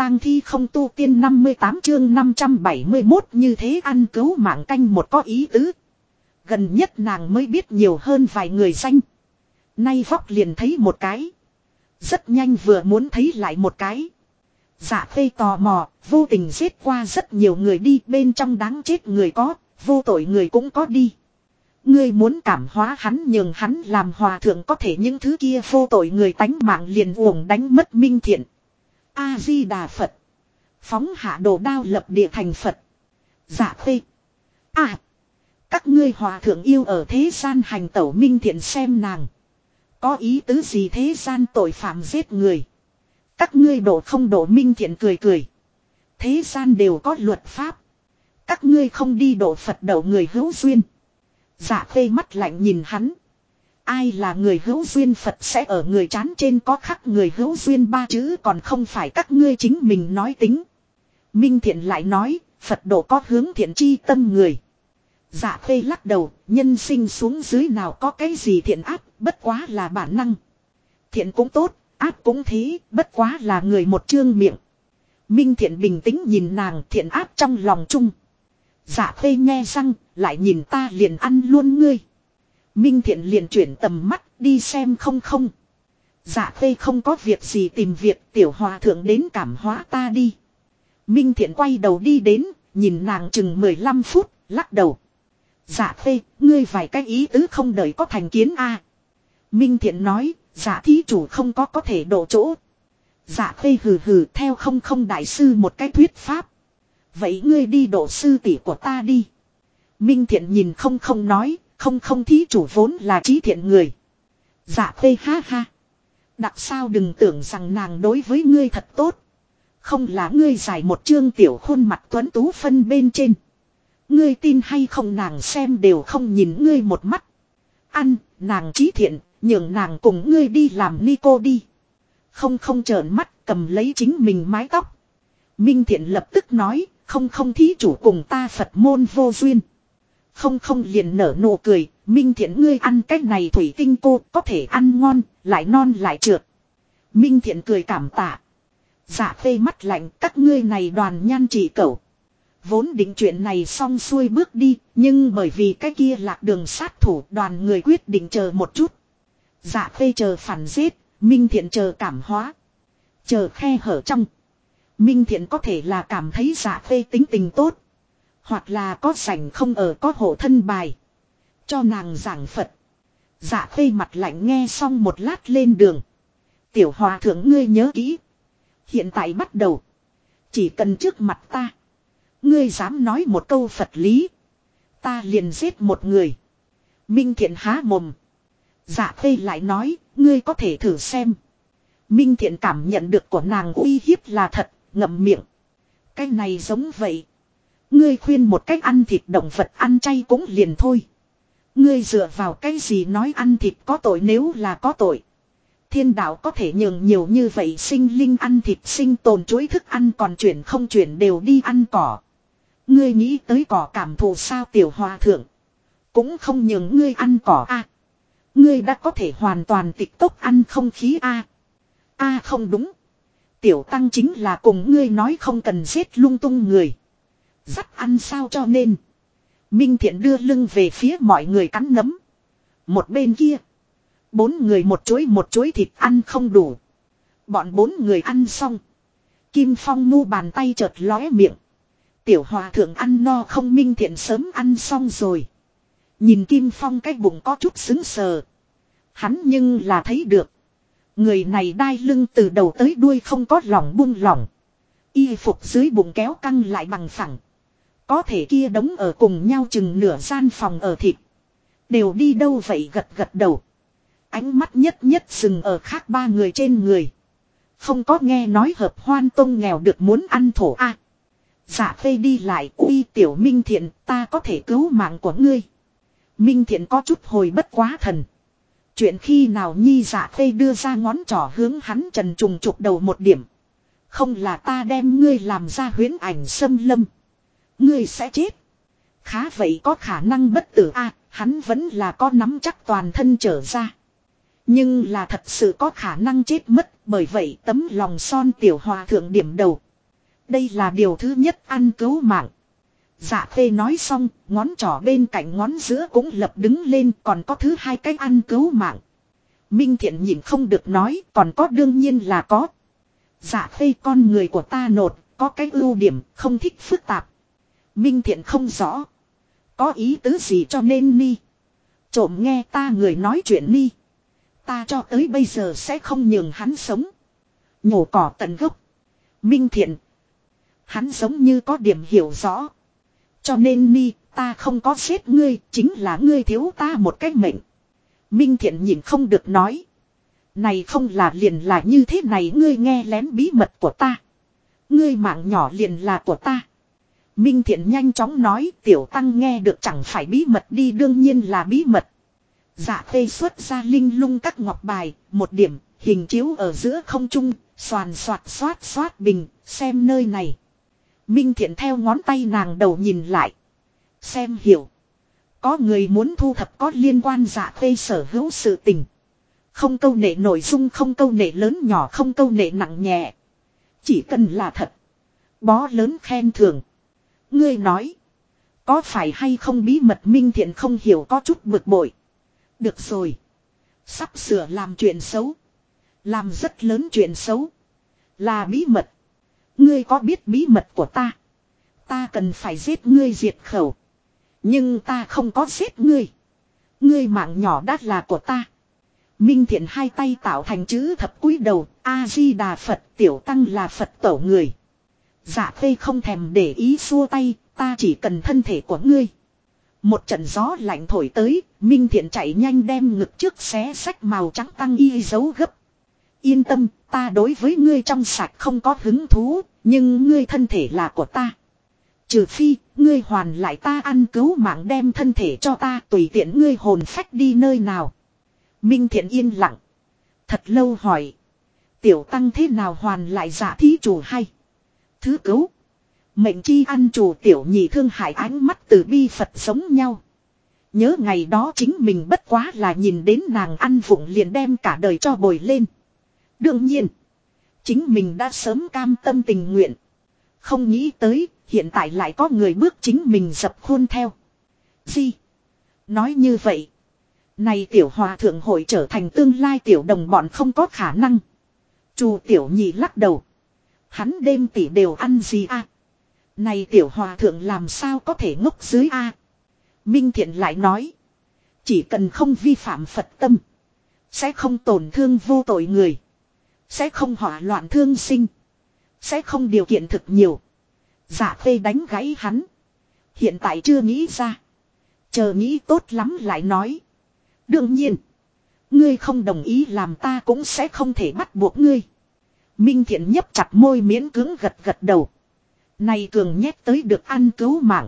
tang thi không tu tiên 58 chương 571 như thế ăn cứu mạng canh một có ý tứ. Gần nhất nàng mới biết nhiều hơn vài người danh. Nay vóc liền thấy một cái. Rất nhanh vừa muốn thấy lại một cái. Dạ Khê tò mò, vô tình giết qua rất nhiều người đi, bên trong đáng chết người có, vô tội người cũng có đi. Ngươi muốn cảm hóa hắn nhường hắn làm hòa thượng có thể những thứ kia vô tội người tánh mạng liền uổng đánh mất minh thiện. A-di-đà Phật. Phóng hạ đồ đao lập địa thành Phật. Dạ Khê. Các ngươi hòa thượng yêu ở thế gian hành tẩu minh thiện xem nàng. Có ý tứ gì thế gian tội phạm giết người. Các ngươi độ không độ minh thiện cười cười. Thế gian đều có luật pháp. Các ngươi không đi độ Phật độ người hữu duyên. Dạ Khê mắt lạnh nhìn hắn. Ai là người hữu duyên Phật sẽ ở người trán trên có khắc người hữu duyên ba chữ còn không phải các ngươi chính mình nói tính. Minh thiện lại nói, Phật độ có hướng thiện chi tâm người. Dạ Khê lắc đầu, nhân sinh xuống dưới nào có cái gì thiện ác, bất quá là bản năng. Thiện cũng tốt, ác cũng thế, bất quá là người một chương miệng. Minh thiện bình tĩnh nhìn nàng thiện ác trong lòng chung. Dạ Khê nghe răng, lại nhìn ta liền ăn luôn ngươi. Minh thiện liền chuyển tầm mắt đi xem không. Dạ Khê không có việc gì tìm việc tiểu hòa thượng đến cảm hóa ta đi. Minh thiện quay đầu đi đến, nhìn nàng chừng 15 phút, lắc đầu. Dạ Khê, ngươi vài cái ý tứ không đợi có thành kiến a. Minh thiện nói, dạ thí chủ không có thể độ chỗ. Dạ Khê hừ theo không đại sư một cái thuyết pháp. Vậy ngươi đi độ sư tỷ của ta đi. Minh thiện nhìn không nói, không thí chủ vốn là trí thiện người. Dạ Khê ha. Đặc sao đừng tưởng rằng nàng đối với ngươi thật tốt. Không là ngươi giải một chương tiểu khuôn mặt tuấn tú phân bên trên. Ngươi tin hay không nàng xem đều không nhìn ngươi một mắt. Ăn, nàng trí thiện, nhường nàng cùng ngươi đi làm ni cô đi. Không trợn mắt cầm lấy chính mình mái tóc. Minh thiện lập tức nói, không thí chủ cùng ta Phật môn vô duyên. Không liền nở nụ cười, Minh thiện ngươi ăn cái này thủy tinh cô có thể ăn ngon, lại non lại trượt. Minh thiện cười cảm tạ. Dạ Khê mắt lạnh các ngươi này đoàn nhan chỉ cẩu. Vốn định chuyện này xong xuôi bước đi, nhưng bởi vì cái kia lạc đường sát thủ đoàn người quyết định chờ một chút. Dạ Khê chờ phản giết, Minh thiện chờ cảm hóa. Chờ khe hở trong. Minh thiện có thể là cảm thấy Dạ Khê tính tình tốt. Hoặc là có rảnh không ở có hộ thân bài. Cho nàng giảng Phật. Dạ Khê mặt lạnh nghe xong một lát lên đường. Tiểu hòa thượng ngươi nhớ kỹ. Hiện tại bắt đầu. Chỉ cần trước mặt ta. Ngươi dám nói một câu Phật lý. Ta liền giết một người. Minh thiện há mồm. Dạ Khê lại nói. Ngươi có thể thử xem. Minh thiện cảm nhận được của nàng uy hiếp là thật. Ngậm miệng. Cái này giống vậy. Ngươi khuyên một cách ăn thịt động vật ăn chay cũng liền thôi. Ngươi dựa vào cái gì nói ăn thịt có tội nếu là có tội. Thiên đạo có thể nhường nhiều như vậy sinh linh ăn thịt sinh tồn chuỗi thức ăn còn chuyển không chuyển đều đi ăn cỏ. Ngươi nghĩ tới cỏ cảm thụ sao tiểu hòa thượng. Cũng không nhường ngươi ăn cỏ a. Ngươi đã có thể hoàn toàn tịch tốc ăn không khí a. Không đúng. Tiểu tăng chính là cùng ngươi nói không cần giết lung tung người. Dắt ăn sao cho nên. Minh thiện đưa lưng về phía mọi người cắn nấm. Một bên kia. 4 người một chuỗi thịt ăn không đủ. Bọn 4 người ăn xong. Kim Phong mu bàn tay chợt lóe miệng. Tiểu hòa thượng ăn no không Minh thiện sớm ăn xong rồi. Nhìn Kim Phong cái bụng có chút sững sờ. Hắn nhưng là thấy được. Người này đai lưng từ đầu tới đuôi không có lỏng buông lỏng. Y phục dưới bụng kéo căng lại bằng phẳng. Có thể kia đống ở cùng nhau chừng nửa gian phòng ở thịt. Đều đi đâu vậy gật đầu. Ánh mắt nhất dừng ở khác 3 người trên người. Không có nghe nói hợp hoan tông nghèo được muốn ăn thổ a. Dạ Khê đi lại uy tiểu Minh thiện ta có thể cứu mạng của ngươi. Minh thiện có chút hồi bất quá thần. Chuyện khi nào nhi Dạ Khê đưa ra ngón trỏ hướng hắn trần trùng trục đầu một điểm. Không là ta đem ngươi làm ra huyễn ảnh xâm lâm. Ngươi sẽ chết. Khá vậy có khả năng bất tử a, hắn vẫn là có nắm chắc toàn thân trở ra. Nhưng là thật sự có khả năng chết mất, bởi vậy tấm lòng son tiểu hòa thượng điểm đầu. Đây là điều thứ nhất ăn cứu mạng. Dạ khê nói xong, ngón trỏ bên cạnh ngón giữa cũng lập đứng lên, còn có thứ hai cách ăn cứu mạng. Minh Thiện nhìn không được nói, còn có đương nhiên là có. Dạ khê con người của ta nột, có cái ưu điểm, không thích phức tạp. Minh Thiện không rõ. Có ý tứ gì cho nên ni. Trộm nghe ta người nói chuyện ni. Ta cho tới bây giờ sẽ không nhường hắn sống. Nhổ cỏ tận gốc. Minh Thiện. Hắn giống như có điểm hiểu rõ. Cho nên ni, ta không có giết ngươi, chính là ngươi thiếu ta một cái mệnh. Minh Thiện nhìn không được nói. Này không là liền là như thế này, ngươi nghe lén bí mật của ta. Ngươi mạng nhỏ liền là của ta. Minh Thiện nhanh chóng nói, tiểu tăng nghe được chẳng phải bí mật đi, đương nhiên là bí mật. Dạ khê xuất ra linh lung các ngọc bài, một điểm, hình chiếu ở giữa không trung, xoàn xoạt xoát xoát bình, xem nơi này. Minh Thiện theo ngón tay nàng đầu nhìn lại. Xem hiểu. Có người muốn thu thập có liên quan dạ khê sở hữu sự tình. Không câu nệ nội dung, không câu nệ lớn nhỏ, không câu nệ nặng nhẹ. Chỉ cần là thật. Bó lớn khen thưởng. Ngươi nói. Có phải hay không bí mật? Minh Thiện không hiểu, có chút bực bội. Được rồi. Sắp sửa làm chuyện xấu. Làm rất lớn chuyện xấu. Là bí mật. Ngươi có biết bí mật của ta? Ta cần phải giết ngươi diệt khẩu. Nhưng ta không có giết ngươi. Ngươi mạng nhỏ đã là của ta. Minh Thiện hai tay tạo thành chữ thập cúi đầu. A-di-đà Phật, tiểu tăng là Phật tổ người. Dạ khê không thèm để ý xua tay. Ta chỉ cần thân thể của ngươi. Một trận gió lạnh thổi tới. Minh Thiện chạy nhanh đem ngực trước xé xách màu trắng tăng y giấu gấp. Yên tâm, ta đối với ngươi trong sạch không có hứng thú. Nhưng ngươi thân thể là của ta. Trừ phi, ngươi hoàn lại ta ăn cứu mạng, đem thân thể cho ta, tùy tiện ngươi hồn phách đi nơi nào. Minh Thiện yên lặng. Thật lâu hỏi. Tiểu tăng thế nào hoàn lại dạ thí chủ hay? Thứ cứu. Mệnh chi ăn chủ tiểu nhị thương hại ánh mắt từ bi Phật giống nhau. Nhớ ngày đó chính mình bất quá là nhìn đến nàng ăn vụng liền đem cả đời cho bồi lên. Đương nhiên. Chính mình đã sớm cam tâm tình nguyện. Không nghĩ tới. Hiện tại lại có người bước chính mình dập khuôn theo. Gì? Nói như vậy. Này tiểu hòa thượng hội trở thành tương lai tiểu đồng bọn không có khả năng. Chu tiểu nhị lắc đầu. Hắn đêm tỷ đều ăn gì a? Này tiểu hòa thượng làm sao có thể ngốc dưới a? Minh Thiện lại nói. Chỉ cần không vi phạm Phật tâm. Sẽ không tổn thương vô tội người. Sẽ không hỏa loạn thương sinh. Sẽ không điều kiện thực nhiều. Dạ khê đánh gãy hắn. Hiện tại chưa nghĩ ra. Chờ nghĩ tốt lắm lại nói. Đương nhiên. Ngươi không đồng ý làm ta cũng sẽ không thể bắt buộc ngươi. Minh Thiện nhấp chặt môi miễn cưỡng gật gật đầu. Này cường nhét tới được ăn cứu mạng.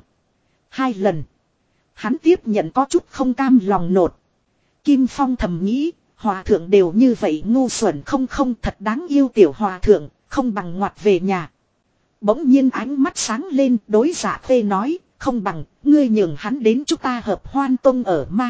2 lần. Hắn tiếp nhận có chút không cam lòng nột. Kim Phong thầm nghĩ. Hòa thượng đều như vậy ngu xuẩn không thật đáng yêu tiểu hòa thượng. Không bằng ngoặt về nhà. Bỗng nhiên ánh mắt sáng lên, đối Dạ khê nói, không bằng, ngươi nhường hắn đến chúng ta hợp hoan tông ở ma.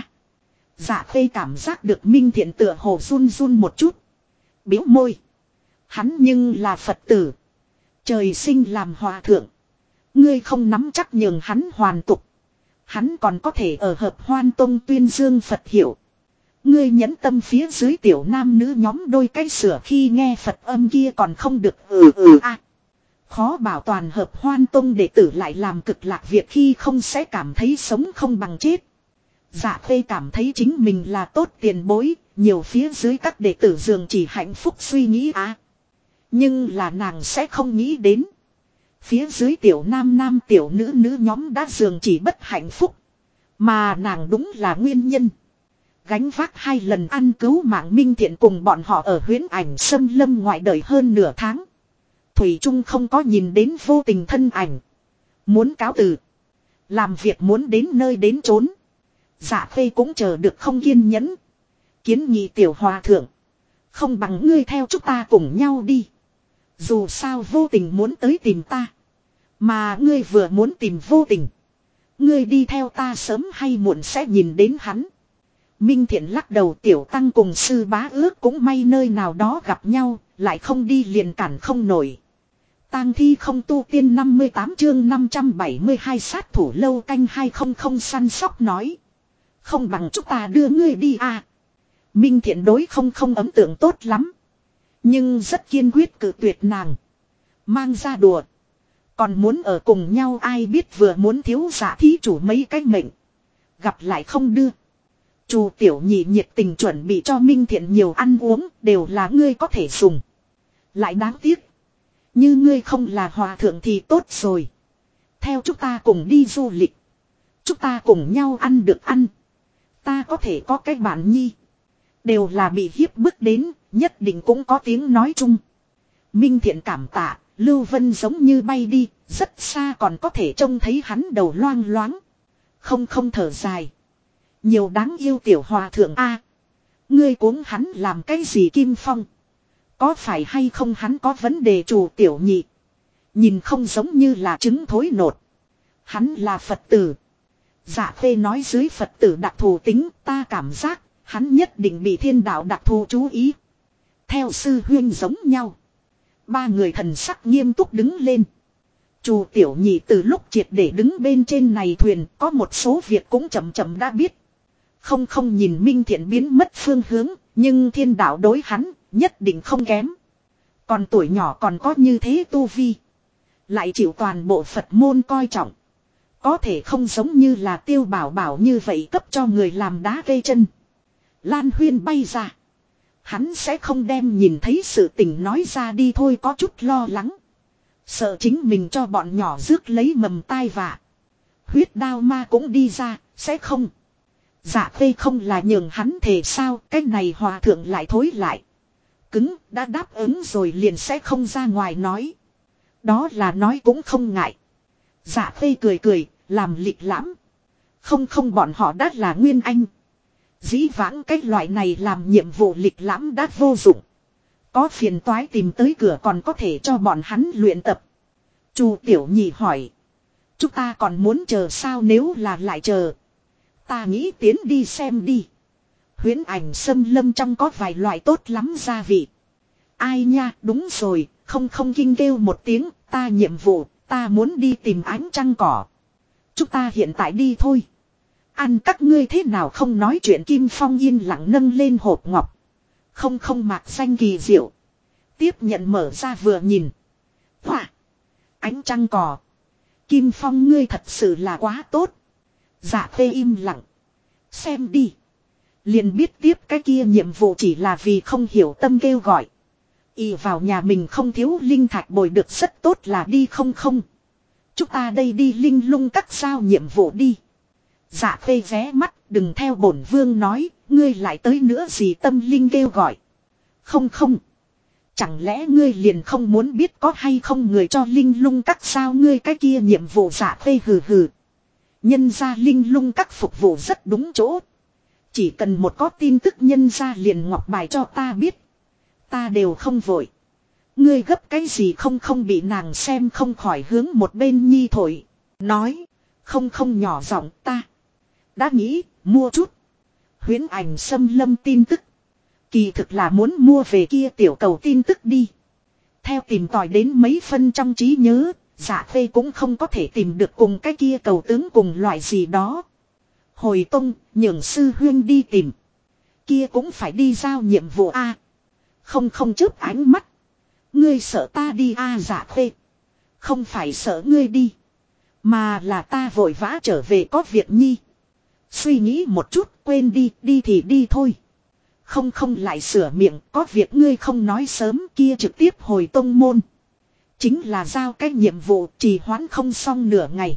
Dạ khê cảm giác được Minh Thiện tựa hồ run run một chút. Biếu môi. Hắn nhưng là Phật tử. Trời sinh làm hòa thượng. Ngươi không nắm chắc nhường hắn hoàn tục. Hắn còn có thể ở hợp hoan tông tuyên dương Phật hiểu. Ngươi nhẫn tâm phía dưới tiểu nam nữ nhóm đôi cái sửa khi nghe Phật âm kia còn không được a. Khó bảo toàn hợp hoan tông đệ tử lại làm cực lạc việc khi không sẽ cảm thấy sống không bằng chết. Dạ khê cảm thấy chính mình là tốt tiền bối, nhiều phía dưới các đệ tử dường chỉ hạnh phúc suy nghĩ á. Nhưng là nàng sẽ không nghĩ đến. Phía dưới tiểu nam tiểu nữ nhóm đã dường chỉ bất hạnh phúc. Mà nàng đúng là nguyên nhân. Gánh vác 2 lần ăn cứu mạng Minh Thiện cùng bọn họ ở huyễn ảnh xâm lâm ngoại đời hơn nửa tháng. Thủy Trung không có nhìn đến vô tình thân ảnh. Muốn cáo từ. Làm việc muốn đến nơi đến chốn. Dạ khê cũng chờ được không kiên nhẫn. Kiến nghị tiểu hòa thượng. Không bằng ngươi theo chúng ta cùng nhau đi. Dù sao vô tình muốn tới tìm ta. Mà ngươi vừa muốn tìm vô tình. Ngươi đi theo ta sớm hay muộn sẽ nhìn đến hắn. Minh Thiện lắc đầu, tiểu tăng cùng sư bá ước cũng may nơi nào đó gặp nhau. Lại không đi liền cản không nổi. Tang thi không tu tiên 58 chương 572 sát thủ lâu canh 200 săn sóc nói. Không bằng chúng ta đưa ngươi đi à. Minh Thiện đối không ấn tượng tốt lắm. Nhưng rất kiên quyết cự tuyệt nàng. Mang ra đùa. Còn muốn ở cùng nhau ai biết vừa muốn thiếu giả thí chủ mấy cái mệnh. Gặp lại không đưa. Chu Tiểu Nhị nhiệt tình chuẩn bị cho Minh Thiện nhiều ăn uống đều là ngươi có thể dùng. Lại đáng tiếc. Như ngươi không là hòa thượng thì tốt rồi. Theo chúng ta cùng đi du lịch. Chúng ta cùng nhau ăn được ăn. Ta có thể có cái bạn nhi. Đều là bị hiếp bức đến, nhất định cũng có tiếng nói chung. Minh Thiện cảm tạ, Lưu Vân giống như bay đi, rất xa còn có thể trông thấy hắn đầu loang loáng. Không thở dài. Nhiều đáng yêu tiểu hòa thượng a. Ngươi cuống hắn làm cái gì Kim Phong? Có phải hay không hắn có vấn đề Chủ Tiểu Nhị? Nhìn không giống như là trứng thối nột. Hắn là Phật tử. Dạ Phê nói dưới Phật tử đặc thù tính, ta cảm giác hắn nhất định bị thiên đạo đặc thù chú ý. Theo sư huyên giống nhau. Ba người thần sắc nghiêm túc đứng lên. Chu Tiểu Nhị từ lúc triệt để đứng bên trên này thuyền có một số việc cũng chậm chậm đã biết. Không nhìn Minh Thiện biến mất phương hướng, nhưng thiên đạo đối hắn nhất định không kém. Còn tuổi nhỏ còn có như thế tu vi. Lại chịu toàn bộ Phật môn coi trọng. Có thể không giống như là Tiêu Bảo Bảo như vậy cấp cho người làm đá gây chân. Lan Huyên bay ra. Hắn sẽ không đem nhìn thấy sự tình nói ra đi thôi, có chút lo lắng. Sợ chính mình cho bọn nhỏ rước lấy mầm tai vạ. Huyết đao ma cũng đi ra, sẽ không. Dạ Phê không là nhường hắn thề sao, cái này hòa thượng lại thối lại. Cứng, đã đáp ứng rồi liền sẽ không ra ngoài nói. Đó là nói cũng không ngại. Dạ Phê cười, làm lịch lãm. Không bọn họ đã là nguyên anh. Dĩ vãng cái loại này làm nhiệm vụ lịch lãm đã vô dụng. Có phiền toái tìm tới cửa còn có thể cho bọn hắn luyện tập. Chu Tiểu Nhị hỏi. Chúng ta còn muốn chờ sao, nếu là lại chờ. Ta nghĩ tiến đi xem đi. Huyễn Ảnh Xâm Lâm trong có vài loại tốt lắm gia vị. Ai nha, đúng rồi, không kinh kêu một tiếng, ta nhiệm vụ, ta muốn đi tìm ánh trăng cỏ. Chúng ta hiện tại đi thôi. Ăn các ngươi thế nào không nói chuyện. Kim Phong yên lặng nâng lên hộp ngọc. Không mạc xanh kỳ diệu. Tiếp nhận mở ra vừa nhìn. Hoa! Ánh trăng cỏ. Kim Phong ngươi thật sự là quá tốt. Dạ Phê im lặng. Xem đi. Liền biết tiếp cái kia nhiệm vụ chỉ là vì không hiểu tâm kêu gọi. Y vào nhà mình không thiếu linh thạch bồi được rất tốt là đi không. Chúng ta đây đi linh lung các sao nhiệm vụ đi. Dạ Phê vé mắt, đừng theo bổn vương nói, ngươi lại tới nữa gì tâm linh kêu gọi. Không. Chẳng lẽ ngươi liền không muốn biết có hay không người cho linh lung các sao ngươi cái kia nhiệm vụ. Dạ Phê hừ. Nhân ra linh lung các phục vụ rất đúng chỗ. Chỉ cần một có tin tức nhân ra liền ngọc bài cho ta biết. Ta đều không vội. Ngươi gấp cái gì không bị nàng xem không khỏi hướng một bên nhi thổi. Nói. Không nhỏ giọng ta. Đã nghĩ mua chút. Huyễn Ảnh Xâm Lâm tin tức. Kỳ thực là muốn mua về kia tiểu cầu tin tức đi. Theo tìm tòi đến mấy phân trong trí nhớ. Dạ Phê cũng không có thể tìm được cùng cái kia cầu tướng cùng loại gì đó. Hồi tông nhường sư huyên đi tìm. Kia cũng phải đi giao nhiệm vụ a. Không chớp ánh mắt. Ngươi sợ ta đi a. Dạ Phê. Không phải sợ ngươi đi. Mà là ta vội vã trở về có việc nhi. Suy nghĩ một chút quên đi thì đi thôi. Không lại sửa miệng, có việc ngươi không nói sớm kia trực tiếp hồi tông môn. Chính là giao cái nhiệm vụ trì hoãn không xong nửa ngày.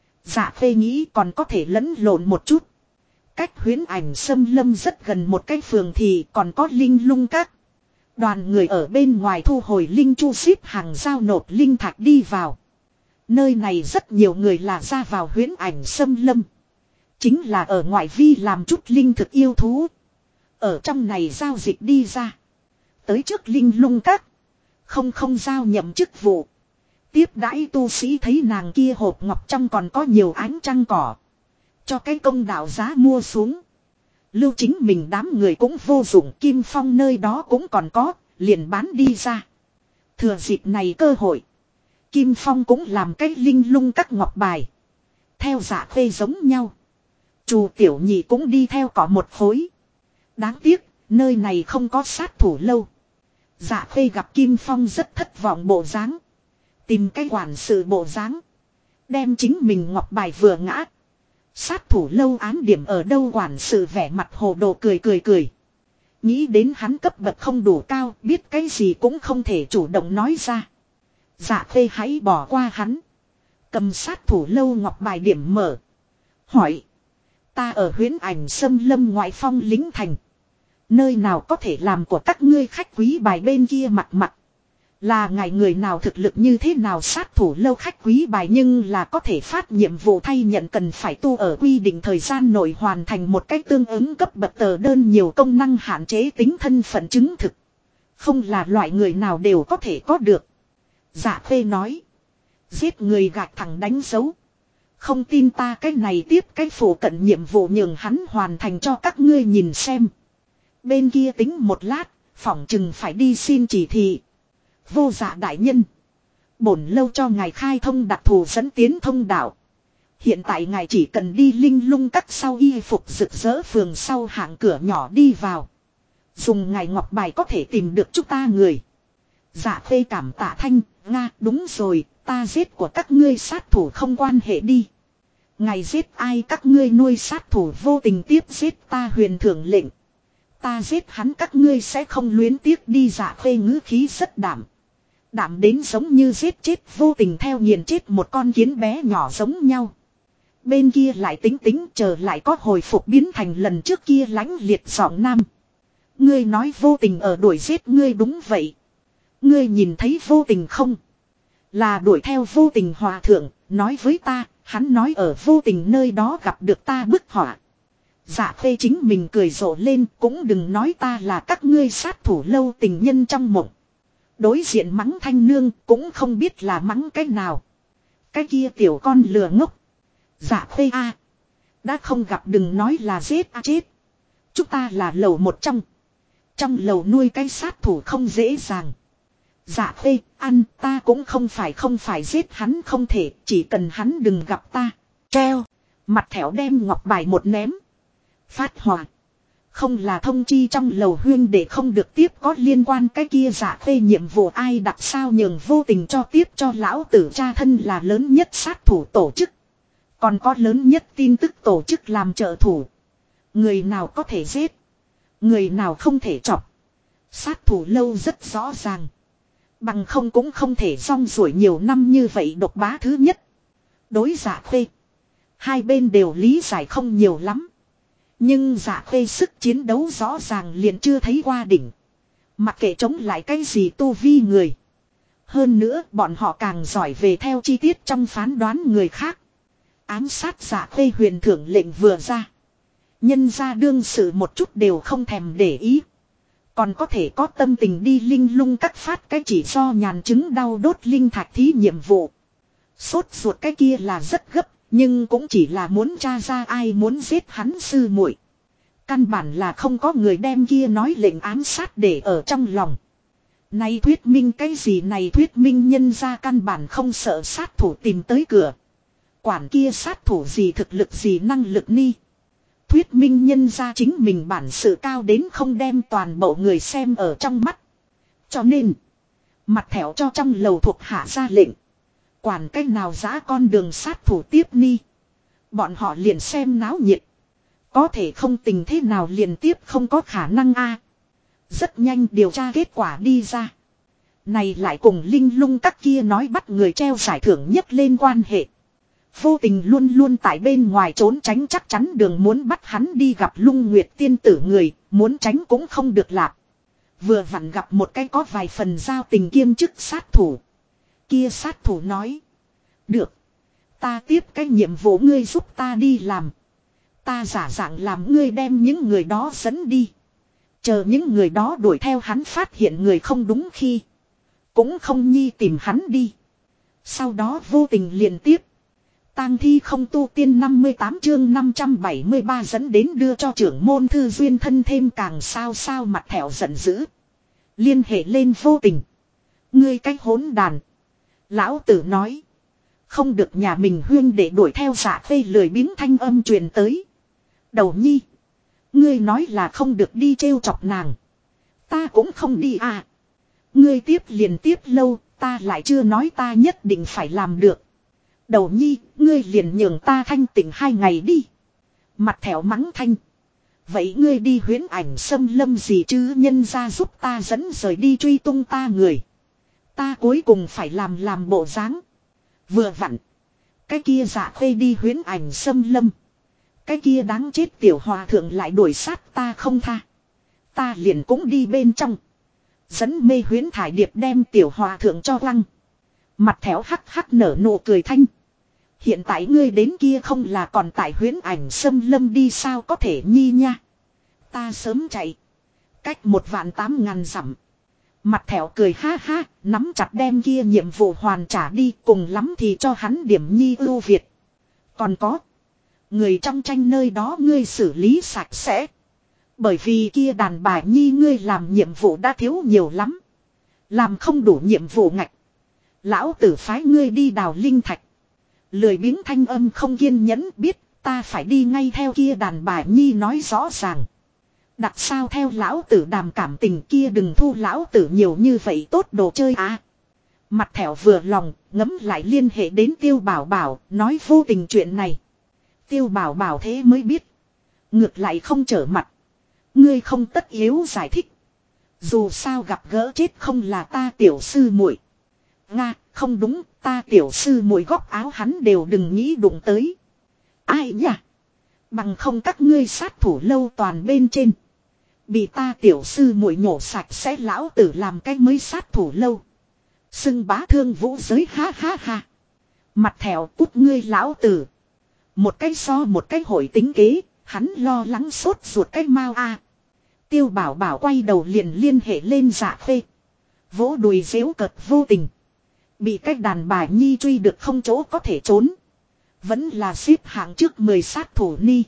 Dạ Phê nghĩ còn có thể lẫn lộn một chút. Cách Huyễn Ảnh Xâm Lâm rất gần một cái phường thì còn có linh lung các. Đoàn người ở bên ngoài thu hồi linh chu xếp hàng giao nộp linh thạch đi vào. Nơi này rất nhiều người là ra vào Huyễn Ảnh Xâm Lâm. Chính là ở ngoại vi làm chút linh thực yêu thú. Ở trong này giao dịch đi ra. Tới trước linh lung các. Không giao nhậm chức vụ. Tiếp đãi tu sĩ thấy nàng kia hộp ngọc trong còn có nhiều ánh trăng cỏ. Cho cái công đạo giá mua xuống. Lưu chính mình đám người cũng vô dụng. Kim Phong nơi đó cũng còn có. Liền bán đi ra. Thừa dịp này cơ hội. Kim Phong cũng làm cái linh lung các ngọc bài. Theo Dạ Khê giống nhau. Chu Tiểu Nhị cũng đi theo cỏ một khối. Đáng tiếc, nơi này không có sát thủ lâu. Dạ Khê gặp Kim Phong rất thất vọng bộ dáng. Tìm cái quản sự bộ dáng. Đem chính mình ngọc bài vừa ngã. Sát thủ lâu án điểm ở đâu, quản sự vẻ mặt hồ đồ cười. Nghĩ đến hắn cấp bậc không đủ cao, biết cái gì cũng không thể chủ động nói ra. Dạ Khê hãy bỏ qua hắn. Cầm sát thủ lâu ngọc bài điểm mở. Hỏi. Ta ở Huyễn Ảnh Xâm Lâm ngoại phong lính thành. Nơi nào có thể làm của các ngươi khách quý bài bên kia mặt. Là ngài người nào thực lực như thế nào, sát thủ lâu khách quý bài nhưng là có thể phát nhiệm vụ thay nhận, cần phải tu ở quy định thời gian nội hoàn thành một cách tương ứng cấp bậc tờ đơn, nhiều công năng hạn chế tính thân phận chứng thực. Không là loại người nào đều có thể có được. Dạ Khê nói. Giết người gạch thẳng đánh dấu. Không tin ta cái này tiếp cái phổ cận nhiệm vụ nhường hắn hoàn thành cho các ngươi nhìn xem. Bên kia tính một lát, phỏng chừng phải đi xin chỉ thị. Vô Dạ đại nhân. Bổn lâu cho ngài khai thông đặc thù dẫn tiến thông đạo. Hiện tại ngài chỉ cần đi linh lung các sau y phục rực rỡ phường sau hạng cửa nhỏ đi vào. Dùng ngài ngọc bài có thể tìm được chúng ta người. Dạ Khê cảm tạ thanh, Nga đúng rồi, ta giết của các ngươi sát thủ không quan hệ đi. Ngài giết ai các ngươi nuôi sát thủ vô tình tiếp giết ta huyền thưởng lệnh. Ta giết hắn các ngươi sẽ không luyến tiếc đi. Dạ Khê ngữ khí rất đảm. Đảm đến giống như giết chết vô tình theo nghiền chết một con kiến bé nhỏ giống nhau. Bên kia lại tính chờ lại có hồi phục biến thành lần trước kia lãnh liệt giọng nam. Ngươi nói vô tình ở đuổi giết ngươi, đúng vậy. Ngươi nhìn thấy vô tình không? Là đuổi theo vô tình hòa thượng, nói với ta, hắn nói ở vô tình nơi đó gặp được ta bức họa. Dạ Khê chính mình cười rộ lên, cũng đừng nói ta là các ngươi sát thủ lâu tình nhân trong mộng. Đối diện mắng thanh nương cũng không biết là mắng cái nào. Cái kia tiểu con lừa ngốc. Dạ Khê a, đã không gặp đừng nói là giết chết. Chúng ta là lầu một trong. Trong lầu nuôi cái sát thủ không dễ dàng. Dạ Khê, ăn ta cũng không phải giết hắn không thể, chỉ cần hắn đừng gặp ta. Treo, mặt thẻo đem ngọc bài một ném. Phát hỏa. Không là thông chi trong lầu huyên để không được tiếp có liên quan cái kia. Dạ Khê nhiệm vụ ai đặt sao nhường vô tình cho tiếp cho lão tử cha thân là lớn nhất sát thủ tổ chức. Còn có lớn nhất tin tức tổ chức làm trợ thủ. Người nào có thể giết. Người nào không thể chọc. Sát thủ lâu rất rõ ràng. Bằng không cũng không thể rong ruổi nhiều năm như vậy độc bá thứ nhất. Đối Dạ Khê. Hai bên đều lý giải không nhiều lắm. Nhưng Dạ Khê sức chiến đấu rõ ràng liền chưa thấy qua đỉnh. Mặc kệ chống lại cái gì tu vi người. Hơn nữa bọn họ càng giỏi về theo chi tiết trong phán đoán người khác. Ám sát Dạ Khê huyền thưởng lệnh vừa ra. Nhân ra đương sự một chút đều không thèm để ý. Còn có thể có tâm tình đi linh lung cắt phát cái chỉ do nhàn chứng đau đốt linh thạch thí nhiệm vụ. Sốt ruột cái kia là rất gấp. Nhưng cũng chỉ là muốn tra ra ai muốn giết hắn sư muội. Căn bản là không có người đem kia nói lệnh ám sát để ở trong lòng. Này thuyết minh cái gì, này thuyết minh nhân ra căn bản không sợ sát thủ tìm tới cửa. Quản kia sát thủ gì thực lực gì năng lực ni. Thuyết minh nhân ra chính mình bản sự cao đến không đem toàn bộ người xem ở trong mắt. Cho nên, mặt thẻo cho trong lầu thuộc hạ ra lệnh. Quản cách nào giã con đường sát thủ tiếp ni. Bọn họ liền xem náo nhiệt. Có thể không tình thế nào liền tiếp không có khả năng a. Rất nhanh điều tra kết quả đi ra. Này lại cùng linh lung các kia nói bắt người treo giải thưởng nhất lên quan hệ. Vô tình luôn luôn tại bên ngoài trốn tránh, chắc chắn đường muốn bắt hắn đi gặp Lung Nguyệt tiên tử người, muốn tránh cũng không được lạp. Vừa vặn gặp một cái có vài phần giao tình kiêm chức sát thủ. Kia sát thủ nói. Được. Ta tiếp cái nhiệm vụ ngươi giúp ta đi làm. Ta giả dạng làm ngươi đem những người đó dẫn đi. Chờ những người đó đuổi theo hắn phát hiện người không đúng khi. Cũng không nhi tìm hắn đi. Sau đó vô tình liền tiếp. Tang thi không tu tiên 58 chương 573 dẫn đến đưa cho trưởng môn thư duyên thân thêm càng sao mặt thẻo giận dữ. Liên hệ lên vô tình. Ngươi cái hỗn đàn. Lão tử nói. Không được, nhà mình huyên để đuổi theo Dạ Khê lười biếng thanh âm truyền tới. Đầu nhi. Ngươi nói là không được đi trêu chọc nàng. Ta cũng không đi à. Ngươi tiếp liền tiếp lâu, ta lại chưa nói ta nhất định phải làm được. Đầu nhi, ngươi liền nhường ta thanh tỉnh 2 ngày đi. Mặt thẻo mắng thanh. Vậy ngươi đi huyễn ảnh xâm lâm gì chứ, nhân ra giúp ta dẫn rời đi truy tung ta người. Ta cuối cùng phải làm bộ dáng. Vừa vặn. Cái kia Dạ Khê đi huyễn ảnh xâm lâm. Cái kia đáng chết tiểu hòa thượng lại đuổi sát ta không tha. Ta liền cũng đi bên trong. Dẫn mê huyễn thải điệp đem tiểu hòa thượng cho lăng. Mặt thẻo hắc hắc nở nụ cười thanh. Hiện tại ngươi đến kia không là còn tại huyễn ảnh xâm lâm đi sao có thể nhi nha. Ta sớm chạy. Cách 1.800.000 dặm. Mặt thẻo cười ha ha, nắm chặt đem kia nhiệm vụ hoàn trả đi, cùng lắm thì cho hắn điểm nhi ưu việt. Còn có. Người trong tranh nơi đó ngươi xử lý sạch sẽ. Bởi vì kia đàn bà nhi ngươi làm nhiệm vụ đã thiếu nhiều lắm. Làm không đủ nhiệm vụ ngạch. Lão tử phái ngươi đi đào linh thạch. Lười biếng thanh âm không kiên nhẫn biết ta phải đi ngay theo kia đàn bà nhi nói rõ ràng. Đặt sao theo lão tử đàm cảm tình kia, đừng thu lão tử nhiều như vậy tốt đồ chơi à. Mặt thẻo vừa lòng, ngấm lại liên hệ đến Tiêu Bảo Bảo, nói vô tình chuyện này. Tiêu Bảo Bảo thế mới biết. Ngược lại không trở mặt. Ngươi không tất yếu giải thích. Dù sao gặp gỡ chết không là ta tiểu sư muội. Nga, không đúng, ta tiểu sư muội góc áo hắn đều đừng nghĩ đụng tới. Ai nhỉ? Bằng không các ngươi sát thủ lâu toàn bên trên. Bị ta tiểu sư muội nhổ sạch sẽ lão tử làm cái mới sát thủ lâu. Xưng bá thương vũ giới ha ha ha. Mặt thẻo cút ngươi lão tử. Một cái so một cái hội tính kế, hắn lo lắng sốt ruột cái mau a. Tiêu Bảo Bảo quay đầu liền liên hệ lên Dạ Khê. Vỗ đùi dễu cợt vô tình. Bị cái đàn bà nhi truy được không chỗ có thể trốn. Vẫn là xếp hạng trước 10 sát thủ ni.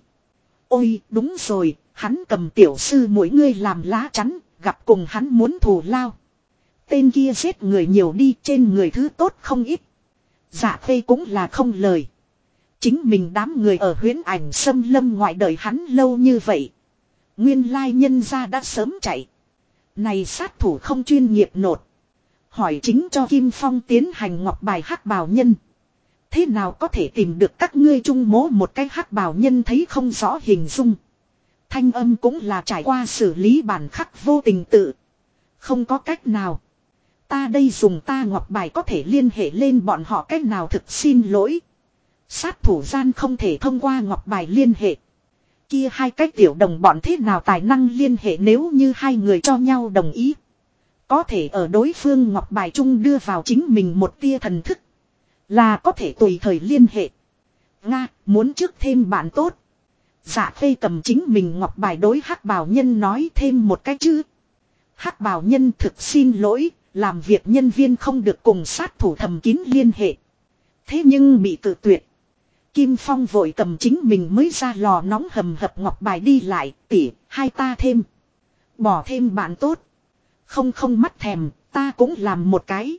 Ôi đúng rồi, hắn cầm tiểu sư mỗi người làm lá chắn, gặp cùng hắn muốn thù lao. Tên kia giết người nhiều đi, trên người thứ tốt không ít. Dạ Khê cũng là không lời. Chính mình đám người ở huyễn ảnh xâm lâm ngoại đời hắn lâu như vậy. Nguyên lai nhân gia đã sớm chạy. Này sát thủ không chuyên nghiệp nột. Hỏi chính cho Kim Phong tiến hành ngọc bài hắc bào nhân. Thế nào có thể tìm được các ngươi chung mố một cái hắc bào nhân thấy không rõ hình dung. Thanh âm cũng là trải qua xử lý bản khắc vô tình tự. Không có cách nào. Ta đây dùng ta ngọc bài có thể liên hệ lên bọn họ cách nào, thực xin lỗi. Sát thủ gian không thể thông qua ngọc bài liên hệ. Kia hai cái tiểu đồng bọn thế nào tài năng liên hệ nếu như hai người cho nhau đồng ý. Có thể ở đối phương ngọc bài chung đưa vào chính mình một tia thần thức. Là có thể tùy thời liên hệ. Nga, muốn trước thêm bạn tốt. Dạ Khê cầm chính mình ngọc bài đối hắc bào nhân nói thêm một cái chứ. Hắc bào nhân thực xin lỗi, làm việc nhân viên không được cùng sát thủ thầm kín liên hệ. Thế nhưng bị cự tuyệt. Kim Phong vội cầm chính mình mới ra lò nóng hầm hập ngọc bài đi lại, tỉ, hai ta thêm. Bỏ thêm bạn tốt. Không mắt thèm, ta cũng làm một cái.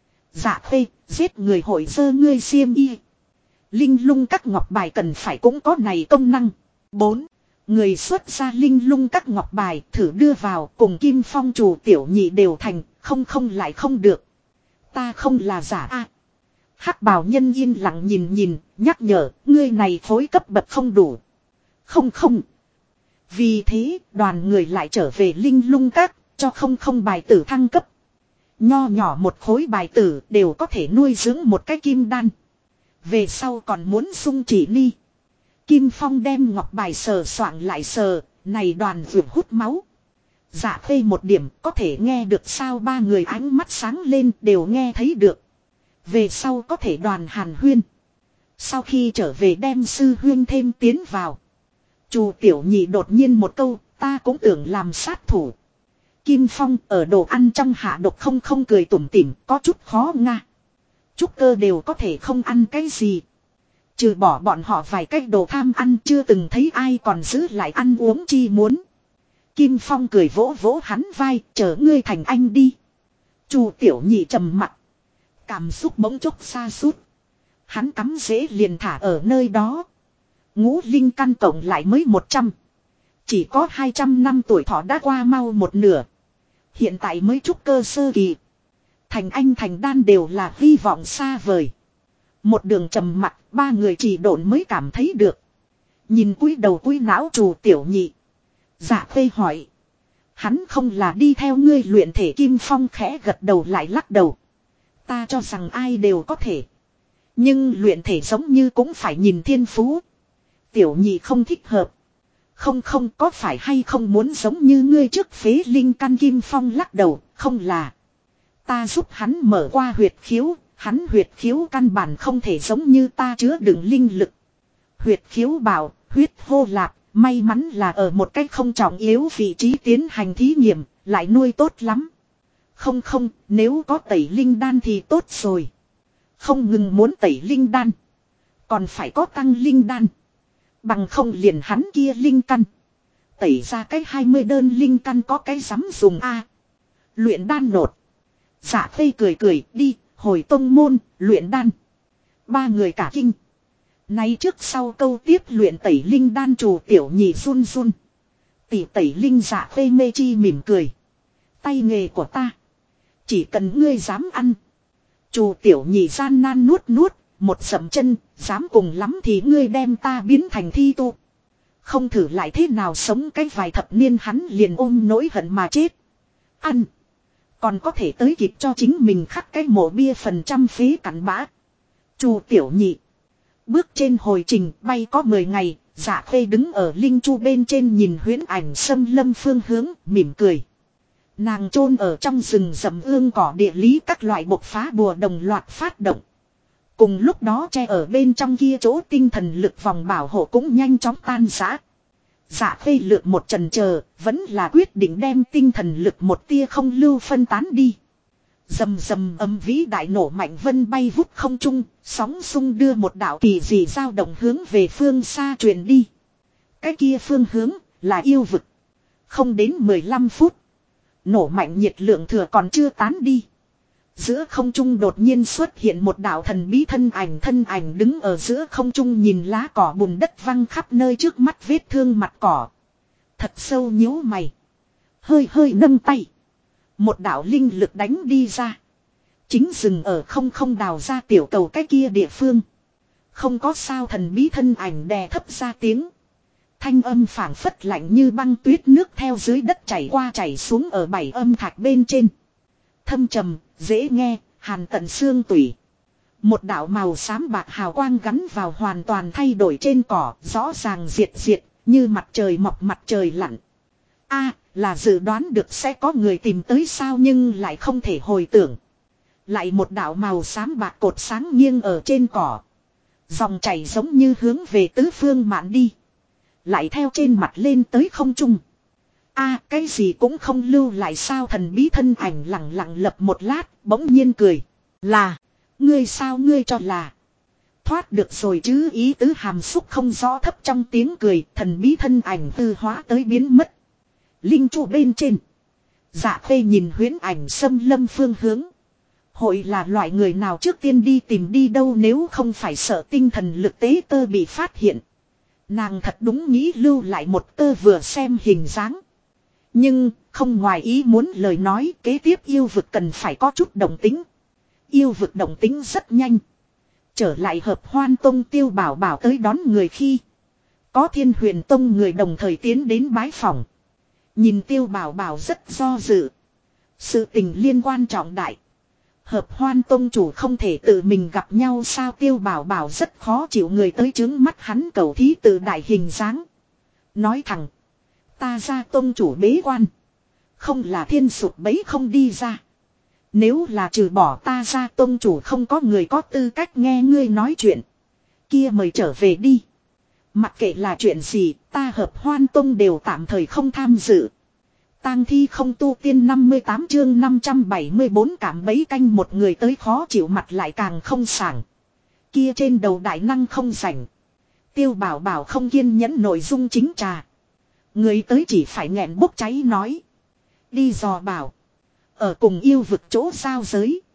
Dạ Khê, giết người hội dơ ngươi xiêm y. Linh lung các ngọc bài cần phải cũng có này công năng. 4. Người xuất ra linh lung các ngọc bài thử đưa vào cùng Kim Phong chủ tiểu nhị đều thành, không lại không được. Ta không là giả a. Hắc bào nhân yên lặng nhìn, nhắc nhở, ngươi này phối cấp bậc không đủ. Không. Vì thế, đoàn người lại trở về linh lung các, cho không bài tử thăng cấp. Nho nhỏ một khối bài tử đều có thể nuôi dưỡng một cái kim đan. Về sau còn muốn sung chỉ ni. Kim Phong đem ngọc bài sờ soạng lại sờ, này đoàn vượt hút máu. Dạ Khê một điểm có thể nghe được sao, ba người ánh mắt sáng lên đều nghe thấy được. Về sau có thể đoàn hàn huyên. Sau khi trở về đem sư huyên thêm tiến vào. Chu tiểu nhị đột nhiên một câu, ta cũng tưởng làm sát thủ. Kim Phong ở đồ ăn trong hạ độc không cười tủm tỉm, có chút khó nga. Trúc cơ đều có thể không ăn cái gì. Trừ bỏ bọn họ vài cái đồ tham ăn, chưa từng thấy ai còn giữ lại ăn uống chi muốn. Kim Phong cười vỗ vỗ hắn vai, chờ ngươi thành anh đi. Chu tiểu nhị trầm mặt. Cảm xúc bỗng chốc xa sút. Hắn cắm rễ liền thả ở nơi đó. Ngũ linh căn cộng lại mới 100. Chỉ có 200 năm tuổi thọ đã qua mau một nửa. Hiện tại mới trúc cơ sơ kỳ. Thành anh thành đan đều là hy vọng xa vời. Một đường trầm mặc, ba người chỉ độn mới cảm thấy được. Nhìn cúi đầu cúi não Trù Tiểu Nhị. Dạ Khê hỏi. Hắn không là đi theo ngươi luyện thể Kim Phong khẽ gật đầu lại lắc đầu. Ta cho rằng ai đều có thể. Nhưng luyện thể giống như cũng phải nhìn thiên phú. Tiểu Nhị không thích hợp. Không có phải hay không muốn giống như ngươi trước phế linh căn Kim Phong lắc đầu, không là. Ta giúp hắn mở qua huyệt khiếu, hắn huyệt khiếu căn bản không thể giống như ta chứa đựng linh lực. Huyệt khiếu bảo, huyết hô lạp, may mắn là ở một cách không trọng yếu vị trí tiến hành thí nghiệm, lại nuôi tốt lắm. Không, nếu có tẩy linh đan thì tốt rồi. Không ngừng muốn tẩy linh đan. Còn phải có tăng linh đan. Bằng không liền hắn kia linh căn. Tẩy ra cái 20 đơn linh căn có cái dám dùng a. Luyện đan nột. Dạ Khê cười đi, hồi tông môn, luyện đan. Ba người cả kinh. Nay trước sau câu tiếp luyện tẩy linh đan Trù Tiểu Nhị run. Tỷ tẩy linh Dạ Khê mê chi mỉm cười. Tay nghề của ta. Chỉ cần ngươi dám ăn. Trù Tiểu Nhị gian nan nuốt. Một dậm chân, dám cùng lắm thì ngươi đem ta biến thành thi tu. Không thử lại thế nào sống cái vài thập niên hắn liền ôm nỗi hận mà chết. Ăn. Còn có thể tới kịp cho chính mình khắc cái mộ bia phần trăm phế cặn bã. Trù Tiểu Nhị. Bước trên hồi trình bay có 10 ngày, Dạ Khê đứng ở linh chu bên trên nhìn huyễn ảnh xâm lâm phương hướng, mỉm cười. Nàng chôn ở trong rừng rậm ương cỏ địa lý các loại bộc phá bùa đồng loạt phát động. Cùng lúc đó che ở bên trong kia chỗ tinh thần lực vòng bảo hộ cũng nhanh chóng tan rã. Dạ Khê lược một chần chờ, vẫn là quyết định đem tinh thần lực một tia không lưu phân tán đi. Rầm âm vĩ đại nổ mạnh vân bay vút không trung, sóng xung đưa một đạo kỳ dị dao động hướng về phương xa truyền đi. Cái kia phương hướng là yêu vực. Không đến 15 phút, nổ mạnh nhiệt lượng thừa còn chưa tán đi. Giữa không trung đột nhiên xuất hiện một đạo thần bí thân ảnh đứng ở giữa không trung nhìn lá cỏ bùn đất văng khắp nơi trước mắt vết thương mặt cỏ. Thật sâu nhíu mày. Hơi nâng tay. Một đạo linh lực đánh đi ra. Chính dừng ở không đào ra tiểu cầu cái kia địa phương. Không có sao thần bí thân ảnh đè thấp ra tiếng. Thanh âm phảng phất lạnh như băng tuyết nước theo dưới đất chảy qua chảy xuống ở 7 âm thạch bên trên. Thâm trầm, dễ nghe, hàn tận xương tủy. Một đạo màu xám bạc hào quang gắn vào hoàn toàn thay đổi trên cỏ, rõ ràng diệt, như mặt trời mọc mặt trời lặn. Là dự đoán được sẽ có người tìm tới sao nhưng lại không thể hồi tưởng. Lại một đạo màu xám bạc cột sáng nghiêng ở trên cỏ. Dòng chảy giống như hướng về tứ phương mạn đi. Lại theo trên mặt lên tới không trung. Cái gì cũng không lưu lại sao thần bí thân ảnh lặng lập một lát, bỗng nhiên cười. Là, ngươi sao ngươi cho là. Thoát được rồi chứ ý tứ hàm xúc không rõ thấp trong tiếng cười, thần bí thân ảnh tư hóa tới biến mất. Linh trụ bên trên. Dạ Khê nhìn huyễn ảnh xâm lâm phương hướng. Hội là loại người nào trước tiên đi tìm đi đâu nếu không phải sợ tinh thần lực tế tơ bị phát hiện. Nàng thật đúng nghĩ lưu lại một tơ vừa xem hình dáng. Nhưng không ngoài ý muốn lời nói kế tiếp yêu vực cần phải có chút động tính. Yêu vực động tính rất nhanh. Trở lại hợp Hoan Tông Tiêu Bảo Bảo tới đón người khi. Có Thiên Huyền Tông người đồng thời tiến đến bái phỏng. Nhìn Tiêu Bảo Bảo rất do dự. Sự tình liên quan trọng đại. Hợp Hoan Tông chủ không thể tự mình gặp nhau sao Tiêu Bảo Bảo rất khó chịu người tới chứng mắt hắn cầu thí tự đại hình dáng. Nói thẳng. Ta ra tông chủ bế quan. Không là thiên sụt bấy không đi ra. Nếu là trừ bỏ ta ra tông chủ không có người có tư cách nghe ngươi nói chuyện. Kia mời trở về đi. Mặc kệ là chuyện gì ta Hợp Hoan Tông đều tạm thời không tham dự. Tang thi không tu tiên 58 chương 574 cảm bấy canh một người tới khó chịu mặt lại càng không sảng. Kia trên đầu đại năng không rảnh. Tiêu Bảo Bảo không kiên nhẫn nội dung chính trà. Người tới chỉ phải nghẹn bốc cháy nói. Đi dò bảo. Ở cùng yêu vực chỗ giao giới.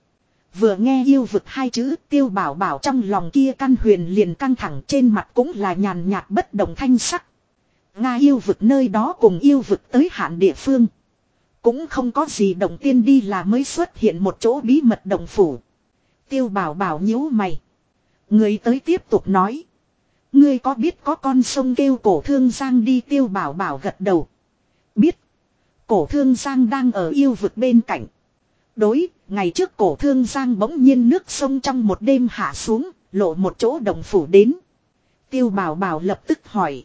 Vừa nghe yêu vực hai chữ Tiêu Bảo Bảo trong lòng kia căn huyền liền căng thẳng, trên mặt cũng là nhàn nhạt bất động thanh sắc. Nga yêu vực nơi đó cùng yêu vực tới hạn địa phương. Cũng không có gì động tiên đi là mới xuất hiện một chỗ bí mật động phủ. Tiêu Bảo Bảo nhíu mày. Người tới tiếp tục nói. Ngươi có biết có con sông kêu Cổ Thương Giang đi? Tiêu Bảo Bảo gật đầu. Biết. Cổ Thương Giang đang ở yêu vực bên cạnh. Đối, ngày trước Cổ Thương Giang bỗng nhiên nước sông trong một đêm hạ xuống, lộ một chỗ động phủ đến. Tiêu Bảo Bảo lập tức hỏi.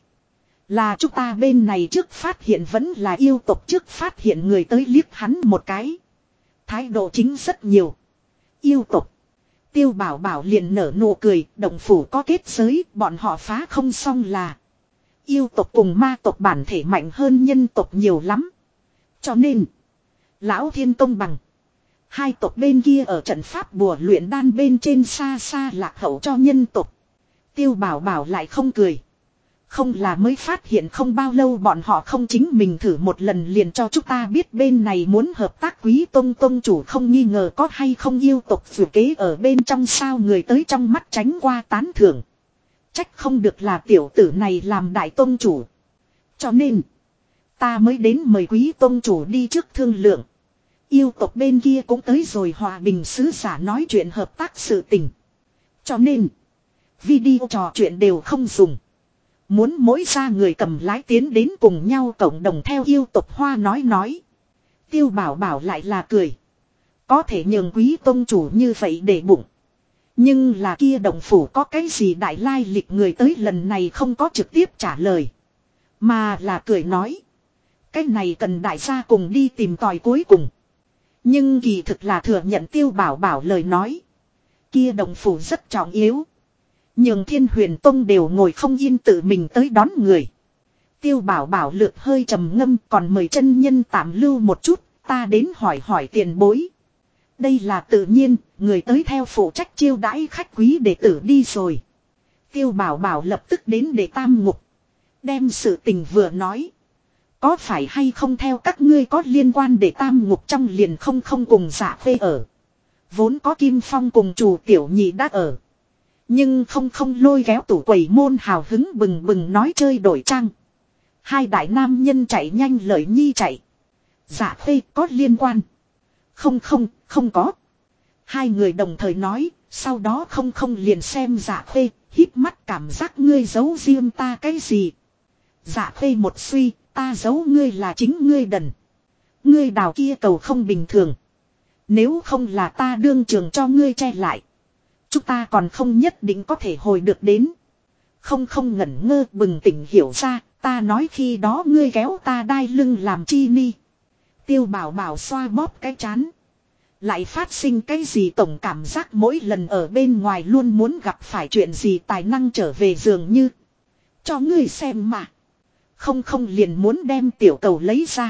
Là chúng ta bên này trước phát hiện vẫn là yêu tộc trước phát hiện? Người tới liếc hắn một cái. Thái độ chính rất nhiều. Yêu tộc. Tiêu Bảo Bảo liền nở nụ cười, động phủ có kết giới, bọn họ phá không xong là. Yêu tộc cùng ma tộc bản thể mạnh hơn nhân tộc nhiều lắm. Cho nên, Lão Thiên công bằng. Hai tộc bên kia ở trận pháp bùa luyện đan bên trên xa xa lạc hậu cho nhân tộc. Tiêu Bảo Bảo lại không cười. Không là mới phát hiện không bao lâu bọn họ không chính mình thử một lần liền cho chúng ta biết bên này muốn hợp tác. Quý tông chủ không nghi ngờ có hay không yêu tộc vừa kế ở bên trong sao? Người tới trong mắt tránh qua tán thưởng. Trách không được là tiểu tử này làm đại tông chủ. Cho nên, ta mới đến mời quý tông chủ đi trước thương lượng. Yêu tộc bên kia cũng tới rồi, hòa bình sứ giả nói chuyện hợp tác sự tình. Cho nên, video trò chuyện đều không dùng. Muốn mỗi ra người cầm lái tiến đến cùng nhau cộng đồng theo yêu tộc Hoa nói. Tiêu Bảo Bảo lại là cười. Có thể nhường quý tông chủ như vậy để bụng. Nhưng là kia động phủ có cái gì đại lai lịch? Người tới lần này không có trực tiếp trả lời. Mà là cười nói. Cái này cần đại gia cùng đi tìm tòi cuối cùng. Nhưng kỳ thực là thừa nhận Tiêu Bảo Bảo lời nói. Kia động phủ rất trọng yếu. Nhưng Thiên Huyền Tông đều ngồi không yên tự mình tới đón người. Tiêu Bảo Bảo lược hơi trầm ngâm, còn mời chân nhân tạm lưu một chút, ta đến hỏi tiền bối. Đây là tự nhiên, người tới theo phụ trách chiêu đãi khách quý đệ tử đi rồi. Tiêu Bảo Bảo lập tức đến để tam ngục. Đem sự tình vừa nói. Có phải hay không theo các ngươi có liên quan để tam ngục trong liền không cùng Dạ Phê ở. Vốn có Kim Phong cùng chủ tiểu nhị đã ở. Nhưng không lôi kéo tủ quầy môn hào hứng bừng bừng nói chơi đổi trang. Hai đại nam nhân chạy nhanh lợi nhi chạy. Dạ Phê có liên quan. Không có. Hai người đồng thời nói, sau đó không liền xem Dạ Phê, híp mắt cảm giác ngươi giấu riêng ta cái gì. Dạ Phê một suy, ta giấu ngươi là chính ngươi đần. Ngươi đào kia cầu không bình thường. Nếu không là ta đương trường cho ngươi che lại. Chúng ta còn không nhất định có thể hồi được đến. Không ngẩn ngơ bừng tỉnh hiểu ra, ta nói khi đó ngươi kéo ta đai lưng làm chi ni. Tiêu Bảo Bảo xoa bóp cái chán. Lại phát sinh cái gì tổng cảm giác mỗi lần ở bên ngoài luôn muốn gặp phải chuyện gì tài năng trở về dường như. Cho ngươi xem mà. Không liền muốn đem tiểu cầu lấy ra.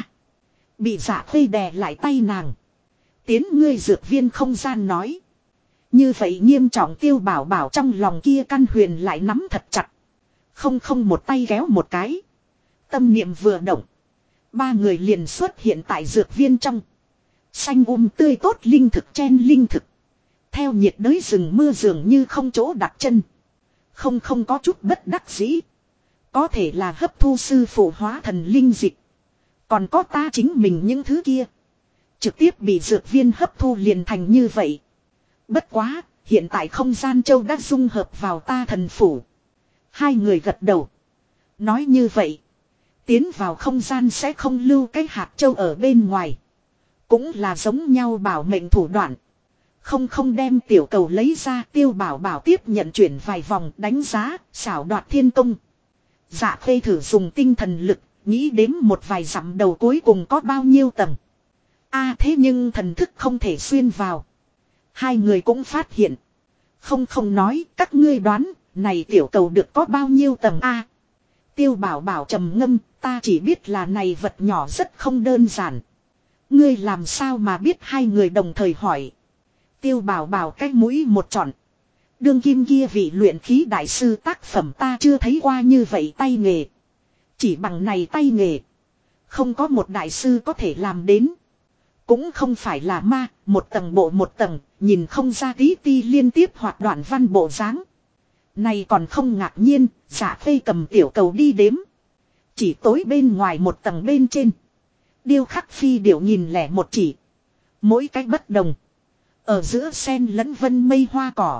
Bị Dạ Phê đè lại tay nàng. Tiến ngươi dược viên không gian nói. Như vậy nghiêm trọng. Tiêu Bảo Bảo trong lòng kia căn huyền lại nắm thật chặt. Không một tay kéo một cái. Tâm niệm vừa động. Ba người liền xuất hiện tại dược viên trong. Xanh tươi tốt linh thực chen linh thực. Theo nhiệt đới rừng mưa dường như không chỗ đặt chân. Không có chút bất đắc dĩ. Có thể là hấp thu sư phụ hóa thần linh dịch. Còn có ta chính mình những thứ kia. Trực tiếp bị dược viên hấp thu liền thành như vậy. Bất quá, hiện tại không gian châu đã dung hợp vào ta thần phủ. Hai người gật đầu. Nói như vậy. Tiến vào không gian sẽ không lưu cái hạt châu ở bên ngoài. Cũng là giống nhau bảo mệnh thủ đoạn. Không đem tiểu cầu lấy ra. Tiêu Bảo Bảo tiếp nhận chuyển vài vòng đánh giá, xảo đoạt thiên công. Dạ Phê thử dùng tinh thần lực, nghĩ đếm một vài dặm đầu cuối cùng có bao nhiêu tầng. Thế nhưng thần thức không thể xuyên vào. Hai người cũng phát hiện. Không nói, các ngươi đoán, này tiểu cầu được có bao nhiêu tầng Tiêu Bảo Bảo trầm ngâm, ta chỉ biết là này vật nhỏ rất không đơn giản. Ngươi làm sao mà biết? Hai người đồng thời hỏi. Tiêu Bảo Bảo cái mũi một trọn. Đương kim kia vị luyện khí đại sư tác phẩm ta chưa thấy qua như vậy tay nghề. Chỉ bằng này tay nghề. Không có một đại sư có thể làm đến. Cũng không phải là ma, một tầng bộ một tầng, nhìn không ra tí ti liên tiếp hoạt đoạn văn bộ dáng. Này còn không ngạc nhiên, Dạ Khê cầm tiểu cầu đi đếm. Chỉ tối bên ngoài một tầng bên trên. Điêu khắc phi điểu nhìn lẻ một chỉ. Mỗi cách bất đồng. Ở giữa sen lẫn vân mây hoa cỏ.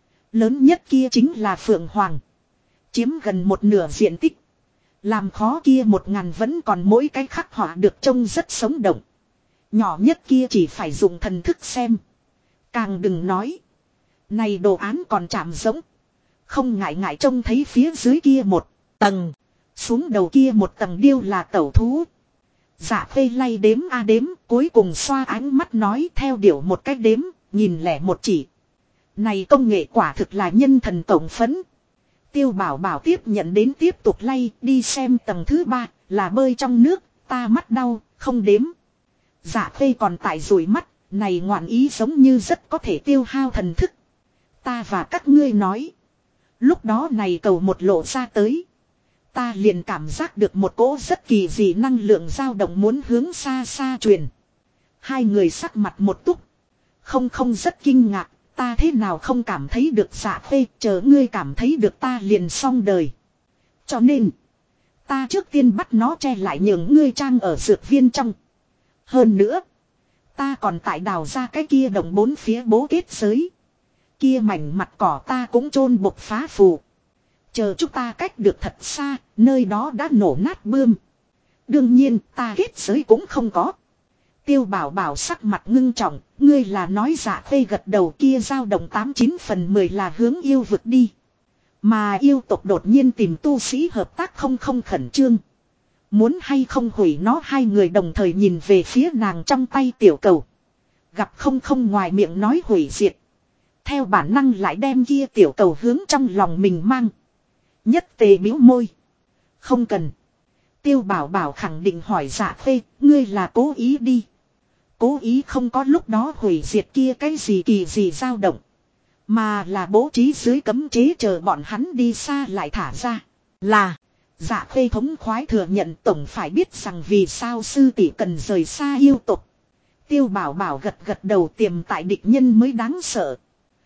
Lớn nhất kia chính là Phượng Hoàng. Chiếm gần một nửa diện tích. Làm khó kia 1000 vẫn còn mỗi cái khắc họa được trông rất sống động. Nhỏ nhất kia chỉ phải dùng thần thức xem. Càng đừng nói. Này đồ án còn chạm giống. Không ngại ngại trông thấy phía dưới kia một tầng. Xuống đầu kia một tầng điêu là tẩu thú. Dạ Khê lay đếm đếm. Cuối cùng xoa ánh mắt nói theo điểu một cách đếm. Nhìn lẻ một chỉ. Này công nghệ quả thực là nhân thần tổng phấn. Tiêu Bảo Bảo tiếp nhận đến tiếp tục lay. Đi xem tầng thứ 3 là bơi trong nước. Ta mắt đau không đếm. Dạ Khê còn tại rủi mắt. Này ngoạn ý giống như rất có thể tiêu hao thần thức. Ta và các ngươi nói. Lúc đó này cầu một lộ ra tới. Ta liền cảm giác được một cỗ rất kỳ dị năng lượng dao động muốn hướng xa xa truyền. Hai người sắc mặt một túc. Không rất kinh ngạc. Ta thế nào không cảm thấy được Dạ Khê. Chờ ngươi cảm thấy được ta liền xong đời. Cho nên. Ta trước tiên bắt nó che lại nhường ngươi trang ở dược viên trong. Hơn nữa. Ta còn tại đào ra cái kia đồng 4 phía bố kết giới. Kia mảnh mặt cỏ ta cũng chôn bộc phá phù. Chờ chúng ta cách được thật xa, nơi đó đã nổ nát bươm. Đương nhiên ta kết giới cũng không có. Tiêu Bảo Bảo sắc mặt ngưng trọng, ngươi là nói Dạ Khê gật đầu kia dao động 89/10 là hướng yêu vực đi. Mà yêu tộc đột nhiên tìm tu sĩ hợp tác không khẩn trương. Muốn hay không hủy nó, hai người đồng thời nhìn về phía nàng trong tay tiểu cầu. Gặp không ngoài miệng nói hủy diệt. Theo bản năng lại đem kia tiểu cầu hướng trong lòng mình mang. Nhất tề bĩu môi. Không cần. Tiêu Bảo Bảo khẳng định hỏi Dạ Khê, ngươi là cố ý đi. Cố ý không có lúc đó hủy diệt kia cái gì kỳ gì dao động. Mà là bố trí dưới cấm chế chờ bọn hắn đi xa lại thả ra. Là. Dạ Khê thống khoái thừa nhận tổng phải biết rằng vì sao sư tỷ cần rời xa yêu tục. Tiêu Bảo Bảo gật đầu tiềm tại địch nhân mới đáng sợ.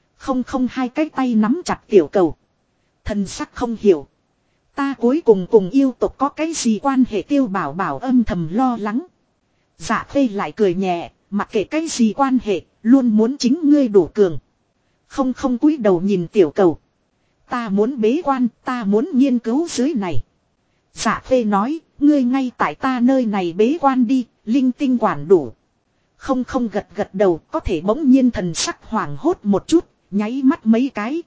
Không hai cái tay nắm chặt tiểu cầu. Thần sắc không hiểu. Ta cuối cùng yêu tục có cái gì quan hệ Tiêu Bảo Bảo âm thầm lo lắng. Dạ Khê lại cười nhẹ, mặc kệ cái gì quan hệ, luôn muốn chính ngươi đủ cường. Không cúi đầu nhìn tiểu cầu. Ta muốn bế quan, ta muốn nghiên cứu dưới này. Dạ Khê nói, ngươi ngay tại ta nơi này bế quan đi, linh tinh quản đủ. Không gật đầu, có thể bỗng nhiên thần sắc hoảng hốt một chút, nháy mắt mấy cái,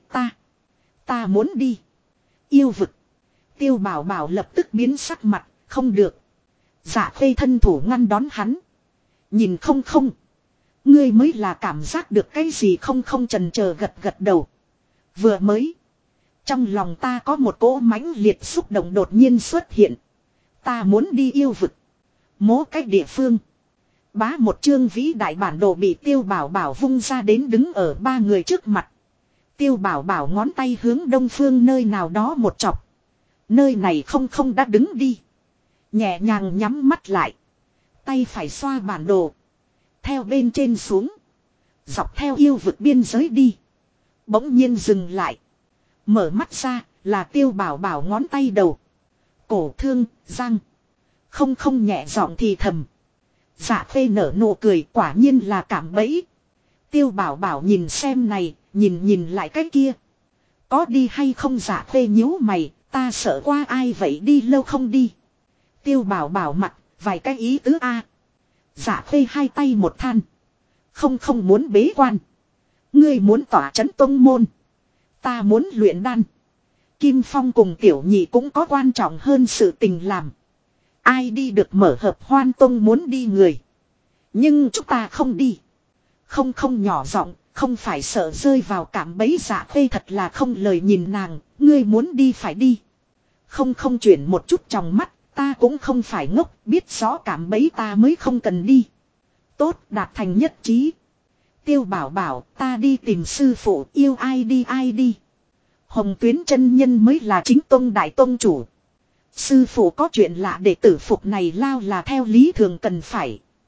ta muốn đi. Yêu vực. Tiêu Bảo Bảo lập tức biến sắc mặt, không được. Dạ Khê thân thủ ngăn đón hắn. Nhìn không. Ngươi mới là cảm giác được cái gì không chần chờ gật đầu. Vừa mới. Trong lòng ta có một cỗ mãnh liệt xúc động đột nhiên xuất hiện. Ta muốn đi yêu vực. Mố cách địa phương. Bá một chương vĩ đại bản đồ bị Tiêu Bảo Bảo vung ra đến đứng ở ba người trước mặt. Tiêu Bảo Bảo ngón tay hướng đông phương nơi nào đó một chọc. Nơi này không đã đứng đi. Nhẹ nhàng nhắm mắt lại. Tay phải xoa bản đồ. Theo bên trên xuống. Dọc theo yêu vực biên giới đi. Bỗng nhiên dừng lại. Mở mắt ra là Tiêu Bảo Bảo ngón tay đầu. Cổ thương, răng. Không nhẹ giọng thì thầm. Dạ Khê nở nụ cười quả nhiên là cảm bẫy. Tiêu Bảo Bảo nhìn xem này, nhìn lại cái kia. Có đi hay không Dạ Khê nhíu mày, ta sợ qua ai vậy đi lâu không đi. Tiêu Bảo Bảo mặt, vài cái ý tứ a. Dạ Khê hai tay một than. Không muốn bế quan. Ngươi muốn tỏa trấn tông môn. Ta muốn luyện đan. Kim Phong cùng Tiểu Nhị cũng có quan trọng hơn sự tình làm. Ai đi được mở hợp Hoan Tông muốn đi người. Nhưng chúng ta không đi. Không nhỏ giọng, không phải sợ rơi vào cảm bẫy. Dạ Khê thật là không lời nhìn nàng, ngươi muốn đi phải đi. Không chuyển một chút trong mắt, ta cũng không phải ngốc, biết rõ cảm bẫy ta mới không cần đi. Tốt, đạt thành nhất trí. Tiêu Bảo Bảo, ta đi tìm sư phụ, yêu ai đi. Hồng Tuyến chân nhân mới là chính tông đại tông chủ. Sư phụ có chuyện lạ để tử phục này lao là theo lý thường cần phải.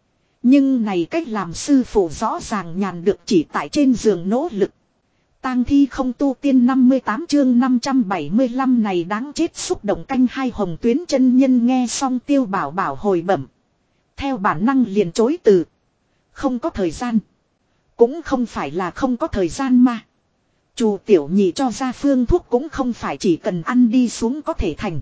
Nhưng này cách làm sư phụ rõ ràng nhàn được chỉ tại trên giường nỗ lực. Tang thi không tu tiên 58 chương 575 này đáng chết xúc động canh hai Hồng Tuyến chân nhân nghe xong Tiêu Bảo Bảo hồi bẩm. Theo bản năng liền chối từ. Không có thời gian. Cũng không phải là không có thời gian mà. Chu tiểu nhị cho ra phương thuốc cũng không phải chỉ cần ăn đi xuống có thể thành.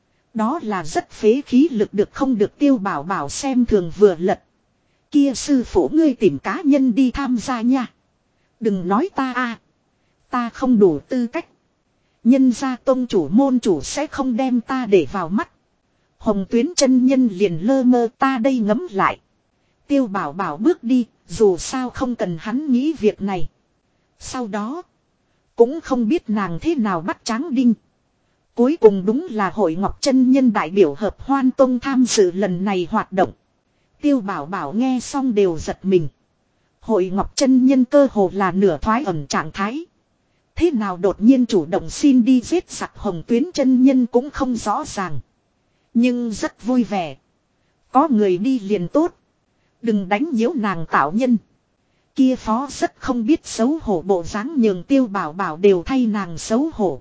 Đó là rất phế khí lực được không được Tiêu Bảo Bảo xem thường vừa lật. Kia sư phụ ngươi tìm cá nhân đi tham gia nha. Đừng nói ta a, ta không đủ tư cách. Nhân gia tông chủ môn chủ sẽ không đem ta để vào mắt. Hồng Tuyến chân nhân liền lơ mơ ta đây ngấm lại. Tiêu Bảo Bảo bước đi, dù sao không cần hắn nghĩ việc này. Sau đó, cũng không biết nàng thế nào bắt Tráng Đinh. Cuối cùng đúng là Hội Ngọc chân nhân đại biểu Hợp Hoan Tông tham dự lần này hoạt động. Tiêu Bảo Bảo nghe xong đều giật mình. Hội Ngọc chân nhân cơ hồ là nửa thoái ẩn trạng thái. Thế nào đột nhiên chủ động xin đi giết giặc Hồng Tuyến chân nhân cũng không rõ ràng. Nhưng rất vui vẻ. Có người đi liền tốt. Đừng đánh nhiễu nàng tạo nhân. Kia phó rất không biết xấu hổ bộ dáng nhường Tiêu Bảo Bảo đều thay nàng xấu hổ.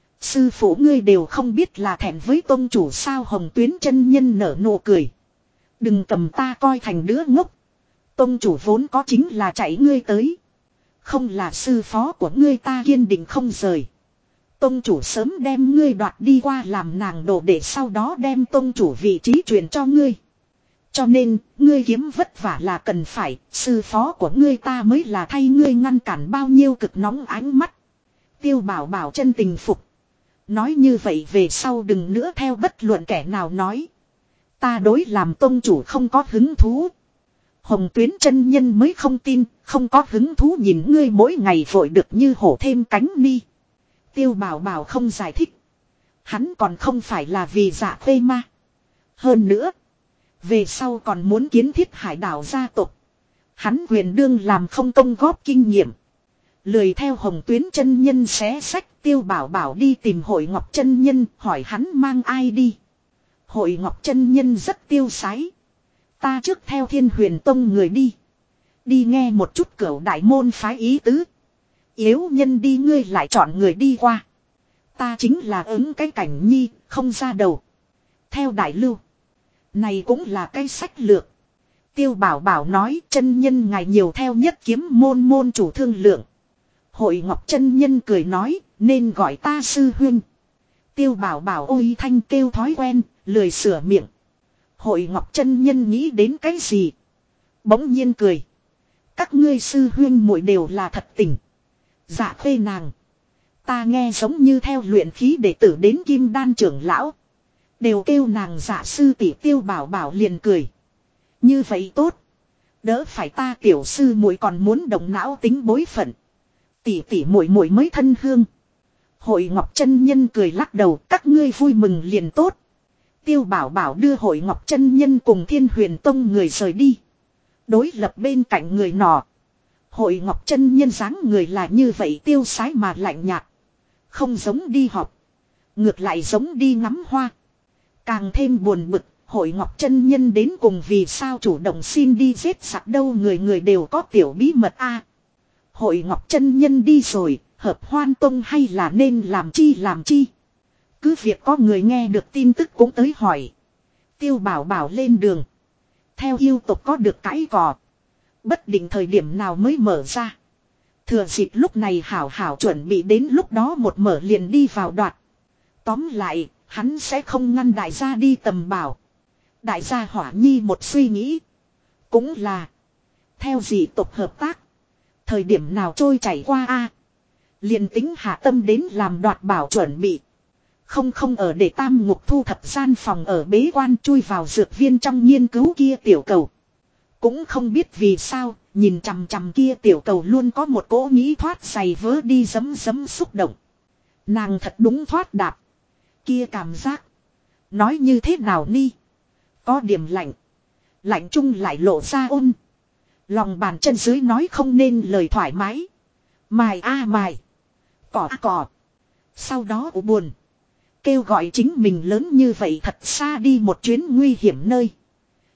Sư phụ ngươi đều không biết là thẹn với tông chủ sao Hồng Tuyến chân nhân nở nụ cười. Đừng cầm ta coi thành đứa ngốc. Tông chủ vốn có chính là chạy ngươi tới. Không là sư phó của ngươi ta kiên định không rời. Tông chủ sớm đem ngươi đoạt đi qua làm nàng đồ để sau đó đem tông chủ vị trí truyền cho ngươi. Cho nên, ngươi kiếm vất vả là cần phải, sư phó của ngươi ta mới là thay ngươi ngăn cản bao nhiêu cực nóng ánh mắt. Tiêu Bảo Bảo chân tình phục. Nói như vậy về sau đừng nữa theo bất luận kẻ nào nói. Ta đối làm tông chủ không có hứng thú. Hồng Tuyến chân nhân mới không tin, không có hứng thú nhìn ngươi mỗi ngày vội được như hổ thêm cánh mi. Tiêu Bảo Bảo không giải thích. Hắn còn không phải là vì dạ khê ma. Hơn nữa, về sau còn muốn kiến thiết hải đảo gia tộc. Hắn quyền đương làm không công góp kinh nghiệm. Lười theo Hồng Tuyến chân nhân xé sách Tiêu Bảo Bảo đi tìm Hội Ngọc chân nhân hỏi hắn mang ai đi. Hội Ngọc chân nhân rất tiêu sái. Ta trước theo Thiên Huyền Tông người đi. Đi nghe một chút cửu đại môn phái ý tứ. Yếu nhân đi ngươi lại chọn người đi qua. Ta chính là ứng cái cảnh nhi, không ra đầu. Theo đại lưu. Này cũng là cái sách lược. Tiêu Bảo Bảo nói chân nhân ngài nhiều theo nhất kiếm môn môn chủ thương lượng. Hội Ngọc chân nhân cười nói nên gọi ta sư huynh. Tiêu Bảo Bảo ôi thanh kêu thói quen, lười sửa miệng. Hội Ngọc chân nhân nghĩ đến cái gì? Bỗng nhiên cười. Các ngươi sư huynh muội đều là thật tình. Dạ khê nàng. Ta nghe giống như theo luyện khí đệ tử đến Kim Đan trưởng lão. Đều kêu nàng dạ sư tỷ Tiêu Bảo Bảo liền cười. Như vậy tốt. Đỡ phải ta tiểu sư muội còn muốn động não tính bối phận. Tỷ tỷ muội muội mới thân hương. Hội Ngọc chân nhân cười lắc đầu các ngươi vui mừng liền tốt. Tiêu Bảo Bảo đưa Hội Ngọc chân nhân cùng Thiên Huyền Tông người rời đi. Đối lập bên cạnh người nọ. Hội Ngọc chân nhân dáng người là như vậy tiêu sái mà lạnh nhạt. Không giống đi họp. Ngược lại giống đi ngắm hoa. Càng thêm buồn bực, Hội Ngọc chân nhân đến cùng vì sao chủ động xin đi giết giặc đâu người người đều có tiểu bí mật a. Hội Ngọc chân nhân đi rồi, Hợp Hoan Tông hay là nên làm chi làm chi. Cứ việc có người nghe được tin tức cũng tới hỏi. Tiêu Bảo Bảo lên đường. Theo yêu tục có được cãi cò. Bất định thời điểm nào mới mở ra. Thừa dịp lúc này hảo hảo chuẩn bị đến lúc đó một mở liền đi vào đoạt. Tóm lại, hắn sẽ không ngăn đại gia đi tầm bảo. Đại gia Hỏa Nhi một suy nghĩ. Cũng là. Theo dị tục hợp tác. Thời điểm nào trôi chảy qua a liền tính hạ tâm đến làm đoạt bảo chuẩn bị. Không ở để tam ngục thu thập gian phòng ở bế quan chui vào dược viên trong nghiên cứu kia tiểu cầu. Cũng không biết vì sao, nhìn chằm chằm kia tiểu cầu luôn có một cỗ nghĩ thoát giày vớ đi giấm giấm xúc động. Nàng thật đúng thoát đạp. Kia cảm giác. Nói như thế nào ni? Có điểm lạnh. Lạnh chung lại lộ ra ôn. Lòng bàn chân dưới nói không nên lời thoải mái. Mài a mài. Cỏ a cỏ. Sau đó buồn. Kêu gọi chính mình lớn như vậy thật xa đi một chuyến nguy hiểm nơi.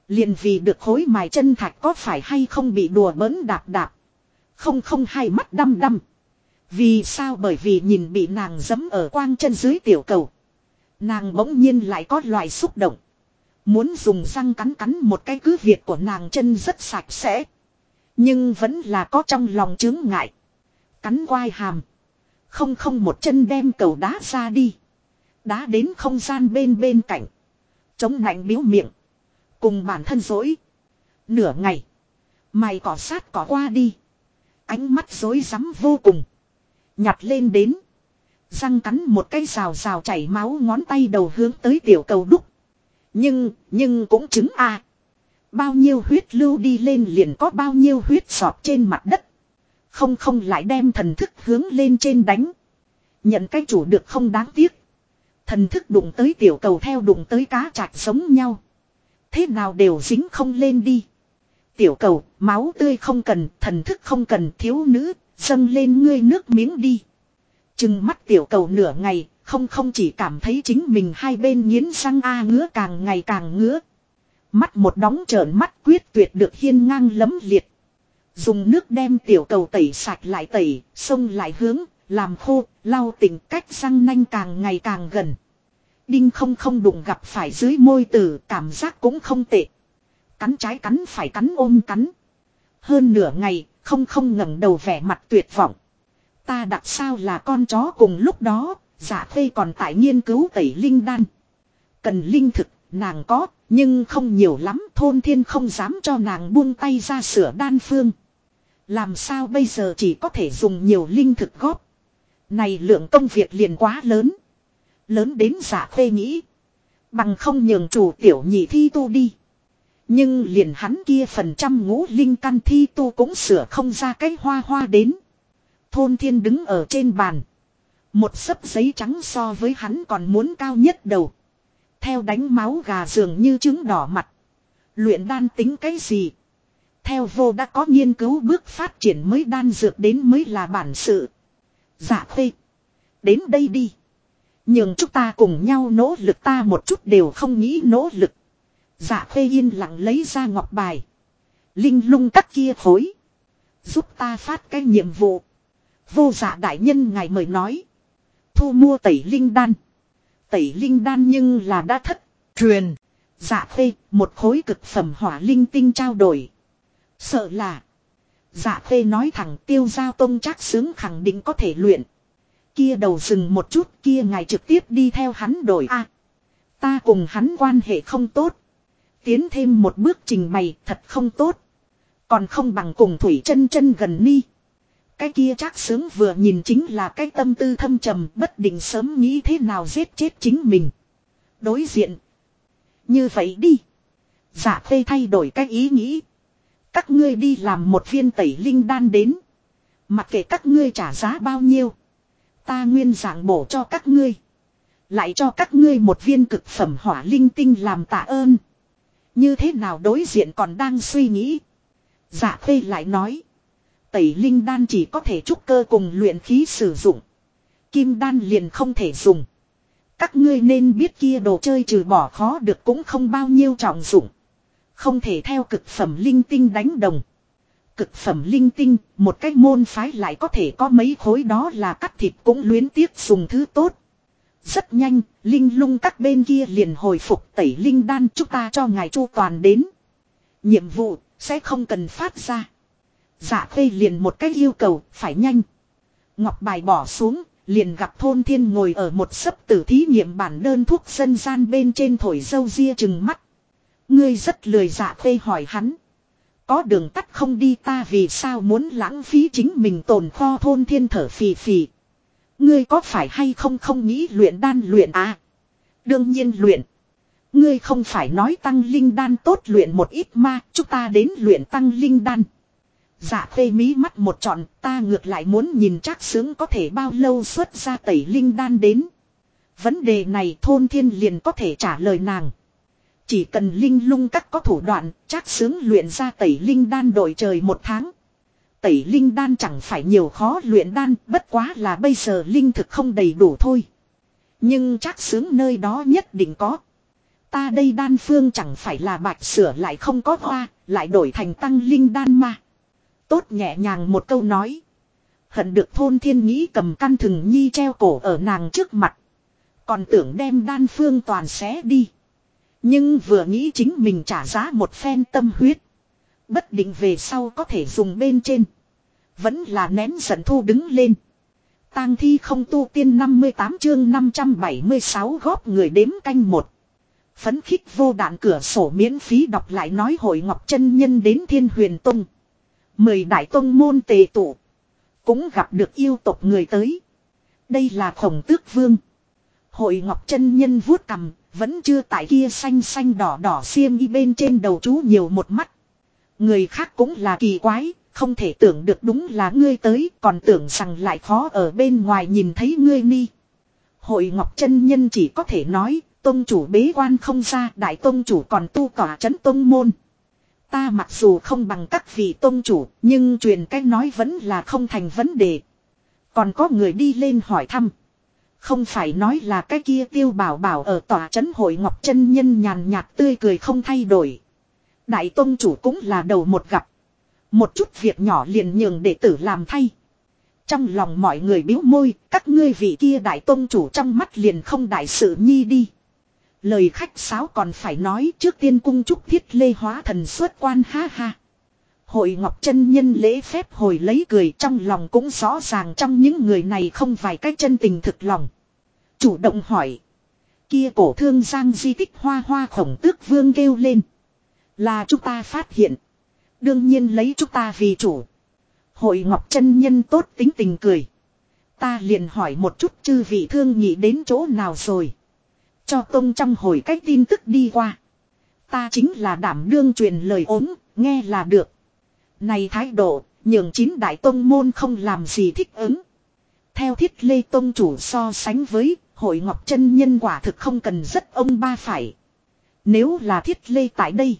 Liền vì được khối mài chân thạch có phải hay không bị đùa bỡn đạp đạp. Không không hai mắt đăm đăm. Vì sao? Bởi vì nhìn bị nàng giẫm ở quang chân dưới tiểu cầu. Nàng bỗng nhiên lại có loại xúc động. Muốn dùng răng cắn cắn một cái, cứ việc của nàng chân rất sạch sẽ. Nhưng vẫn là có trong lòng chướng ngại. Cắn quai hàm. Không không một chân đem cầu đá ra đi. Đá đến không gian bên cạnh. Chống nạnh biếu miệng. Cùng bản thân dỗi. Nửa ngày. Mày cỏ sát cỏ qua đi. Ánh mắt rối rắm vô cùng. Nhặt lên đến. Răng cắn một cái rào rào chảy máu ngón tay đầu hướng tới tiểu cầu đúc. Nhưng cũng chứng a. Bao nhiêu huyết lưu đi lên liền có bao nhiêu huyết sọt trên mặt đất. Không không lại đem thần thức hướng lên trên đánh. Nhận cái chủ được không đáng tiếc. Thần thức đụng tới tiểu cầu theo đụng tới cá trạch giống nhau. Thế nào đều dính không lên đi. Tiểu cầu, máu tươi không cần, thần thức không cần, thiếu nữ, dâng lên ngươi nước miếng đi. Chừng mắt tiểu cầu nửa ngày, không chỉ cảm thấy chính mình hai bên nghiến răng ngứa càng ngày càng ngứa. Mắt một đóng trợn mắt quyết tuyệt được hiên ngang lấm liệt. Dùng nước đem tiểu cầu tẩy sạch lại tẩy, xông lại hướng, làm khô, lau tỉnh cách răng nanh càng ngày càng gần. Đinh không không đụng gặp phải dưới môi tử, cảm giác cũng không tệ. Cắn trái cắn phải cắn ôm cắn. Hơn nửa ngày, không không ngẩng đầu vẻ mặt tuyệt vọng. Ta đặt sao là con chó cùng lúc đó, Dạ Khê còn tại nghiên cứu tẩy linh đan. Cần linh thực, nàng có, nhưng không nhiều lắm, thôn thiên không dám cho nàng buông tay ra sửa đan phương. Làm sao bây giờ chỉ có thể dùng nhiều linh thực góp. Này lượng công việc liền quá lớn. Lớn đến Dạ Khê nghĩ. Bằng không nhường chủ tiểu nhị thi tu đi. Nhưng liền hắn kia phần trăm ngũ linh căn thi tu cũng sửa không ra cái hoa hoa đến. Thôn thiên đứng ở trên bàn. Một xấp giấy trắng so với hắn còn muốn cao nhất đầu. Theo đánh máu gà dường như trứng đỏ mặt. Luyện đan tính cái gì? Theo vô đã có nghiên cứu bước phát triển mới đan dược đến mới là bản sự. Dạ Khê. Đến đây đi. Nhưng chúng ta cùng nhau nỗ lực, ta một chút đều không nghĩ nỗ lực. Dạ Khê yên lặng lấy ra ngọc bài. Linh lung các kia khối. Giúp ta phát cái nhiệm vụ. Vô Dạ đại nhân ngài mời nói. Thu mua tẩy linh đan. Tẩy linh đan nhưng là đã thất truyền. Dạ Khê một khối cực phẩm hỏa linh tinh trao đổi. Sợ là. Dạ Khê nói thẳng Tiêu Giao Tông chắc xứng khẳng định có thể luyện. Kia đầu dừng một chút, kia ngài trực tiếp đi theo hắn đổi a. Ta cùng hắn quan hệ không tốt. Tiến thêm một bước trình bày thật không tốt. Còn không bằng cùng Thủy Chân Chân gần ni. Cái kia chắc sướng vừa nhìn chính là cái tâm tư thâm trầm, bất định sớm nghĩ thế nào giết chết chính mình. Đối diện. Như vậy đi. Dạ Khê thay đổi cái ý nghĩ. Các ngươi đi làm một viên tẩy linh đan đến. Mặc kệ các ngươi trả giá bao nhiêu. Ta nguyên dạng bổ cho các ngươi. Lại cho các ngươi một viên cực phẩm hỏa linh tinh làm tạ ơn. Như thế nào? Đối diện còn đang suy nghĩ. Dạ Khê lại nói. Tẩy linh đan chỉ có thể trúc cơ cùng luyện khí sử dụng. Kim đan liền không thể dùng. Các ngươi nên biết kia đồ chơi trừ bỏ khó được cũng không bao nhiêu trọng dụng. Không thể theo cực phẩm linh tinh đánh đồng. Cực phẩm linh tinh, một cái môn phái lại có thể có mấy khối, đó là cắt thịt cũng luyến tiếc dùng thứ tốt. Rất nhanh, linh lung các bên kia liền hồi phục tẩy linh đan, chúng ta cho ngài chu toàn đến. Nhiệm vụ, sẽ không cần phát ra. Dạ Khê liền một cái yêu cầu, phải nhanh. Ngọc bài bỏ xuống, liền gặp Thôn Thiên ngồi ở một sấp tử thí nghiệm bản đơn thuốc dân gian bên trên thổi râu ria chừng mắt. Ngươi rất lười. Dạ Khê hỏi hắn. Có đường tắt không đi, ta vì sao muốn lãng phí chính mình tồn kho? Thôn Thiên thở phì phì. Ngươi có phải hay không nghĩ luyện đan luyện à? Đương nhiên luyện. Ngươi không phải nói tăng linh đan tốt luyện một ít mà, chúng ta đến luyện tăng linh đan. Dạ Khê mí mắt một trọn, ta ngược lại muốn nhìn chắc sướng có thể bao lâu xuất ra tẩy linh đan đến. Vấn đề này Thôn Thiên liền có thể trả lời nàng. Chỉ cần linh lung các có thủ đoạn, chắc sướng luyện ra tẩy linh đan đổi trời một tháng. Tẩy linh đan chẳng phải nhiều khó luyện đan, bất quá là bây giờ linh thực không đầy đủ thôi. Nhưng chắc sướng nơi đó nhất định có. Ta đây đan phương chẳng phải là bạch sửa lại không có hoa, lại đổi thành tăng linh đan mà. Tốt nhẹ nhàng một câu nói. Hận được thôn thiên nghĩ cầm căn thừng nhi treo cổ ở nàng trước mặt. Còn tưởng đem đan phương toàn xé đi. Nhưng vừa nghĩ chính mình trả giá một phen tâm huyết. Bất định về sau có thể dùng bên trên. Vẫn là nén giận thu đứng lên. Tang thi không tu tiên 58 chương 576 góp người đếm canh một. Phấn khích vô đạn cửa sổ miễn phí đọc lại nói hội Ngọc chân nhân đến Thiên Huyền Tông. 10 đại tông môn tề tụ. Cũng gặp được yêu tộc người tới. Đây là Khổng Tước Vương. Hội Ngọc chân nhân vuốt cằm, vẫn chưa tại kia xanh xanh đỏ đỏ xiêm y bên trên đầu chú nhiều một mắt. Người khác cũng là kỳ quái, không thể tưởng được đúng là ngươi tới, còn tưởng rằng lại khó ở bên ngoài nhìn thấy ngươi ni. Hội Ngọc chân nhân chỉ có thể nói, tông chủ bế quan không ra, đại tông chủ còn tu tỏa trấn tông môn. Ta mặc dù không bằng các vị tông chủ, nhưng truyền cách nói vẫn là không thành vấn đề. Còn có người đi lên hỏi thăm. Không phải nói là cái kia Tiêu Bảo Bảo ở tòa trấn Hội Ngọc chân nhân nhàn nhạt tươi cười không thay đổi. Đại tông chủ cũng là đầu một gặp. Một chút việc nhỏ liền nhường đệ tử làm thay. Trong lòng mọi người biếu môi, các ngươi vị kia đại tông chủ trong mắt liền không đại sự nhi đi. Lời khách sáo còn phải nói trước tiên cung chúc Thiết Lê hóa thần xuất quan ha ha. Hội Ngọc chân nhân lễ phép hồi lấy cười, trong lòng cũng rõ ràng trong những người này không vài cái chân tình thực lòng. Chủ động hỏi. Kia cổ thương giang di tích hoa hoa Khổng Tước Vương kêu lên. Là chúng ta phát hiện. Đương nhiên lấy chúng ta vì chủ. Hội Ngọc chân nhân tốt tính tình cười. Ta liền hỏi một chút chư vị thương nhị đến chỗ nào rồi. Cho tông trong hồi cách tin tức đi qua. Ta chính là đảm đương truyền lời ốm, nghe là được. Này thái độ, nhường 9 đại tông môn không làm gì thích ứng. Theo Thiết Lê tông chủ so sánh với, Hội Ngọc chân nhân quả thực không cần rất ông ba phải. Nếu là Thiết Lê tại đây,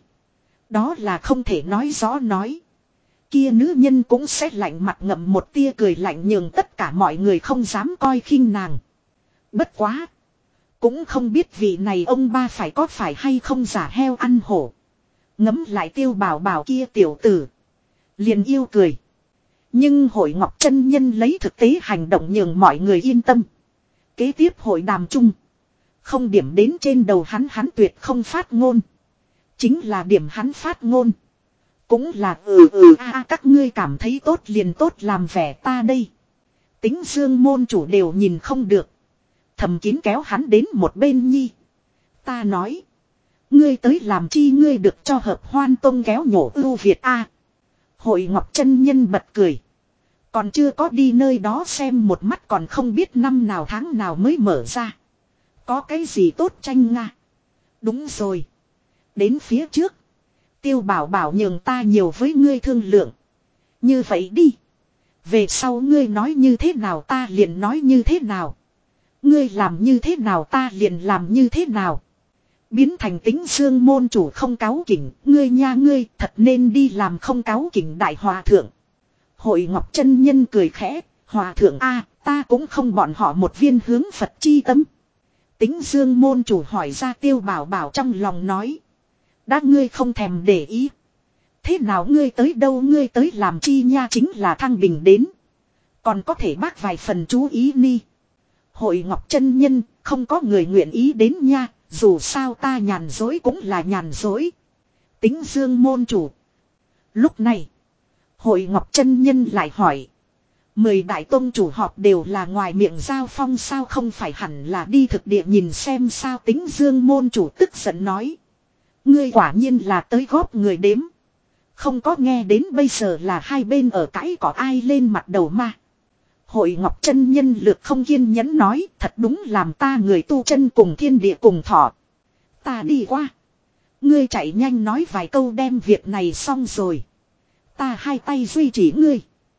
đó là không thể nói rõ nói. Kia nữ nhân cũng sẽ lạnh mặt ngậm một tia cười lạnh nhường tất cả mọi người không dám coi khinh nàng. Bất quá. Cũng không biết vị này ông ba phải có phải hay không giả heo ăn hổ. Ngấm lại Tiêu Bảo Bảo kia tiểu tử. Liền yêu cười. Nhưng Hội Ngọc chân nhân lấy thực tế hành động nhường mọi người yên tâm. Kế tiếp hội đàm chung. Không điểm đến trên đầu hắn tuyệt không phát ngôn. Chính là điểm hắn phát ngôn. Cũng là các ngươi cảm thấy tốt liền tốt làm vẻ ta đây. Tính Dương môn chủ đều nhìn không được. Thầm kín kéo hắn đến một bên nhi. Ta nói. Ngươi tới làm chi ngươi được cho hợp Hoan Tông kéo nhổ ưu Việt a. Hội Ngọc chân nhân bật cười. Còn chưa có đi nơi đó xem một mắt còn không biết năm nào tháng nào mới mở ra. Có cái gì tốt tranh nga. Đúng rồi. Đến phía trước. Tiêu Bảo Bảo nhường ta nhiều với ngươi thương lượng. Như vậy đi. Về sau ngươi nói như thế nào ta liền nói như thế nào. Ngươi làm như thế nào ta liền làm như thế nào. Biến thành Tính Dương môn chủ không cáu kỉnh. Ngươi nha ngươi thật nên đi làm không cáu kỉnh đại hòa thượng. Hội Ngọc chân nhân cười khẽ. Hòa thượng a ta cũng không bọn họ một viên hướng Phật chi tâm. Tính Dương môn chủ hỏi ra Tiêu Bảo Bảo trong lòng nói. Đã ngươi không thèm để ý. Thế nào ngươi tới đâu ngươi tới làm chi nha chính là Thăng Bình đến. Còn có thể bác vài phần chú ý ni. Hội Ngọc chân nhân không có người nguyện ý đến nha. Dù sao ta nhàn dối cũng là nhàn dối. Tính Dương môn chủ. Lúc này. Hội Ngọc chân nhân lại hỏi. 10 đại tông chủ họp đều là ngoài miệng giao phong sao không phải hẳn là đi thực địa nhìn xem sao. Tính Dương môn chủ tức giận nói. Ngươi quả nhiên là tới góp người đếm. Không có nghe đến bây giờ là hai bên ở cãi có ai lên mặt đầu mà. Hội Ngọc chân nhân lược không kiên nhẫn nói thật đúng làm ta người tu chân cùng thiên địa cùng thọ. Ta đi qua. Ngươi chạy nhanh nói vài câu đem việc này xong rồi. Ta hai tay duy trì ngươi.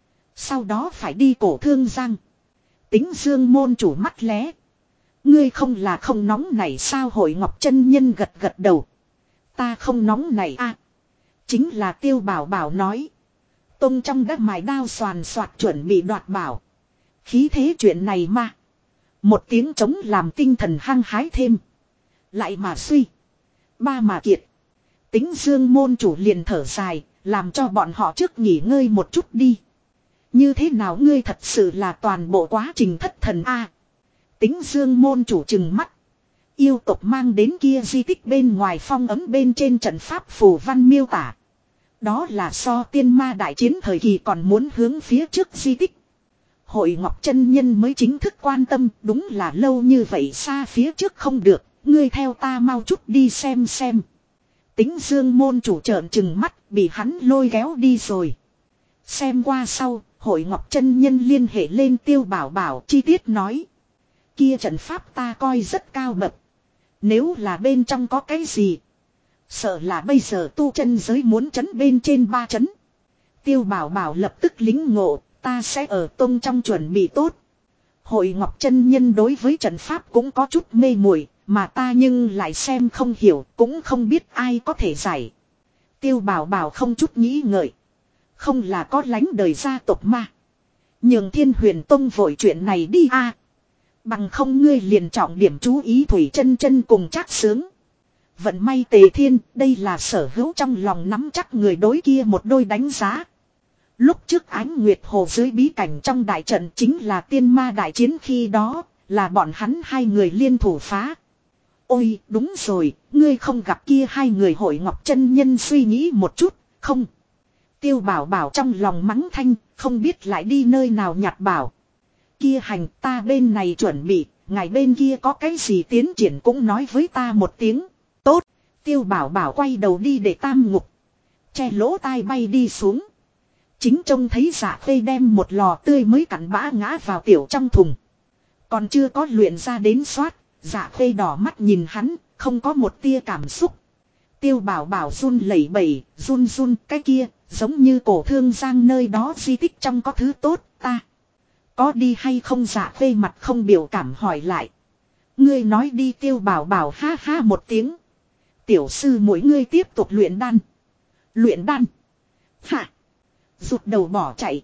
Sau đó phải đi cổ thương giang. Tính Dương môn chủ mắt lé. Ngươi không là không nóng này sao Hội Ngọc chân nhân gật gật đầu. Ta không nóng này a. Chính là Tiêu Bảo Bảo nói. Tông trong đất mài đao xoàn xoạt chuẩn bị đoạt bảo. Khí thế chuyện này mà. Một tiếng trống làm tinh thần hăng hái thêm. Lại mà suy. Ba mà kiệt. Tính Dương môn chủ liền thở dài, làm cho bọn họ trước nghỉ ngơi một chút đi. Như thế nào ngươi thật sự là toàn bộ quá trình thất thần a? Tính Dương môn chủ trừng mắt. Yêu tộc mang đến kia di tích bên ngoài phong ấm bên trên trận pháp phù văn miêu tả. Đó là so tiên ma đại chiến thời kỳ còn muốn hướng phía trước di tích. Hội Ngọc chân nhân mới chính thức quan tâm, đúng là lâu như vậy xa phía trước không được, ngươi theo ta mau chút đi xem xem. Tính Dương môn chủ trợn trừng mắt, bị hắn lôi kéo đi rồi. Xem qua sau, Hội Ngọc chân nhân liên hệ lên Tiêu Bảo Bảo chi tiết nói. Kia trận pháp ta coi rất cao bậc. Nếu là bên trong có cái gì, sợ là bây giờ tu chân giới muốn chấn bên trên 3 chấn. Tiêu Bảo Bảo lập tức lính ngộ, ta sẽ ở tông trong chuẩn bị tốt. Hội Ngọc chân nhân đối với trận pháp cũng có chút mê muội, mà ta nhưng lại xem không hiểu, cũng không biết ai có thể giải. Tiêu Bảo Bảo không chút nghĩ ngợi. Không là có lánh đời gia tộc ma. Nhường Thiên Huyền Tông vội chuyện này đi a. Bằng không ngươi liền trọng điểm chú ý Thủy Chân Chân cùng Trác Sướng. Vận may Tề Thiên, đây là sở hữu trong lòng nắm chắc người đối kia một đôi đánh giá. Lúc trước Ánh Nguyệt Hồ dưới bí cảnh trong đại trận chính là tiên ma đại chiến khi đó, là bọn hắn hai người liên thủ phá. Ôi, đúng rồi, ngươi không gặp kia hai người. Hội Ngọc chân nhân suy nghĩ một chút, không. Tiêu Bảo Bảo trong lòng mắng thanh, không biết lại đi nơi nào nhặt bảo. Kia hành ta bên này chuẩn bị, ngài bên kia có cái gì tiến triển cũng nói với ta một tiếng. Tốt, Tiêu Bảo Bảo quay đầu đi để tam ngục. Che lỗ tai bay đi xuống. Chính trông thấy Dạ Khê đem một lò tươi mới cặn bã ngã vào tiểu trong thùng. Còn chưa có luyện ra đến soát, Dạ Khê đỏ mắt nhìn hắn, không có một tia cảm xúc. Tiêu Bảo Bảo run lẩy bẩy, run run cái kia, giống như cổ thương giang nơi đó di tích trong có thứ tốt, ta. Có đi hay không? Dạ Khê mặt không biểu cảm hỏi lại. Ngươi nói đi. Tiêu Bảo Bảo ha ha một tiếng. Tiểu sư mỗi ngươi tiếp tục luyện đan. Luyện đan. Hả? Rụt đầu bỏ chạy.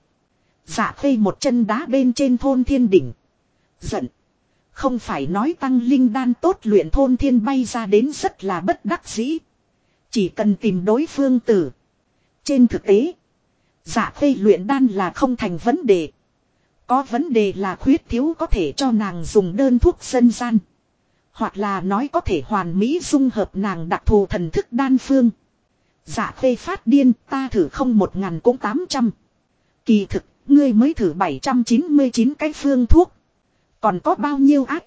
Dạ Khê một chân đá bên trên Thôn Thiên đỉnh. Giận. Không phải nói tăng linh đan tốt luyện. Thôn Thiên bay ra đến rất là bất đắc dĩ. Chỉ cần tìm đối phương tử. Trên thực tế, Dạ Khê luyện đan là không thành vấn đề. Có vấn đề là khuyết thiếu có thể cho nàng dùng đơn thuốc dân gian. Hoặc là nói có thể hoàn mỹ dung hợp nàng đặc thù thần thức đan phương. Dạ Khê phát điên, ta thử không 1000 cũng 800. Kỳ thực, ngươi mới thử 799 cái phương thuốc. Còn có bao nhiêu ác?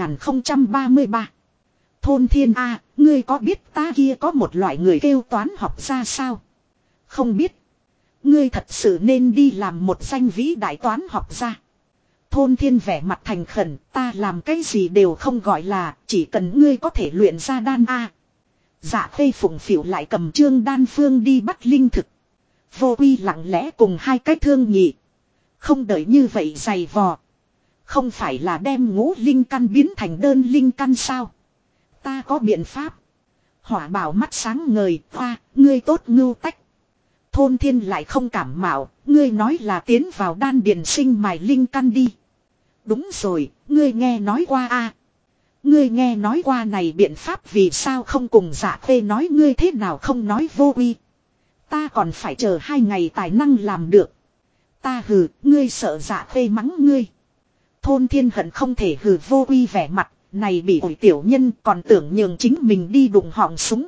1033. Thôn Thiên A, ngươi có biết ta kia có một loại người kêu toán học ra sao? Không biết. Ngươi thật sự nên đi làm một danh vĩ đại toán học gia. Thôn Thiên vẻ mặt thành khẩn, ta làm cái gì đều không gọi là, chỉ cần ngươi có thể luyện ra đan A. Dạ Khê phụng phịu lại cầm trương đan phương đi bắt linh thực. Vô Uy lặng lẽ cùng hai cái thương nhị. Không đợi như vậy dày vò. Không phải là đem ngũ linh căn biến thành đơn linh căn sao? Ta có biện pháp. Hỏa Bảo mắt sáng ngời, hoa, ngươi tốt ngưu tách. Thôn Thiên lại không cảm mạo, ngươi nói là tiến vào đan điền sinh mài linh căn đi. Đúng rồi, ngươi nghe nói qua a? Ngươi nghe nói qua này biện pháp vì sao không cùng Dạ Khê nói? Ngươi thế nào không nói Vô Uy? Ta còn phải chờ 2 ngày tài năng làm được. Ta hừ, ngươi sợ Dạ Khê mắng ngươi. Thôn Thiên hận không thể hừ Vô Uy vẻ mặt, này bị ổi tiểu nhân còn tưởng nhường chính mình đi đụng họng súng.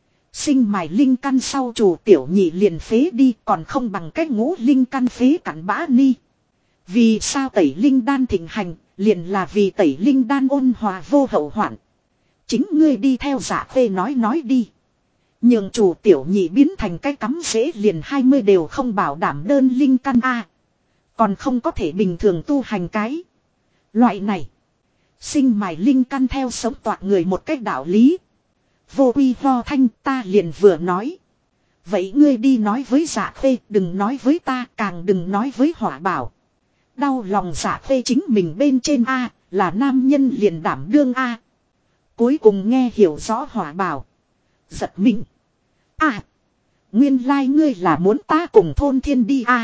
Sinh mài linh căn sau chủ tiểu nhị liền phế đi, còn không bằng cách ngũ linh căn phế cặn bã ni. Vì sao tẩy linh đan thịnh hành, liền là vì tẩy linh đan ôn hòa vô hậu hoạn. Chính ngươi đi theo Dạ Khê nói đi. Nhường chủ tiểu nhị biến thành cái cắm rễ liền 20 đều không bảo đảm đơn linh căn a. Còn không có thể bình thường tu hành cái loại này. Sinh mài linh căn theo sống toạc người một cách đạo lý. Vô Uy ho thanh, ta liền vừa nói. Vậy ngươi đi nói với Dạ Khê, đừng nói với ta, càng đừng nói với Hỏa Bảo. Đau lòng Dạ Khê chính mình bên trên a, là nam nhân liền đảm đương a. Cuối cùng nghe hiểu rõ Hỏa Bảo. Giật mình. À, nguyên lai ngươi là muốn ta cùng Thôn Thiên đi a.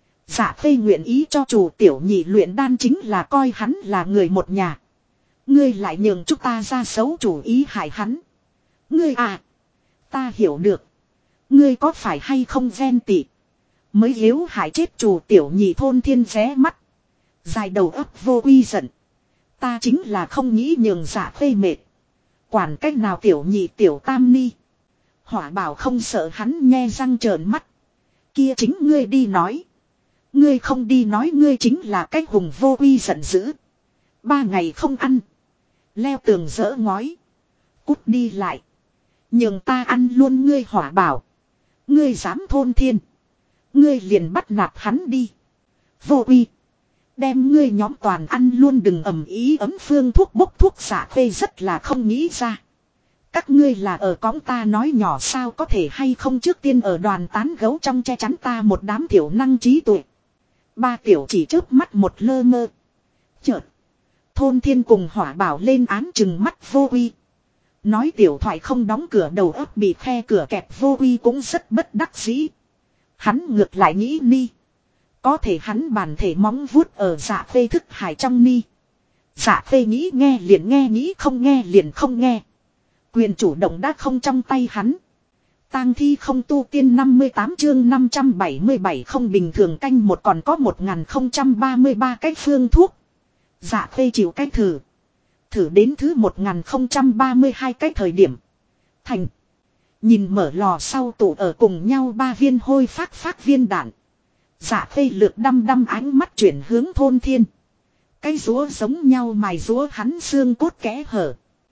Dạ Khê nguyện ý cho chủ tiểu nhị luyện đan chính là coi hắn là người một nhà. Ngươi lại nhường chúng ta ra xấu chủ ý hại hắn. Ngươi à. Ta hiểu được. Ngươi có phải hay không ghen tị. Mới yếu hại chết chủ tiểu nhị thôn thiên ré mắt. Dài đầu ấp vô uy giận. Ta chính là không nghĩ nhường Dạ Khê mệt. Quản cách nào tiểu nhị tiểu tam ni. Hỏa bảo không sợ hắn nghe răng trợn mắt. Kia chính ngươi đi nói. Ngươi không đi nói ngươi chính là cách hùng vô uy giận dữ. 3 ngày không ăn. Leo tường dỡ ngói. Cút đi lại. Nhường ta ăn luôn ngươi hỏa bảo. Ngươi dám thôn thiên. Ngươi liền bắt nạt hắn đi. Vô uy. Đem ngươi nhóm toàn ăn luôn đừng ầm ý ấm phương thuốc bốc thuốc xạ phê rất là không nghĩ ra. Các ngươi là ở cõng ta nói nhỏ sao có thể hay không trước tiên ở đoàn tán gấu trong che chắn ta một đám tiểu năng trí tuệ. 3 tiểu chỉ chớp mắt một lơ mơ. Chợt. Thôn thiên cùng hỏa bảo lên án chừng mắt vô uy. Nói tiểu thoại không đóng cửa đầu ấp bị khe cửa kẹp vô uy cũng rất bất đắc dĩ. Hắn ngược lại nghĩ ni. Có thể hắn bản thể móng vuốt ở Dạ Phê thức hải trong ni. Dạ Phê nghĩ nghe liền nghe, nghĩ không nghe liền không nghe. Quyền chủ động đã không trong tay hắn. Tang thi không tu tiên 58 chương 577 không bình thường canh một còn có 1033 cái phương thuốc. Dạ Phê chịu cách thử. Thử đến thứ 1032 cái thời điểm. Thành. Nhìn mở lò sau tủ ở cùng nhau 3 viên hôi phát viên đạn. Dạ Phê lược đăm ánh mắt chuyển hướng thôn thiên. Cái rúa giống nhau mài rúa hắn xương cốt kẽ hở.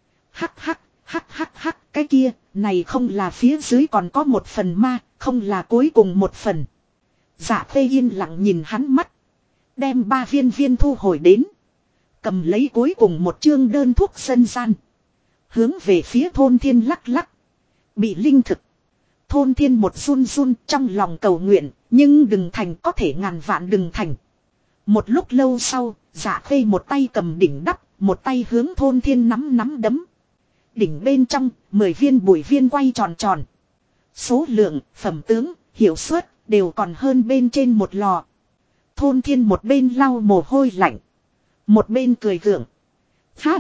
Hắc cái kia, này không là phía dưới còn có một phần ma, không là cuối cùng một phần. Dạ Phê yên lặng nhìn hắn mắt. Đem 3 viên thu hồi đến. Cầm lấy cuối cùng một chương đơn thuốc dân gian. Hướng về phía thôn thiên lắc. Bị linh thực. Thôn thiên một run trong lòng cầu nguyện. Nhưng đừng thành, có thể ngàn vạn đừng thành. Một lúc lâu sau, Dạ Khê một tay cầm đỉnh đắp, một tay hướng thôn thiên nắm đấm. Đỉnh bên trong, 10 viên bụi viên quay tròn. Số lượng, phẩm tướng, hiệu suất, đều còn hơn bên trên một lò. Thôn thiên một bên lau mồ hôi lạnh. Một bên cười gượng. Ha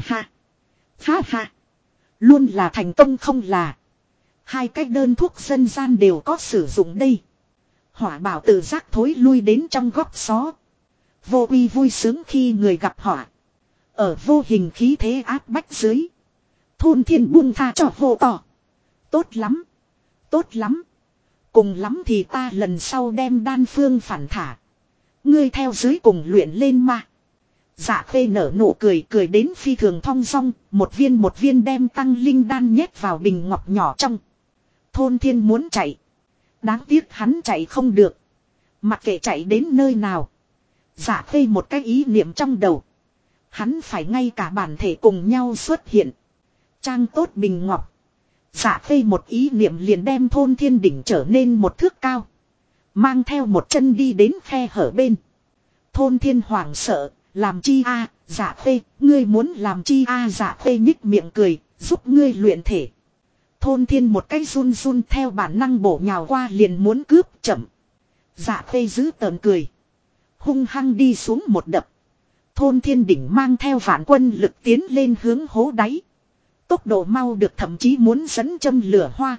ha. Luôn là thành công không là. 2 cái đơn thuốc dân gian đều có sử dụng đây. Hỏa bảo tự giác thối lui đến trong góc xó. Vô uy vui sướng khi người gặp hỏa. Ở vô hình khí thế áp bách dưới. Thôn thiên buông tha cho vô tỏ. Tốt lắm. Cùng lắm thì ta lần sau đem đan phương phản thả. Ngươi theo dưới cùng luyện lên ma. Dạ Khê nở nụ cười đến phi thường thong dong. Một viên đem tăng linh đan nhét vào bình ngọc nhỏ trong. Thôn thiên muốn chạy. Đáng tiếc hắn chạy không được. Mặc kệ chạy đến nơi nào. Dạ Khê một cái ý niệm trong đầu. Hắn phải ngay cả bản thể cùng nhau xuất hiện. Trang tốt bình ngọc. Dạ Khê một ý niệm liền đem thôn thiên đỉnh trở nên một thước cao. Mang theo một chân đi đến khe hở bên. Thôn thiên hoảng sợ. Làm chi a, Dạ Khê, ngươi muốn làm chi a? Dạ Khê nhích miệng cười, giúp ngươi luyện thể. Thôn thiên một cái run theo bản năng bổ nhào qua liền muốn cướp chậm. Dạ Khê giữ tợn cười. Hung hăng đi xuống một đập. Thôn thiên đỉnh mang theo vạn quân lực tiến lên hướng hố đáy. Tốc độ mau được thậm chí muốn dẫn châm lửa hoa.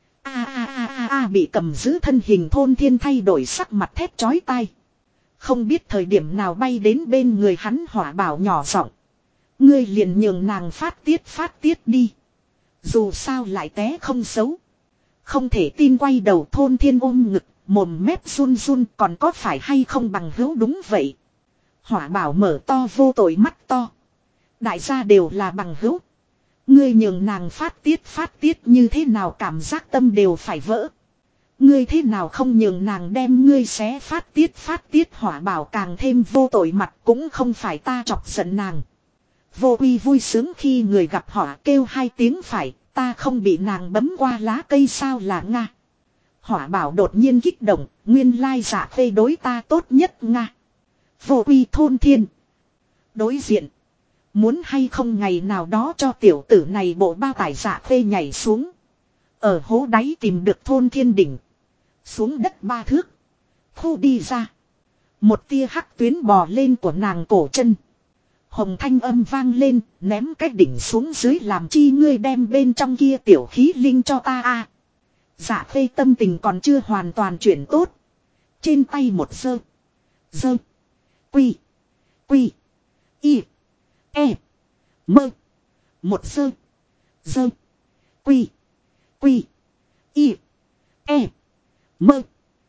Bị cầm giữ thân hình thôn thiên thay đổi sắc mặt thét chói tai. Không biết thời điểm nào bay đến bên người hắn hỏa bảo nhỏ giọng. Ngươi liền nhường nàng phát tiết đi. Dù sao lại té không xấu. Không thể tin quay đầu thôn thiên ôm ngực, mồm mép run còn có phải hay không bằng hữu đúng vậy. Hỏa bảo mở to vô tội mắt to. Đại gia đều là bằng hữu. Ngươi nhường nàng phát tiết như thế nào cảm giác tâm đều phải vỡ. Ngươi thế nào không nhường nàng đem ngươi xé phát tiết hỏa bảo càng thêm vô tội mặt cũng không phải ta chọc giận nàng. Vô uy vui sướng khi người gặp hỏa kêu 2 tiếng phải, ta không bị nàng bấm qua lá cây sao là Nga. Hỏa bảo đột nhiên kích động, nguyên lai Dạ Khê đối ta tốt nhất Nga. Vô uy thôn thiên. Đối diện. Muốn hay không ngày nào đó cho tiểu tử này bộ bao tải Dạ Khê nhảy xuống. Ở hố đáy tìm được thôn thiên đỉnh. Xuống đất 3 thước. Thu đi ra. Một tia hắc tuyến bò lên của nàng cổ chân. Hồng thanh âm vang lên, ném cái đỉnh xuống dưới làm chi ngươi đem bên trong kia tiểu khí linh cho ta a. Dạ khê tâm tình còn chưa hoàn toàn chuyển tốt. Trên tay một dơ. Dơ. Quy. Quy. Y. E. Mơ. Một dơ. Dơ. Quy. Quy. Y. E. Mơ.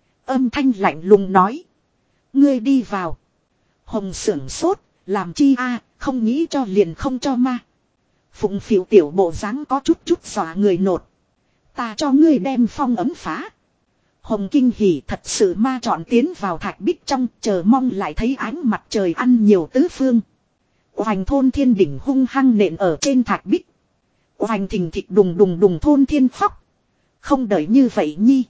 Âm thanh lạnh lùng nói. Ngươi đi vào. Hồng sưởng sốt. Làm chi a, không nghĩ cho liền không cho ma. Phụng phịu tiểu bộ dáng có chút dọa người nột. Ta cho ngươi đem phong ấm phá. Hồng kinh hỉ thật sự ma chọn tiến vào thạch bích trong, chờ mong lại thấy ánh mặt trời ăn nhiều tứ phương. Oành thôn thiên đỉnh hung hăng nện ở trên thạch bích. Oành thình thịch đùng đùng đùng thôn thiên khóc. Không đợi như vậy nhi.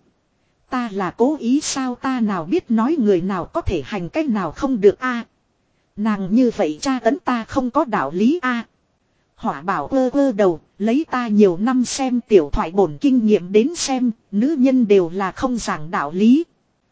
Ta là cố ý sao, ta nào biết nói người nào có thể hành cách nào không được a. Nàng như vậy tra tấn ta không có đạo lý a. Hỏa bảo ơ đầu, lấy ta nhiều năm xem tiểu thoại bổn kinh nghiệm đến xem, nữ nhân đều là không giảng đạo lý.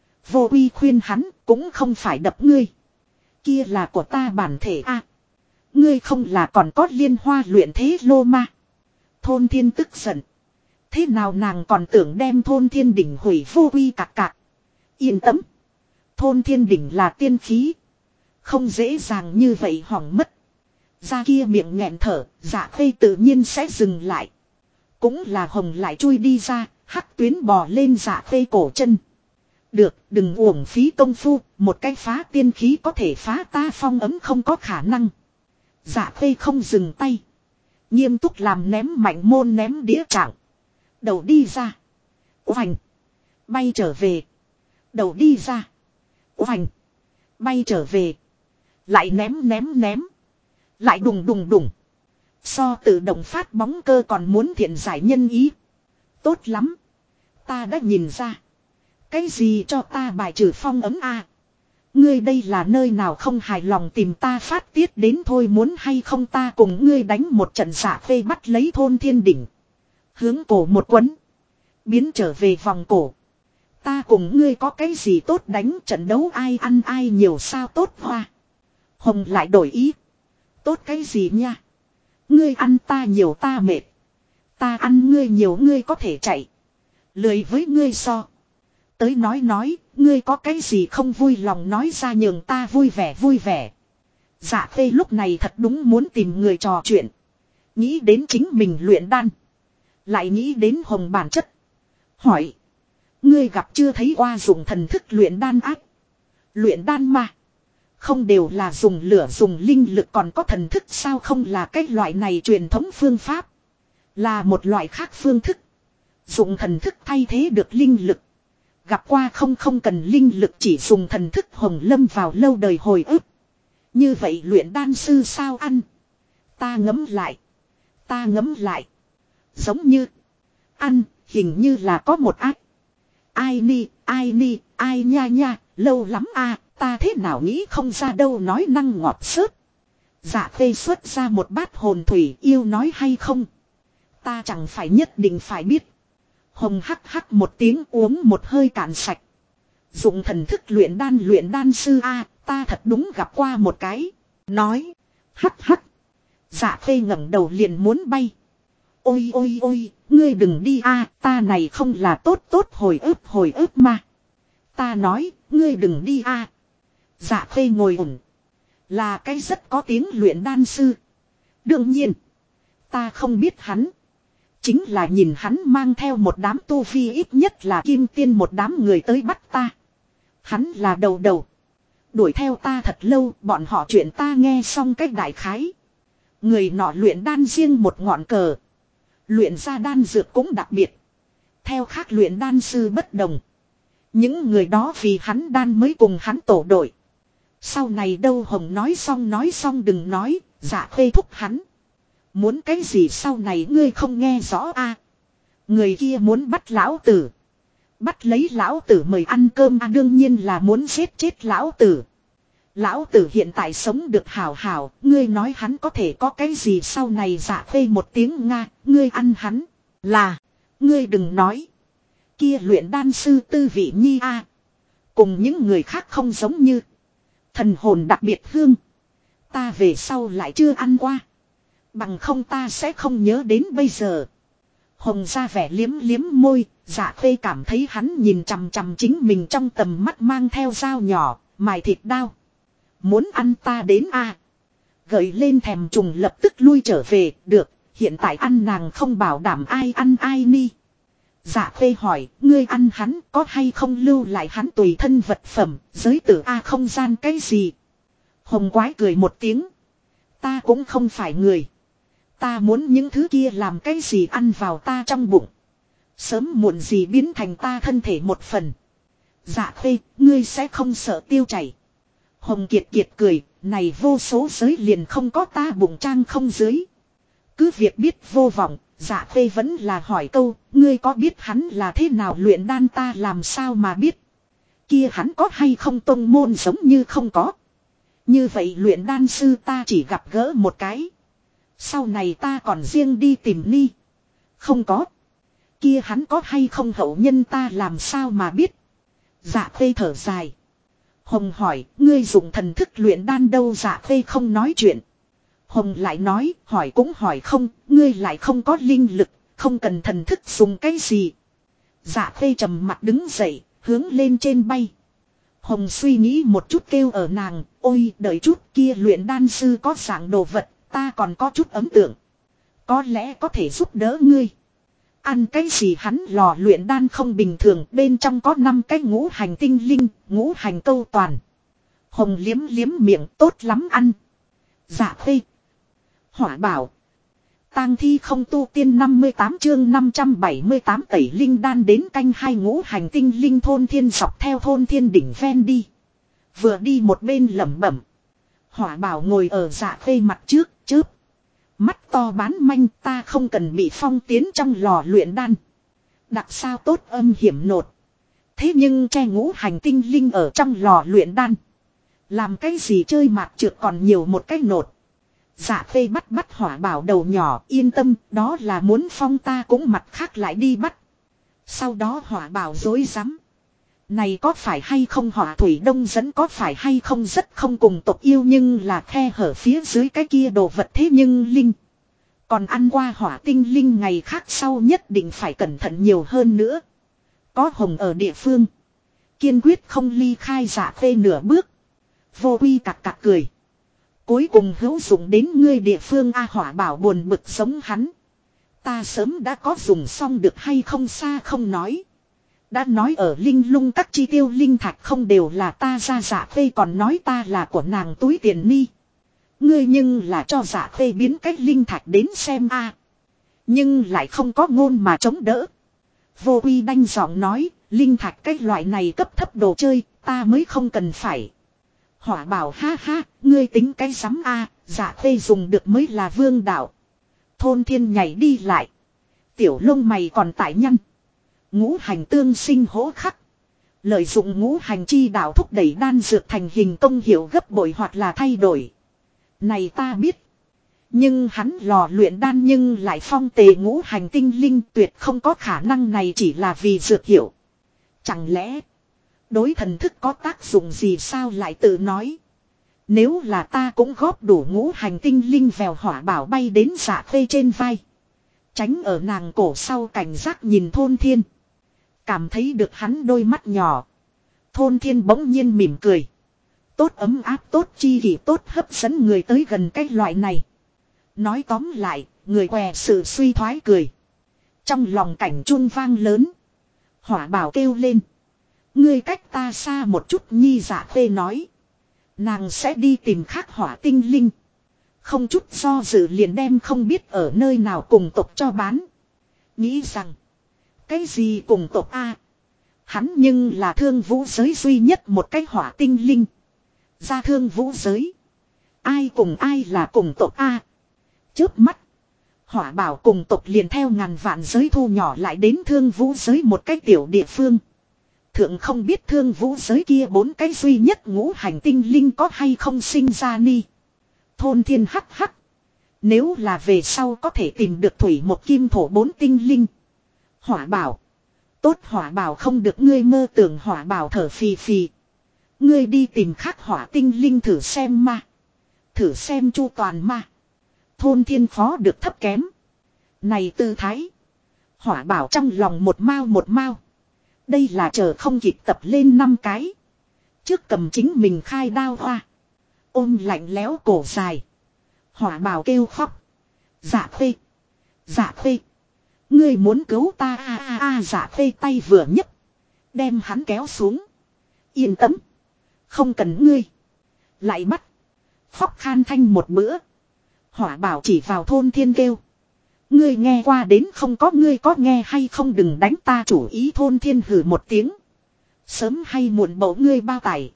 Vô uy khuyên hắn, cũng không phải đập ngươi. Kia là của ta bản thể a. Ngươi không là còn có liên hoa luyện thế lô ma. Thôn thiên tức giận. Thế nào nàng còn tưởng đem thôn thiên đỉnh hủy vô uy cạc cạc. Yên tâm. Thôn thiên đỉnh là tiên khí. Không dễ dàng như vậy hỏng mất. Ra kia miệng nghẹn thở, Dạ Khê tự nhiên sẽ dừng lại. Cũng là Hồng lại chui đi ra, hắc tuyến bò lên Dạ Khê cổ chân. Được, đừng uổng phí công phu, một cái phá tiên khí có thể phá ta phong ấm không có khả năng. Dạ Khê không dừng tay. Nghiêm túc làm ném mạnh môn ném đĩa trạng. Đầu đi ra. Oành. Bay trở về. Đầu đi ra. Oành. Bay trở về. Lại ném. Lại đùng. So tự động phát bóng cơ còn muốn thiện giải nhân ý. Tốt lắm. Ta đã nhìn ra. Cái gì cho ta bài trừ phong ấm a? Ngươi đây là nơi nào không hài lòng tìm ta phát tiết đến thôi, muốn hay không ta cùng ngươi đánh một trận. Dạ Khê bắt lấy thôn thiên đỉnh. Hướng cổ một quấn. Biến trở về vòng cổ. Ta cùng ngươi có cái gì tốt đánh, trận đấu ai ăn ai nhiều sao tốt hoa. Hồng lại đổi ý. Tốt cái gì nha. Ngươi ăn ta nhiều ta mệt. Ta ăn ngươi nhiều ngươi có thể chạy. Lười với ngươi so. Tới nói, ngươi có cái gì không vui lòng nói ra nhường ta vui vẻ. Dạ Khê lúc này thật đúng muốn tìm người trò chuyện. Nghĩ đến chính mình luyện đan. Lại nghĩ đến Hồng bản chất. Hỏi. Ngươi gặp chưa thấy qua dùng thần thức luyện đan ác. Luyện đan mà. Không đều là dùng lửa dùng linh lực còn có thần thức sao, không là cái loại này truyền thống phương pháp. Là một loại khác phương thức. Dùng thần thức thay thế được linh lực. Gặp qua không cần linh lực chỉ dùng thần thức. Hồng lâm vào lâu đời hồi ức. Như vậy luyện đan sư sao ăn. Ta ngấm lại. Giống như. Ăn hình như là có một ác. Ai nha, lâu lắm a, ta thế nào nghĩ không ra đâu, nói năng ngọt xớt. Dạ Khê xuất ra một bát hồn thủy, yêu nói hay không? Ta chẳng phải nhất định phải biết. Hồng hắc một tiếng uống một hơi cạn sạch. Dụng thần thức luyện đan sư a, ta thật đúng gặp qua một cái. Nói. Hắc. Dạ Khê ngẩng đầu liền muốn bay. Ôi, ngươi đừng đi a, ta này không là tốt hồi ức mà. Ta nói, ngươi đừng đi a. Dạ Khê ngồi ổn. Là cái rất có tiếng luyện đan sư. Đương nhiên, ta không biết hắn. Chính là nhìn hắn mang theo một đám tu vi ít nhất là kim tiên một đám người tới bắt ta. Hắn là đầu. Đuổi theo ta thật lâu, bọn họ chuyện ta nghe xong cách đại khái. Người nọ luyện đan riêng một ngọn cờ. Luyện ra đan dược cũng đặc biệt. Theo khác luyện đan sư bất đồng. Những người đó vì hắn đan mới cùng hắn tổ đội. Sau này đâu Hồng nói xong đừng nói, Dạ Khê thúc hắn. Muốn cái gì sau này ngươi không nghe rõ a? Người kia muốn bắt lão tử. Bắt lấy lão tử mời ăn cơm a, đương nhiên là muốn giết chết lão tử. Lão tử hiện tại sống được hảo, ngươi nói hắn có thể có cái gì sau này. Dạ Khê một tiếng nga, ngươi ăn hắn. Là, ngươi đừng nói. Kia luyện đan sư tư vị nhi a, cùng những người khác không giống như. Thần hồn đặc biệt hương. Ta về sau lại chưa ăn qua. Bằng không ta sẽ không nhớ đến bây giờ. Hồng ra vẻ liếm liếm môi, Dạ Khê cảm thấy hắn nhìn chằm chằm chính mình trong tầm mắt mang theo dao nhỏ, mài thịt đao. Muốn ăn ta đến a? Gợi lên thèm trùng lập tức lui trở về, được, hiện tại ăn nàng không bảo đảm ai ăn ai ni. Dạ Khê hỏi, ngươi ăn hắn có hay không lưu lại hắn tùy thân vật phẩm, giới tử a không gian cái gì. Hồng quái cười một tiếng. Ta cũng không phải người. Ta muốn những thứ kia làm cái gì ăn vào ta trong bụng. Sớm muộn gì biến thành ta thân thể một phần. Dạ Khê, ngươi sẽ không sợ tiêu chảy. Hồng Kiệt Kiệt cười, này vô số giới liền không có ta bụng trang không dưới. Cứ việc biết vô vọng, Dạ Khê vẫn là hỏi câu, ngươi có biết hắn là thế nào luyện đan ta làm sao mà biết. Kia hắn có hay không tông môn giống như không có. Như vậy luyện đan sư ta chỉ gặp gỡ một cái. Sau này ta còn riêng đi tìm ni. Không có. Kia hắn có hay không hậu nhân ta làm sao mà biết. Dạ Khê thở dài. Hồng hỏi, ngươi dùng thần thức luyện đan đâu. Dạ Khê không nói chuyện. Hồng lại nói, hỏi cũng hỏi không, ngươi lại không có linh lực, không cần thần thức dùng cái gì. Dạ Khê trầm mặt đứng dậy, hướng lên trên bay. Hồng suy nghĩ một chút kêu ở nàng, ôi đợi chút kia luyện đan sư có dạng đồ vật, ta còn có chút ấn tượng. Có lẽ có thể giúp đỡ ngươi. Ăn cái gì hắn lò luyện đan không bình thường, bên trong có 5 cái ngũ hành tinh linh, ngũ hành câu toàn. Hồng liếm liếm miệng tốt lắm ăn. Dạ Khê. Hỏa bảo. Tang thi không tu tiên 58 chương 578 tẩy linh đan đến canh hai ngũ hành tinh linh thôn thiên dọc theo thôn thiên đỉnh ven đi. Vừa đi một bên lẩm bẩm. Hỏa bảo ngồi ở Dạ Khê mặt trước, chớp. Mắt to bán manh ta không cần bị phong tiến trong lò luyện đan. Đặc sao tốt âm hiểm nột. Thế nhưng che ngũ hành tinh linh ở trong lò luyện đan. Làm cái gì chơi mạt trượt còn nhiều một cái nột. Dạ Khê bắt hỏa bảo đầu nhỏ yên tâm đó là muốn phong ta cũng mặt khác lại đi bắt. Sau đó hỏa bảo dối rắm. Này có phải hay không hỏa thủy đông dẫn có phải hay không rất không cùng tộc yêu nhưng là khe hở phía dưới cái kia đồ vật thế nhưng linh. Còn ăn qua hỏa tinh linh ngày khác sau nhất định phải cẩn thận nhiều hơn nữa. Có Hồng ở địa phương. Kiên quyết không ly khai Dạ Khê nửa bước. Vô Quy cặc cặc cười. Cuối cùng hữu dụng đến ngươi địa phương A hỏa bảo buồn bực giống hắn. Ta sớm đã có dùng xong được hay không xa không nói. Đã nói ở linh lung các chi tiêu linh thạch không đều là ta ra. Dạ Khê còn nói ta là của nàng túi tiền ni. Ngươi nhưng là cho Dạ Khê biến cách linh thạch đến xem a. Nhưng lại không có ngôn mà chống đỡ. Vô Quy đanh giọng nói, linh thạch cái loại này cấp thấp đồ chơi, ta mới không cần phải. Hỏa bảo ha ha, ngươi tính cái sắm a, Dạ Khê dùng được mới là vương đạo. Thôn thiên nhảy đi lại. Tiểu lông mày còn tại nhăn. Ngũ hành tương sinh hỗ khắc. Lợi dụng ngũ hành chi đạo thúc đẩy đan dược thành hình công hiệu gấp bội hoặc là thay đổi. Này ta biết. Nhưng hắn lò luyện đan nhưng lại phong tề ngũ hành tinh linh tuyệt không có khả năng này chỉ là vì dược hiệu. Chẳng lẽ đối thần thức có tác dụng gì sao lại tự nói. Nếu là ta cũng góp đủ ngũ hành tinh linh vèo hỏa bảo bay đến Dạ Khê trên vai. Tránh ở nàng cổ sau cảnh giác nhìn thôn thiên. Cảm thấy được hắn đôi mắt nhỏ. Thôn thiên bỗng nhiên mỉm cười. Tốt ấm áp tốt chi kỷ tốt hấp dẫn người tới gần cái loại này. Nói tóm lại, người què sự suy thoái cười. Trong lòng cảnh chun vang lớn. Hỏa bảo kêu lên. Ngươi cách ta xa một chút nhi. Dạ Khê nói. Nàng sẽ đi tìm khác hỏa tinh linh. Không chút do dự liền đem không biết ở nơi nào cùng tộc cho bán. Nghĩ rằng. Cái gì cùng tộc A. Hắn nhưng là thương vũ giới duy nhất một cái hỏa tinh linh. Ra thương vũ giới. Ai cùng ai là cùng tộc A. Chớp mắt. Hỏa bảo cùng tộc liền theo ngàn vạn giới thu nhỏ lại đến thương vũ giới một cái tiểu địa phương. Thượng không biết thương vũ giới kia 4 cái duy nhất ngũ hành tinh linh có hay không sinh ra ni. Thôn thiên hắc hắc. Nếu là về sau có thể tìm được thủy một kim thổ 4 tinh linh. Hỏa bảo. Tốt hỏa bảo không được ngươi mơ tưởng hỏa bảo thở phì phì. Ngươi đi tìm khác hỏa tinh linh thử xem mà. Thử xem chu toàn mà. Thôn thiên phó được thấp kém. Này tư thái. Hỏa bảo trong lòng một mao. Đây là chờ không kịp tập lên 5 cái. Trước cầm chính mình khai đao hoa. Ôm lạnh lẽo cổ dài. Hỏa bảo kêu khóc. Dạ Khê. Dạ Khê. Ngươi muốn cứu ta Dạ Khê tay vừa nhấc. Đem hắn kéo xuống. Yên tâm. Không cần ngươi. Lại bắt. Khóc khan thanh một bữa. Hỏa bảo chỉ vào thôn thiên kêu. Ngươi nghe qua đến không có ngươi có nghe hay không đừng đánh ta chủ ý thôn thiên hử một tiếng. Sớm hay muộn bổ ngươi bao tải.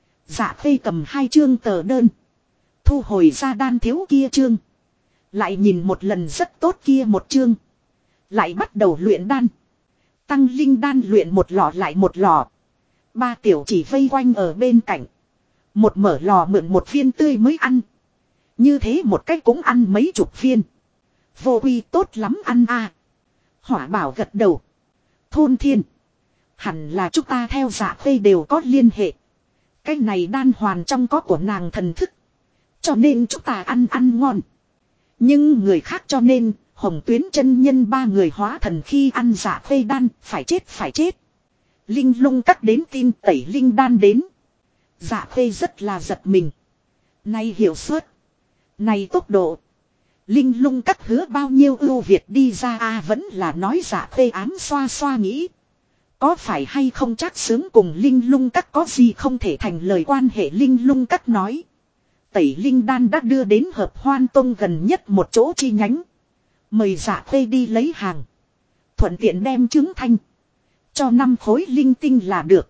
Dạ Khê cầm 2 chương tờ đơn. Thu hồi ra đan thiếu kia chương. Lại nhìn một lần rất tốt kia một chương. Lại bắt đầu luyện đan. Tăng linh đan luyện một lò lại một lò. 3 tiểu chỉ vây quanh ở bên cạnh. Một mở lò mượn một viên tươi mới ăn. Như thế một cách cũng ăn mấy chục viên. Vô quy tốt lắm ăn à. Hỏa bảo gật đầu. Thôn thiên. Hẳn là chúng ta theo Dạ Khê đều có liên hệ. Cái này đan hoàn trong có của nàng thần thức. Cho nên chúng ta ăn ngon. Nhưng người khác cho nên Hồng Tuyến chân nhân 3 người hóa thần khi ăn Dạ Khê đan phải chết. Linh lung cắt đến tin tẩy linh đan đến. Dạ Khê rất là giật mình. Này hiệu suất. Này tốc độ. Linh lung cắt hứa bao nhiêu ưu việt đi ra vẫn là nói Dạ Khê ám xoa nghĩ. Có phải hay không chắc sướng cùng Linh lung cắt có gì không thể thành lời quan hệ Linh lung cắt nói. Tẩy linh đan đã đưa đến Hợp Hoan Tông gần nhất một chỗ chi nhánh. Mời Dạ Khê đi lấy hàng. Thuận tiện đem chứng thanh. Cho 5 khối linh tinh là được.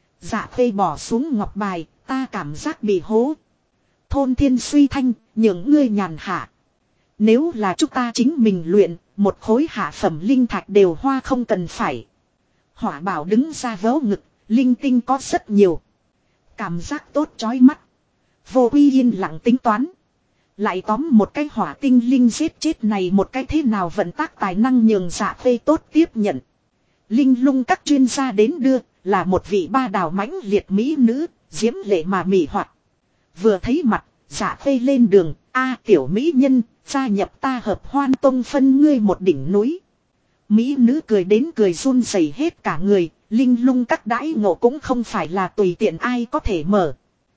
Dạ Khê bỏ xuống ngọc bài, ta cảm giác bị hố. Thôn thiên suy thanh, những ngươi nhàn hạ. Nếu là chúng ta chính mình luyện, một khối hạ phẩm linh thạch đều hoa không cần phải. Hỏa bảo đứng ra vớ ngực, linh tinh có rất nhiều. Cảm giác tốt chói mắt. Vô Quy yên lặng tính toán. Lại tóm một cái hỏa tinh linh giết chết này một cái thế nào vận tác tài năng nhường Dạ Khê tốt tiếp nhận. Linh lung các chuyên gia đến đưa, là một vị 3 đào mãnh liệt mỹ nữ, diễm lệ mà mị hoặc. Vừa thấy mặt, Dạ Khê lên đường, tiểu mỹ nhân, gia nhập ta Hợp Hoan Tông phân ngươi một đỉnh núi. Mỹ nữ cười đến cười run rẩy hết cả người, linh lung các đãi ngộ cũng không phải là tùy tiện ai có thể mở.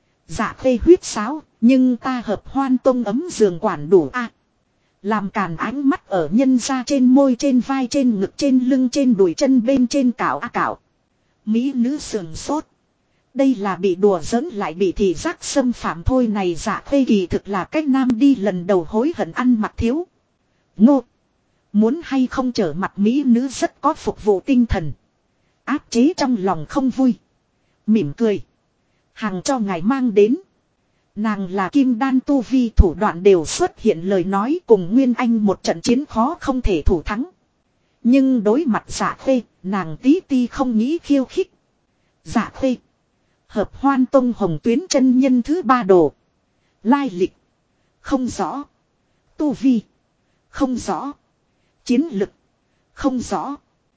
Dạ Khê huyết sáo, nhưng ta Hợp Hoan Tông ấm giường quản đủ làm càn ánh mắt ở nhân ra trên môi trên vai trên ngực trên lưng trên đùi chân bên trên cạo cạo. Mỹ nữ sườn sốt. Đây là bị đùa giỡn lại bị thị giác xâm phạm thôi này Dạ Khê kỳ thực là cách nam đi lần đầu hối hận ăn mặc thiếu. Ngô. Muốn hay không trở mặt Mỹ nữ rất có phục vụ tinh thần. Áp chế trong lòng không vui. Mỉm cười. Hàng cho ngài mang đến. Nàng là kim đan tu vi thủ đoạn đều xuất hiện lời nói cùng Nguyên Anh một trận chiến khó không thể thủ thắng. Nhưng đối mặt Dạ Khê, nàng tí ti không nghĩ khiêu khích. Dạ Khê. Hợp Hoan Tông Hồng Tuyến chân nhân thứ 3 đồ. Lai lịch. Không rõ. Tu vi. Không rõ. Chiến lực. Không rõ.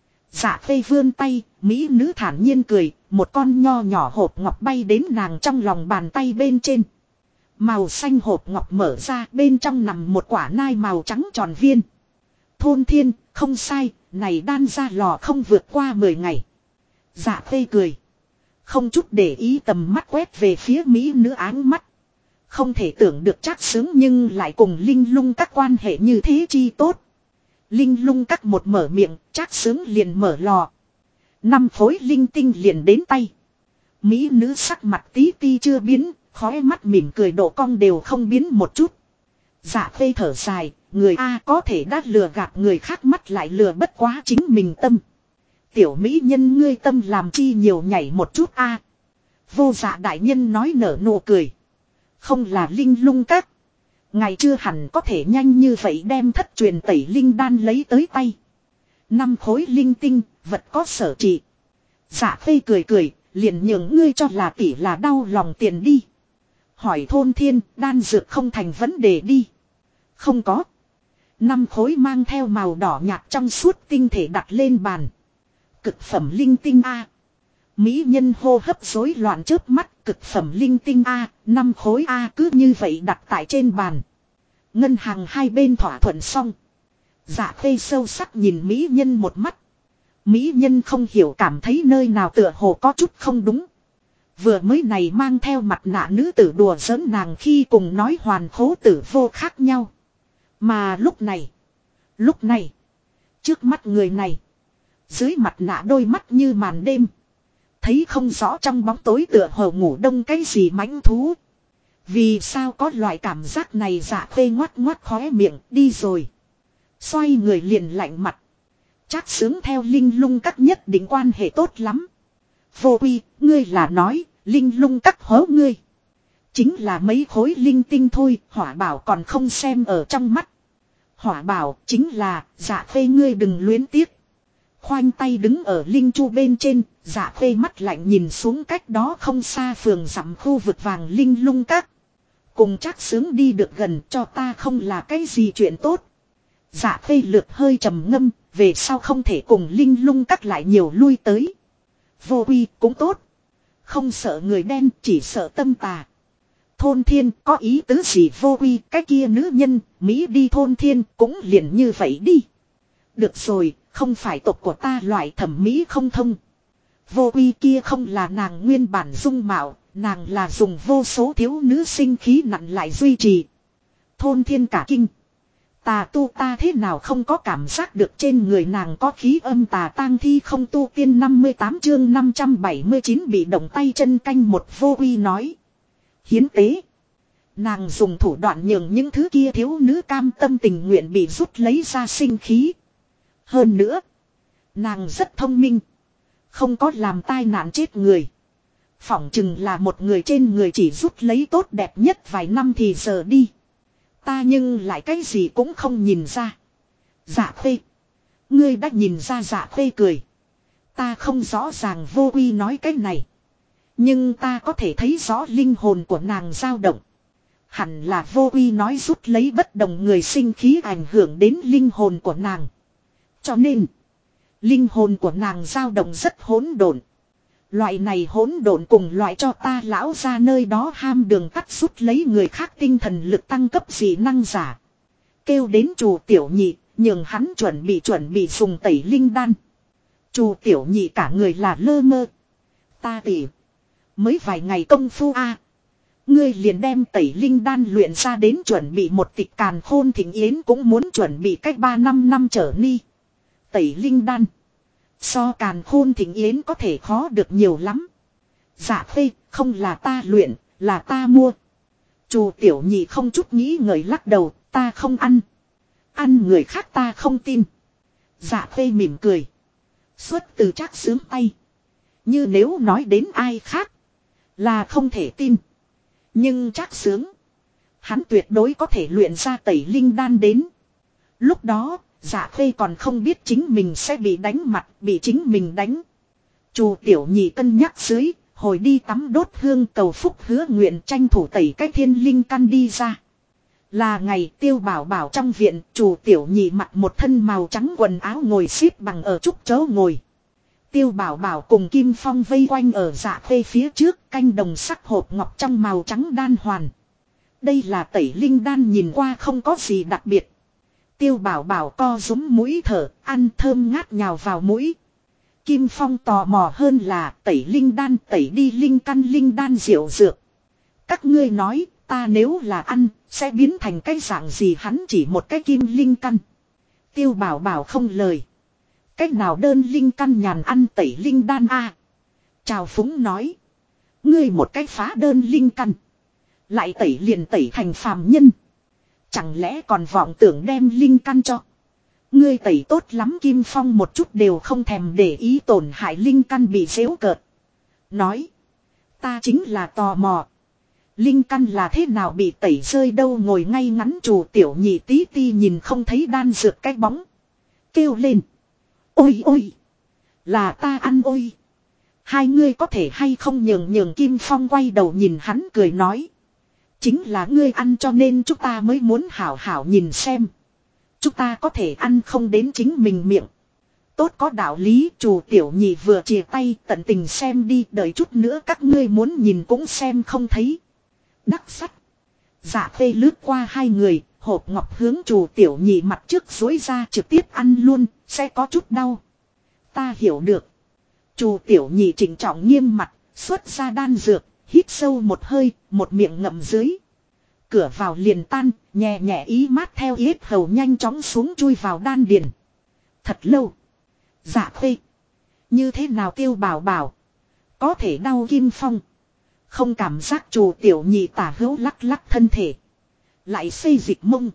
Dạ Khê vươn tay, mỹ nữ thản nhiên cười, một con nho nhỏ hộp ngọc bay đến nàng trong lòng bàn tay bên trên. Màu xanh hộp ngọc mở ra, bên trong nằm một quả nai màu trắng tròn viên. Thôn thiên, không sai, này đan ra lò không vượt qua 10 ngày. Dạ Khê cười. Không chút để ý tầm mắt quét về phía mỹ nữ áng mắt. Không thể tưởng được chắc sướng nhưng lại cùng linh lung các quan hệ như thế chi tốt. Linh lung các một mở miệng, chắc sướng liền mở lò. 5 khối linh tinh liền đến tay. Mỹ nữ sắc mặt tí ti chưa biến, khóe mắt mỉm cười độ cong đều không biến một chút. Dạ Khê thở dài, người có thể đã lừa gạt người khác mắt lại lừa bất quá chính mình tâm. Tiểu mỹ nhân ngươi tâm làm chi nhiều nhảy một chút Vô Dạ đại nhân nói nở nụ cười. Không là linh lung các. Ngài chưa hẳn có thể nhanh như vậy đem thất truyền tẩy linh đan lấy tới tay. 5 khối linh tinh, vật có sở trị. Dạ Khê cười, liền nhường ngươi cho là tỷ là đau lòng tiền đi. Hỏi thôn thiên, đan dược không thành vấn đề đi. Không có. 5 khối mang theo màu đỏ nhạt trong suốt tinh thể đặt lên bàn. Cực phẩm linh tinh Mỹ nhân hô hấp rối loạn chớp mắt, cực phẩm linh tinh A, 5 khối A cứ như vậy đặt tại trên bàn. Ngân hàng hai bên thỏa thuận xong. Dạ Khê sâu sắc nhìn Mỹ nhân một mắt. Mỹ nhân không hiểu cảm thấy nơi nào tựa hồ có chút không đúng. Vừa mới này mang theo mặt nạ nữ tử đùa giỡn nàng khi cùng nói hoàn khố tử vô khác nhau. Mà lúc này, trước mắt người này, dưới mặt nạ đôi mắt như màn đêm. Thấy không rõ trong bóng tối tựa hồ ngủ đông cái gì mãnh thú. Vì sao có loại cảm giác này? Dạ Khê ngoắt ngoắt khóe miệng, đi rồi. Xoay người liền lạnh mặt. Trác Sướng theo Linh Lung Các nhất định quan hệ tốt lắm. Vô Uy, ngươi là nói, Linh Lung Các hố ngươi. Chính là mấy khối linh tinh thôi, Hỏa Bảo còn không xem ở trong mắt. Hỏa Bảo chính là, Dạ Khê ngươi đừng luyến tiếc. Khoanh tay đứng ở Linh Chu bên trên, Dạ Khê mắt lạnh nhìn xuống cách đó không xa phường dặm khu vực vàng Linh Lung Các. Cùng Trác Sướng đi được gần cho ta không là cái gì chuyện tốt. Dạ Khê lược hơi trầm ngâm, về sau không thể cùng Linh Lung Các lại nhiều lui tới. Vô Uy cũng tốt. Không sợ người đen, chỉ sợ tâm tà. Thôn Thiên có ý tứ gì? Vô Uy, cái kia nữ nhân, Mỹ đi Thôn Thiên cũng liền như vậy đi. Được rồi, không phải tộc của ta loại thẩm mỹ không thông. Vô Uy kia không là nàng nguyên bản dung mạo, nàng là dùng vô số thiếu nữ sinh khí nặn lại duy trì. Thôn Thiên cả kinh. Tà tu ta thế nào không có cảm giác được trên người nàng có khí âm tà tang thi không tu tiên 58 chương 579 bị động tay chân canh một. Vô Uy nói. Hiến tế. Nàng dùng thủ đoạn nhường những thứ kia thiếu nữ cam tâm tình nguyện bị rút lấy ra sinh khí. Hơn nữa. Nàng rất thông minh. Không có làm tai nạn chết người. Phỏng chừng là một người trên người chỉ rút lấy tốt đẹp nhất vài năm thì giờ đi. Ta nhưng lại cái gì cũng không nhìn ra. Dạ Khê. Ngươi đã nhìn ra? Dạ Khê cười. Ta không rõ ràng Vô Uy nói cái này. Nhưng ta có thể thấy rõ linh hồn của nàng dao động. Hẳn là Vô Uy nói rút lấy bất đồng người sinh khí ảnh hưởng đến linh hồn của nàng. Cho nên, linh hồn của nàng dao động rất hỗn độn. Loại này hỗn độn cùng loại cho ta lão ra nơi đó ham đường cắt rút lấy người khác tinh thần lực tăng cấp dị năng giả. Kêu đến Trù Tiểu Nhị, nhường hắn chuẩn bị dùng tẩy linh đan. Trù Tiểu Nhị cả người là lơ mơ. Ta tỉ. Mới vài ngày công phu a, ngươi liền đem tẩy linh đan luyện ra đến chuẩn bị một tịch càn khôn thịnh yến cũng muốn chuẩn bị cách 3-5 năm trở đi. Tẩy linh đan. So càn khôn thịnh yến có thể khó được nhiều lắm. Dạ Khê, không là ta luyện, là ta mua. Trù Tiểu Nhị không chút nghĩ ngợi lắc đầu, ta không ăn. Ăn người khác ta không tin. Dạ Khê mỉm cười. Xuất từ Trác Sướng tay. Như nếu nói đến ai khác, là không thể tin. Nhưng Trác Sướng, hắn tuyệt đối có thể luyện ra tẩy linh đan đến. Lúc đó, Dạ Khê còn không biết chính mình sẽ bị đánh mặt, bị chính mình đánh. Trù Tiểu Nhị cân nhắc dưới, hồi đi tắm đốt hương cầu phúc hứa nguyện tranh thủ tẩy cái thiên linh căn đi ra. Là ngày Tiêu Bảo Bảo trong viện, Trù Tiểu Nhị mặc một thân màu trắng quần áo ngồi xếp bằng ở trúc chỗ ngồi. Tiêu Bảo Bảo cùng Kim Phong vây quanh ở Dạ Khê phía trước, canh đồng sắc hộp ngọc trong màu trắng đan hoàn. Đây là tẩy linh đan, nhìn qua không có gì đặc biệt. Tiêu Bảo Bảo co rúm mũi thở, ăn thơm ngát nhào vào mũi. Kim Phong tò mò hơn là tẩy linh đan, tẩy đi linh căn linh đan diệu dược. Các ngươi nói, ta nếu là ăn, sẽ biến thành cái dạng gì? Hắn chỉ một cái kim linh căn. Tiêu Bảo Bảo không lời. Cách nào đơn linh căn nhàn ăn tẩy linh đan a? Trào Phúng nói. Ngươi một cái phá đơn linh căn, lại tẩy liền tẩy thành phàm nhân. Chẳng lẽ còn vọng tưởng đem linh căn cho? Ngươi tẩy tốt lắm. Kim Phong một chút đều không thèm để ý tổn hại linh căn bị giễu cợt. Nói. Ta chính là tò mò. Linh căn là thế nào bị tẩy rơi đâu? Ngồi ngay ngắn Trù Tiểu Nhị tí ti nhìn không thấy đan dược cái bóng. Kêu lên. Ôi ôi. Là ta ăn ôi. Hai ngươi có thể hay không nhường Kim Phong quay đầu nhìn hắn cười nói. Chính là ngươi ăn cho nên chúng ta mới muốn hảo hảo nhìn xem. Chúng ta có thể ăn không đến chính mình miệng. Tốt có đạo lý, Trù Tiểu Nhị vừa chìa tay tận tình xem đi, đợi chút nữa các ngươi muốn nhìn cũng xem không thấy. Đắc sắt. Dạ Khê lướt qua hai người, hộp ngọc hướng Trù Tiểu Nhị mặt trước duỗi ra trực tiếp ăn luôn, sẽ có chút đau. Ta hiểu được. Trù Tiểu Nhị chỉnh trọng nghiêm mặt, xuất ra đan dược, hít sâu một hơi, một miệng ngậm dưới. Cửa vào liền tan, nhẹ nhẹ ý mát theo yết hầu nhanh chóng xuống chui vào đan điền. Thật lâu. Dạ Khê. Như thế nào Tiêu Bảo Bảo? Có thể đau Kim Phong. Không cảm giác Trù Tiểu Nhị tả hữu lắc lắc thân thể. Lại xây dịch mông.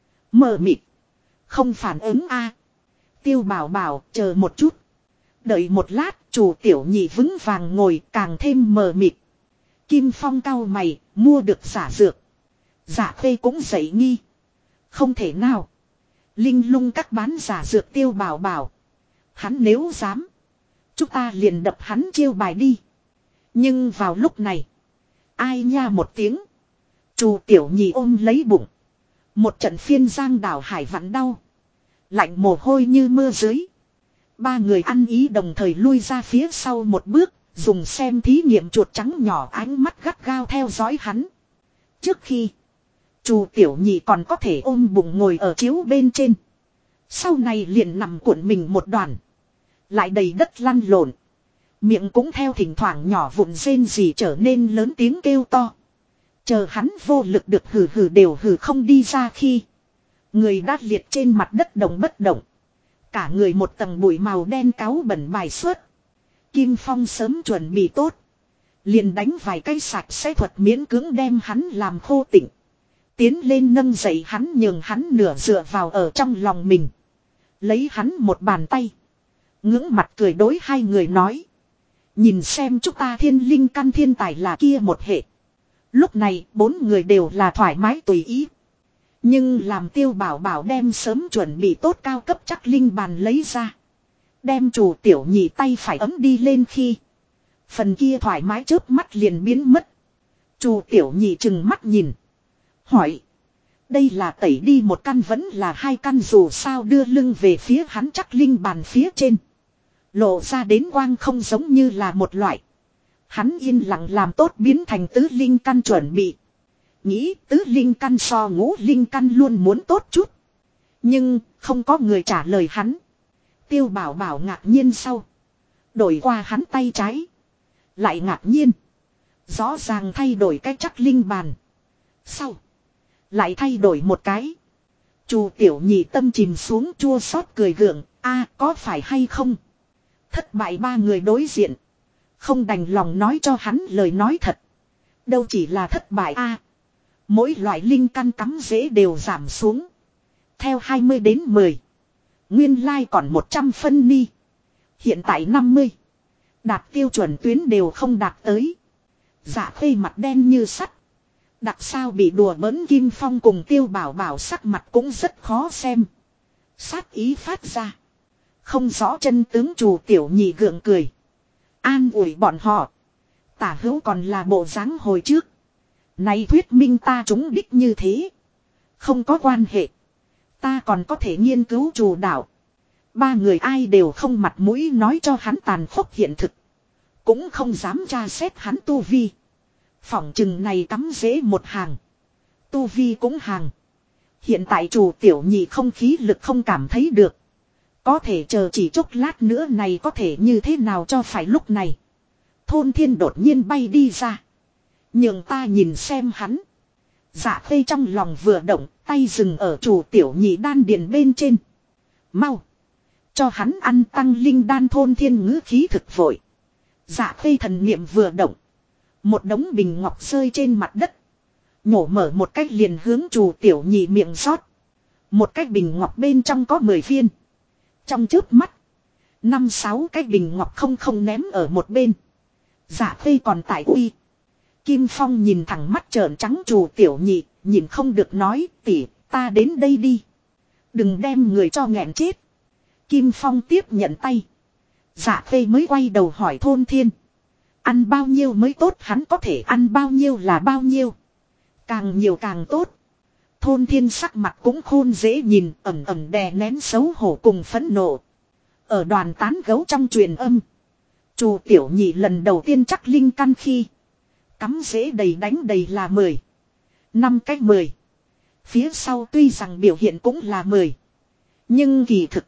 Mờ mịt. Không phản ứng a. Tiêu Bảo Bảo chờ một chút. Đợi một lát Trù Tiểu Nhị vững vàng ngồi càng thêm mờ mịt. Kim Phong cau mày mua được giả dược. Dạ Khê cũng dậy nghi. Không thể nào. Linh lung các bán giả dược Tiêu Bảo Bảo. Hắn nếu dám. Chúng ta liền đập hắn chiêu bài đi. Nhưng vào lúc này. Ai nha một tiếng. Trù Tiểu Nhị ôm lấy bụng. Một trận phiên giang đảo hải vặn đau. Lạnh mồ hôi như mưa dưới. Ba người ăn ý đồng thời lui ra phía sau một bước. Dùng xem thí nghiệm chuột trắng nhỏ ánh mắt gắt gao theo dõi hắn. Trước khi. Trù Tiểu Nhị còn có thể ôm bụng ngồi ở chiếu bên trên. Sau này liền nằm cuộn mình một đoàn. Lại đầy đất lăn lộn. Miệng cũng theo thỉnh thoảng nhỏ vụn rên rỉ trở nên lớn tiếng kêu to. Chờ hắn vô lực được hừ hừ đều hừ không đi ra khi. Người đã liệt trên mặt đất động bất động. Cả người một tầng bụi màu đen cáu bẩn bài xuất. Kim Phong sớm chuẩn bị tốt. Liền đánh vài cây sạch sẽ thuật miễn cưỡng đem hắn làm khô tịnh. Tiến lên nâng dậy hắn nhường hắn nửa dựa vào ở trong lòng mình. Lấy hắn một bàn tay. Ngưỡng mặt cười đối hai người nói. Nhìn xem chúng ta thiên linh căn thiên tài là kia một hệ. Lúc này bốn người đều là thoải mái tùy ý. Nhưng làm Tiêu Bảo Bảo đem sớm chuẩn bị tốt cao cấp chắc linh bàn lấy ra. Đem Trù Tiểu Nhị tay phải ấm đi lên khi. Phần kia thoải mái chớp mắt liền biến mất. Trù Tiểu Nhị chừng mắt nhìn. Hỏi. Đây là tẩy đi một căn vẫn là hai căn dù sao đưa lưng về phía hắn chắc linh bàn phía trên. Lộ ra đến quang không giống như là một loại. Hắn yên lặng làm tốt biến thành tứ linh căn chuẩn bị. Nghĩ tứ linh căn so ngũ linh căn luôn muốn tốt chút. Nhưng không có người trả lời hắn. Tiêu Bảo Bảo ngạc nhiên sau. Đổi qua hắn tay trái. Lại ngạc nhiên. Rõ ràng thay đổi cái chắc linh bàn. Sau. Lại thay đổi một cái. Trù Tiểu Nhị tâm chìm xuống chua xót cười gượng. A có phải hay không? Thất bại ba người đối diện. Không đành lòng nói cho hắn lời nói thật. Đâu chỉ là thất bại a. Mỗi loại linh căn cắm rễ đều giảm xuống. Theo 20 đến 10. Nguyên lai còn 100 phân ni. Hiện tại 50. Đạt tiêu chuẩn tuyến đều không đạt tới. Dạ Khê mặt đen như sắt. Đặc sao bị đùa bỡn Kim Phong cùng Tiêu Bảo Bảo sắc mặt cũng rất khó xem. Sát ý phát ra. Không rõ chân tướng Trù Tiểu Nhị gượng cười. An ủi bọn họ. Tả hữu còn là bộ dáng hồi trước. Này thuyết minh ta trúng đích như thế. Không có quan hệ. Ta còn có thể nghiên cứu Trù đạo. Ba người ai đều không mặt mũi nói cho hắn tàn khốc hiện thực. Cũng không dám tra xét hắn tu vi. Phỏng chừng này cắm rễ một hàng. Tu vi cũng hàng. Hiện tại Trù Tiểu Nhị không khí lực không cảm thấy được. Có thể chờ chỉ chốc lát nữa này có thể như thế nào cho phải lúc này. Thôn Thiên đột nhiên bay đi ra. Nhường ta nhìn xem hắn. Dạ Khê trong lòng vừa động, tay dừng ở Trù Tiểu Nhị đan điền bên trên. Mau. Cho hắn ăn tăng linh đan. Thôn Thiên ngữ khí thực vội. Dạ Khê thần niệm vừa động. Một đống bình ngọc rơi trên mặt đất. Nhổ mở một cách liền hướng Trù Tiểu Nhị miệng rót. Một cái bình ngọc bên trong có 10 viên. Trong chớp mắt. 5-6 cái bình ngọc không ném ở một bên. Dạ Khê còn tại uy. Kim Phong nhìn thẳng mắt trợn trắng Trù Tiểu Nhị. Nhìn không được nói tỉ ta đến đây đi. Đừng đem người cho nghẹn chết. Kim Phong tiếp nhận tay. Dạ Khê mới quay đầu hỏi Thôn Thiên. Ăn bao nhiêu mới tốt, hắn có thể ăn bao nhiêu là bao nhiêu. Càng nhiều càng tốt. Thôn Thiên sắc mặt cũng khôn dễ nhìn, ẩm ẩm đè nén xấu hổ cùng phẫn nộ. Ở đoàn tán gấu trong truyền âm. Chu Tiểu Nhị lần đầu tiên chắc linh căn khi. Cắm rễ đầy đánh đầy là 10. 5 cách 10. Phía sau tuy rằng biểu hiện cũng là 10. Nhưng kỳ thực.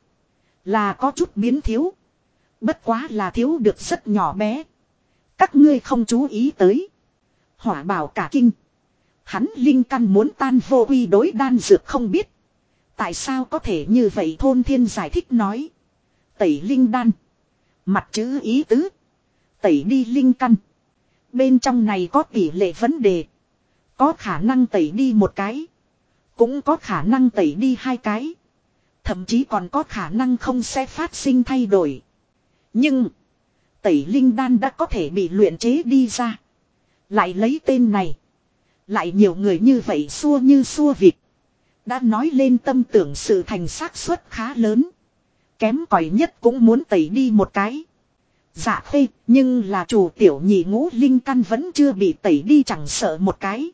Là có chút biến thiếu. Bất quá là thiếu được rất nhỏ bé. Các ngươi không chú ý tới. Hỏa Bảo cả kinh. Hắn linh căn muốn tan vô uy đối đan dược không biết. Tại sao có thể như vậy Thôn Thiên giải thích nói. Tẩy linh đan. Mặt chữ ý tứ. Tẩy đi linh căn. Bên trong này có tỷ lệ vấn đề. Có khả năng tẩy đi một cái. Cũng có khả năng tẩy đi 2 cái. Thậm chí còn có khả năng không sẽ phát sinh thay đổi. Nhưng. Tẩy linh đan đã có thể bị luyện chế đi ra. Lại lấy tên này. Lại nhiều người như vậy xua như xua vịt. Đã nói lên tâm tưởng sự thành xác suất khá lớn. Kém cỏi nhất cũng muốn tẩy đi một cái. Dạ phê, nhưng là Chu Tiểu Nhị ngũ linh căn vẫn chưa bị tẩy đi chẳng sợ một cái.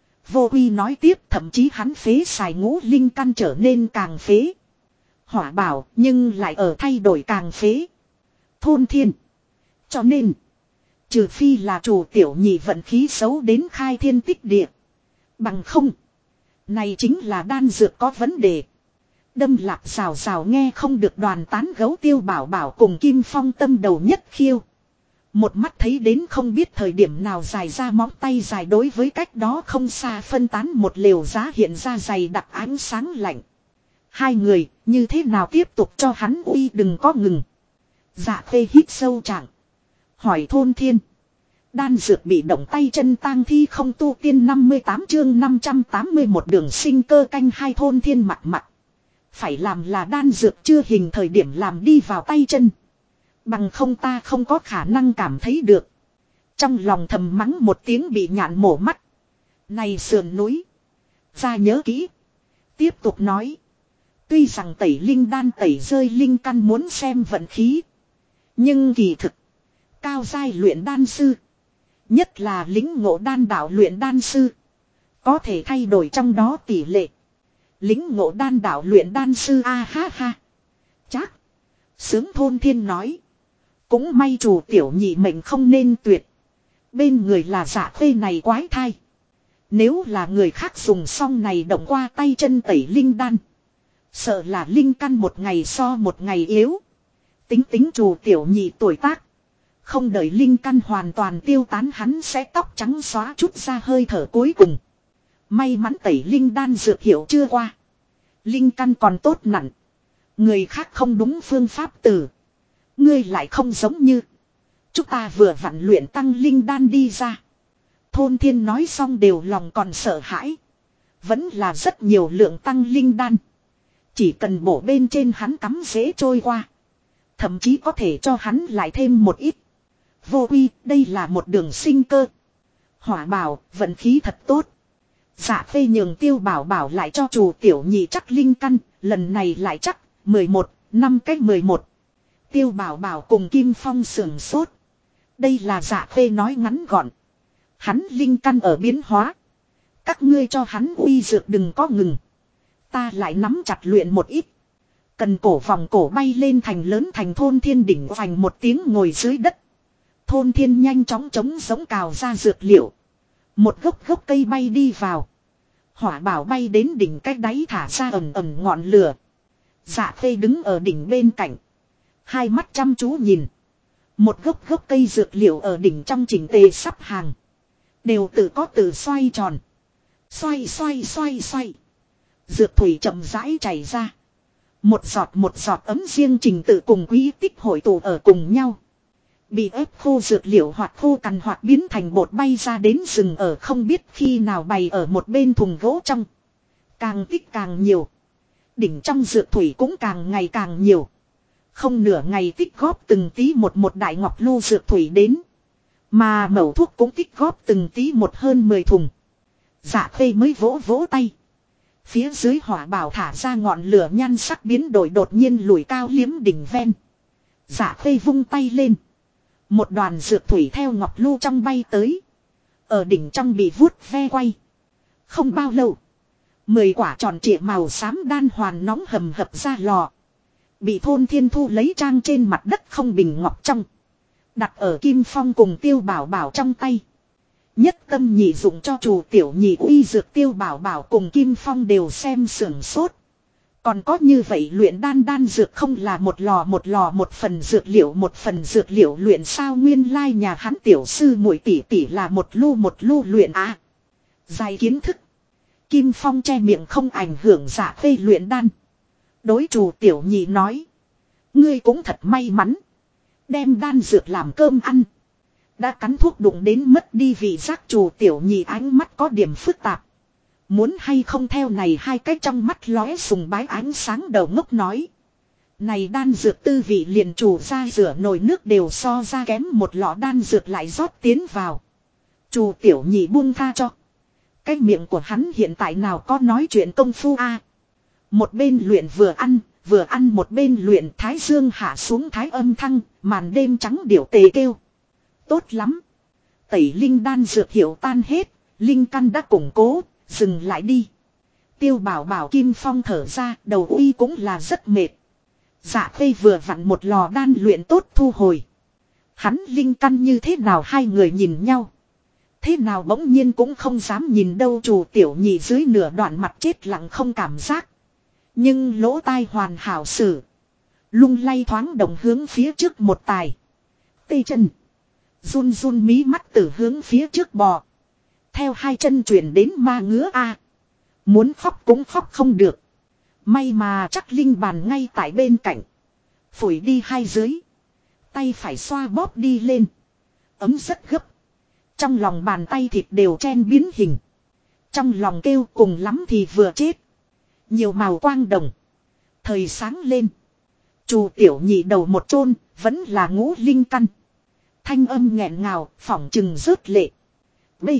Vô Uy nói tiếp, thậm chí hắn phế xài ngũ linh căn trở nên càng phế. Hỏa Bảo, nhưng lại ở thay đổi càng phế. Thôn Thiên. Cho nên, trừ phi là Chu Tiểu Nhị vận khí xấu đến khai thiên tích địa. Bằng không, này chính là đan dược có vấn đề. Đâm Lạp rào rào nghe không được đoàn tán gấu Tiêu Bảo Bảo cùng Kim Phong tâm đầu nhất khiêu. Một mắt thấy đến không biết thời điểm nào dài ra móng tay dài đối với cách đó không xa phân tán một lều giá hiện ra dày đặc ánh sáng lạnh. Hai người như thế nào tiếp tục cho hắn uy đừng có ngừng. Dạ phê hít sâu trạng. Hỏi Thôn Thiên. Đan dược bị động tay chân tang thi không tu tiên 58 chương 581 đường sinh cơ canh hai Thôn Thiên mặt mặt. Phải làm là đan dược chưa hình thời điểm làm đi vào tay chân. Bằng không ta không có khả năng cảm thấy được. Trong lòng thầm mắng một tiếng bị nhạn mổ mắt. Này sườn núi. Ra nhớ kỹ. Tiếp tục nói. Tuy rằng tẩy linh đan tẩy rơi linh căn muốn xem vận khí. Nhưng kỳ thực. Cao giai luyện đan sư. Nhất là lính ngộ đan đạo luyện đan sư. Có thể thay đổi trong đó tỷ lệ. Lính ngộ đan đạo luyện đan sư a ha ha. Chắc. Sướng Thôn Thiên nói. Cũng may Chu Tiểu Nhị mệnh không nên tuyệt. Bên người là Dạ phê này quái thai. Nếu là người khác dùng xong này động qua tay chân tẩy linh đan. Sợ là linh căn một ngày so một ngày yếu. Tính Chu Tiểu Nhị tuổi tác. Không đợi linh căn hoàn toàn tiêu tán hắn sẽ tóc trắng xóa chút ra hơi thở cuối cùng. May mắn tẩy linh đan dược hiệu chưa qua. Linh căn còn tốt nặng. Người khác không đúng phương pháp tử. Ngươi lại không giống như. Chúng ta vừa vặn luyện tăng linh đan đi ra. Thôn Thiên nói xong đều lòng còn sợ hãi. Vẫn là rất nhiều lượng tăng linh đan. Chỉ cần bổ bên trên hắn cắm dễ trôi qua. Thậm chí có thể cho hắn lại thêm một ít. Vô Uy, đây là một đường sinh cơ. Hỏa Bảo, vận khí thật tốt. Dạ phê nhường Tiêu Bảo Bảo lại cho Chu Tiểu Nhị chắc linh căn, lần này lại chắc, 11, 5 cách 11. Tiêu Bảo Bảo cùng Kim Phong sườn sốt. Đây là Dạ phê nói ngắn gọn. Hắn linh căn ở biến hóa. Các ngươi cho hắn uy dược đừng có ngừng. Ta lại nắm chặt luyện một ít. Cần cổ vòng cổ bay lên thành lớn thành Thôn Thiên đỉnh vành một tiếng ngồi dưới đất. Thôn Thiên nhanh chóng chống giống cào ra dược liệu. Một gốc cây bay đi vào. Hỏa Bảo bay đến đỉnh cách đáy thả ra ầm ầm ngọn lửa. Dạ phê đứng ở đỉnh bên cạnh. Hai mắt chăm chú nhìn. Một gốc cây dược liệu ở đỉnh trong chỉnh tề sắp hàng. Đều tự có tự xoay tròn. Xoay. Dược thủy chậm rãi chảy ra. Một giọt ấm riêng trình tự cùng quý tích hội tụ ở cùng nhau. Bị ép khô dược liệu hoặc khô cằn hoặc biến thành bột bay ra đến rừng ở không biết khi nào bày ở một bên thùng gỗ trong. Càng tích càng nhiều. Đỉnh trong dược thủy cũng càng ngày càng nhiều. Không nửa ngày tích góp từng tí một đại ngọc lô dược thủy đến. Mà mẩu thuốc cũng tích góp từng tí một hơn 10 thùng. Dạ phê mới vỗ tay. Phía dưới Hỏa Bảo thả ra ngọn lửa nhan sắc biến đổi đột nhiên lùi cao liếm đỉnh ven. Dạ phê vung tay lên. Một đoàn dược thủy theo ngọc lu trong bay tới. Ở đỉnh trong bị vuốt ve quay. Không bao lâu. 10 quả tròn trịa màu xám đan hoàn nóng hầm hập ra lò. Bị thôn thiên thu lấy trang trên mặt đất không bình ngọc trong. Đặt ở Kim Phong cùng Tiêu Bảo Bảo trong tay. Nhất tâm nhị dụng cho chủ tiểu nhị uy dược Tiêu Bảo Bảo cùng Kim Phong đều xem sưởng sốt. Còn có như vậy luyện đan dược không là một lò một phần dược liệu luyện sao nguyên lai nhà hắn tiểu sư muội tỷ tỷ là một lu luyện à. Dài kiến thức. Kim Phong che miệng không ảnh hưởng Dạ Khê luyện đan. Đối chủ tiểu nhị nói. Ngươi cũng thật may mắn. Đem đan dược làm cơm ăn. Đã cắn thuốc đụng đến mất đi vị giác chủ tiểu nhị ánh mắt có điểm phức tạp. Muốn hay không theo này hai cái trong mắt lóe sùng bái ánh sáng đầu ngốc nói. Này đan dược tư vị liền chủ ra rửa nồi nước đều so ra kém một lọ đan dược lại rót tiến vào. Chủ tiểu nhị buông tha cho. Cái miệng của hắn hiện tại nào có nói chuyện công phu a. Một bên luyện vừa ăn một bên luyện thái dương hạ xuống thái âm thăng, màn đêm trắng điểu tề kêu. Tốt lắm. Tẩy linh đan dược hiệu tan hết, linh căn đã củng cố, dừng lại đi. Tiêu Bảo Bảo Kim Phong thở ra, đầu uy cũng là rất mệt. Dạ Khê vừa vặn một lò đan luyện tốt thu hồi. Hắn linh căn như thế nào hai người nhìn nhau. Thế nào bỗng nhiên cũng không dám nhìn đâu chủ tiểu nhị dưới nửa đoạn mặt chết lặng không cảm giác. Nhưng lỗ tai hoàn hảo xử. Lung lay thoáng động hướng phía trước một tài. Tê chân. Run run mí mắt từ hướng phía trước bò. Theo hai chân chuyển đến ma ngứa a. Muốn khóc cũng khóc không được. May mà chắc linh bàn ngay tại bên cạnh. Phủi đi hai dưới. Tay phải xoa bóp đi lên. Ấm rất gấp. Trong lòng bàn tay thịt đều chen biến hình. Trong lòng kêu cùng lắm thì vừa chết. Nhiều màu quang đồng. Thời sáng lên. Chủ tiểu nhị đầu một chôn vẫn là ngũ linh căn. Thanh âm nghẹn ngào, phỏng chừng rớt lệ. B.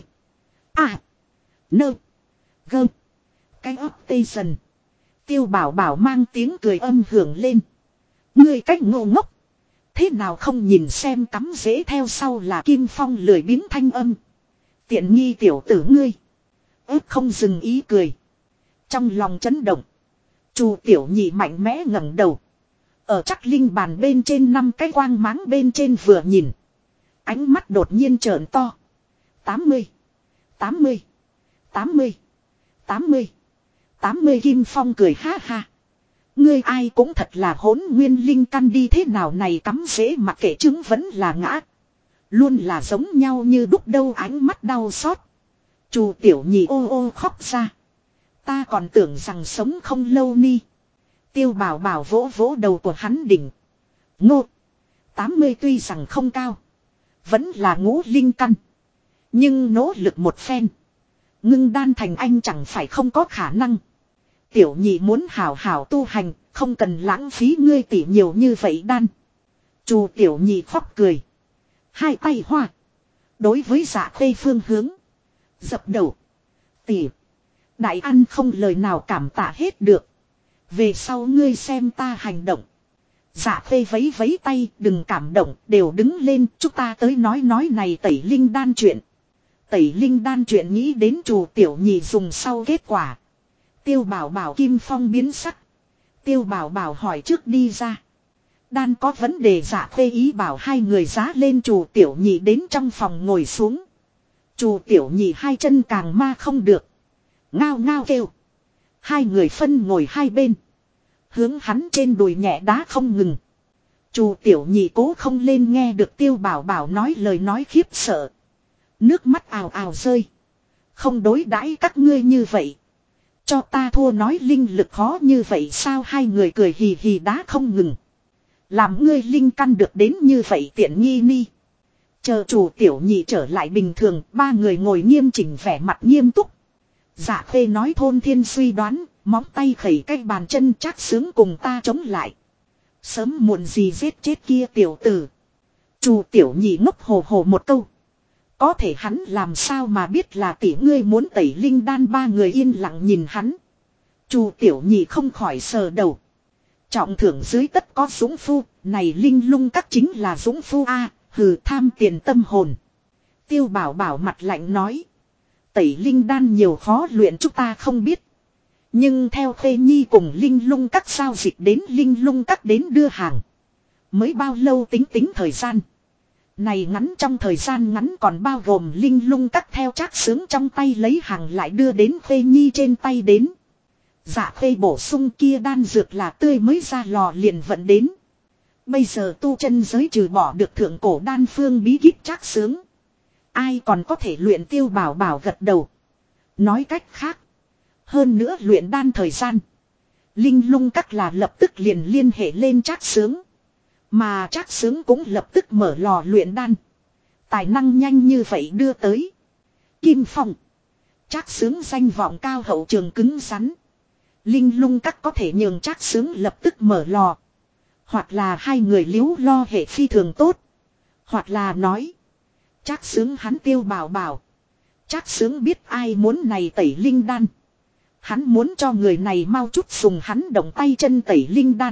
A. Nơ. Gơ. Cái ấp tê dần. Tiêu Bảo Bảo mang tiếng cười âm hưởng lên. Ngươi cách ngô ngốc. Thế nào không nhìn xem cắm dễ theo sau là Kim Phong lười biếng thanh âm. Tiện nghi tiểu tử ngươi. Ước không dừng ý cười. Trong lòng chấn động. Chu tiểu nhị mạnh mẽ ngẩng đầu. Ở chắc linh bàn bên trên 5 cái quang máng bên trên vừa nhìn. Ánh mắt đột nhiên trợn to. 80. 80. 80. 80. 80 Kim Phong cười ha ha. Ngươi ai cũng thật là hỗn nguyên linh căn đi thế nào này cắm dễ mặc kệ trứng vẫn là ngã. Luôn là giống nhau như đúc đâu ánh mắt đau xót. Chu tiểu nhị ô ô khóc ra. Ta còn tưởng rằng sống không lâu ni. Tiêu Bảo Bảo vỗ vỗ đầu của hắn đỉnh. Ngô. 80 tuy rằng không cao. Vẫn là ngũ linh căn. Nhưng nỗ lực một phen. Ngưng đan thành anh chẳng phải không có khả năng. Tiểu nhị muốn hảo hảo tu hành. Không cần lãng phí ngươi tỉ nhiều như vậy đan. Chu tiểu nhị khóc cười. Hai tay hoa. Đối với Dạ Khê phương hướng. Dập đầu. Tỉ. Đại ăn không lời nào cảm tạ hết được. Về sau ngươi xem ta hành động. Dạ Khê vấy vấy tay đừng cảm động đều đứng lên chúng ta tới nói này tẩy linh đan chuyện. Tẩy linh đan chuyện nghĩ đến chủ tiểu nhị dùng sau kết quả. Tiêu Bảo Bảo Kim Phong biến sắc. Tiêu Bảo Bảo hỏi trước đi ra. Đan có vấn đề Dạ Khê ý bảo hai người giá lên chủ tiểu nhị đến trong phòng ngồi xuống. Chủ tiểu nhị hai chân càng ma không được. Ngao ngao kêu. Hai người phân ngồi hai bên. Hướng hắn trên đùi nhẹ đá không ngừng. Chu tiểu nhị cố không lên nghe được Tiêu Bảo Bảo nói lời nói khiếp sợ. Nước mắt ào ào rơi. Không đối đãi các ngươi như vậy. Cho ta thua nói linh lực khó như vậy sao hai người cười hì hì đá không ngừng. Làm ngươi linh căn được đến như vậy tiện nghi ni. Chờ chủ tiểu nhị trở lại bình thường ba người ngồi nghiêm chỉnh vẻ mặt nghiêm túc. Dạ Khê nói thôn thiên suy đoán, móng tay khẩy cái bàn chân chắc sướng cùng ta chống lại. Sớm muộn gì giết chết kia tiểu tử. Chu tiểu nhị ngốc hồ hồ một câu. Có thể hắn làm sao mà biết là tỷ ngươi muốn tẩy linh đan ba người yên lặng nhìn hắn. Chu tiểu nhị không khỏi sờ đầu. Trọng thưởng dưới tất có dũng phu, này linh lung các chính là dũng phu a, hừ tham tiền tâm hồn. Tiêu Bảo Bảo mặt lạnh nói. Tẩy linh đan nhiều khó luyện chúng ta không biết. Nhưng theo Khê Nhi cùng Linh Lung các giao dịch đến Linh Lung các đến đưa hàng. Mới bao lâu tính tính thời gian. Này ngắn trong thời gian ngắn còn bao gồm Linh Lung các theo Trác Xướng trong tay lấy hàng lại đưa đến Khê Nhi trên tay đến. Dạ Khê bổ sung kia đan dược là tươi mới ra lò liền vận đến. Bây giờ tu chân giới trừ bỏ được thượng cổ đan phương bí kíp Trác Xướng. Ai còn có thể luyện Tiêu Bảo Bảo gật đầu. Nói cách khác. Hơn nữa luyện đan thời gian. Linh Lung các là lập tức liền liên hệ lên Trác Xướng. Mà Trác Xướng cũng lập tức mở lò luyện đan. Tài năng nhanh như vậy đưa tới. Kim Phong. Trác Xướng danh vọng cao hậu trường cứng rắn. Linh Lung các có thể nhường Trác Xướng lập tức mở lò. Hoặc là hai người liếu lo hệ phi thường tốt. Hoặc là nói. Trác Xướng hắn Tiêu Bảo Bảo. Trác Xướng biết ai muốn này tẩy linh đan. Hắn muốn cho người này mau chút dùng hắn động tay chân tẩy linh đan.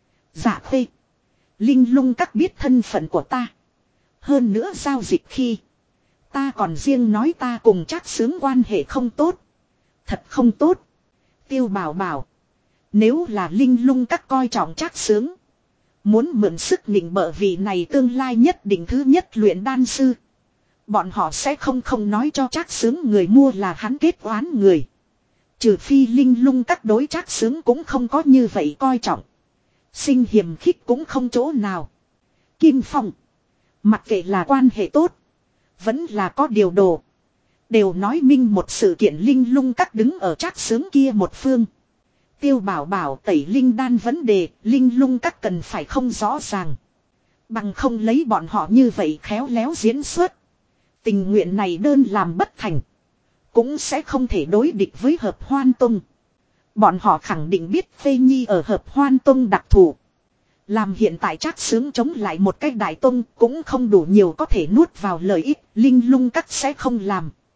Dạ Khê. Linh Lung các biết thân phận của ta. Hơn nữa giao dịch khi. Ta còn riêng nói ta cùng Trác Xướng quan hệ không tốt. Thật không tốt. Tiêu Bảo Bảo. Nếu là Linh Lung các coi trọng Trác Xướng. Muốn mượn sức nịnh bợ vị này tương lai nhất định thứ nhất luyện đan sư. Bọn họ sẽ không nói cho Trác Xướng người mua là hắn kết oán người. Trừ phi Linh Lung các đối Trác Xướng cũng không có như vậy coi trọng. Sinh hiềm khích cũng không chỗ nào. Kim Phong. Mặc kệ là quan hệ tốt. Vẫn là có điều đồ. Đều nói minh một sự kiện Linh Lung các đứng ở Trác Xướng kia một phương. Tiêu Bảo Bảo tẩy linh đan vấn đề. Linh Lung các cần phải không rõ ràng. Bằng không lấy bọn họ như vậy khéo léo diễn xuất. Tình nguyện này đơn làm bất thành. Cũng sẽ không thể đối địch với Hợp Hoan Tông. Bọn họ khẳng định biết Phê Nhi ở Hợp Hoan Tông đặc thù. Làm hiện tại Trác Xướng chống lại một cách đại tông cũng không đủ nhiều có thể nuốt vào lợi ích. Linh Lung các sẽ không làm.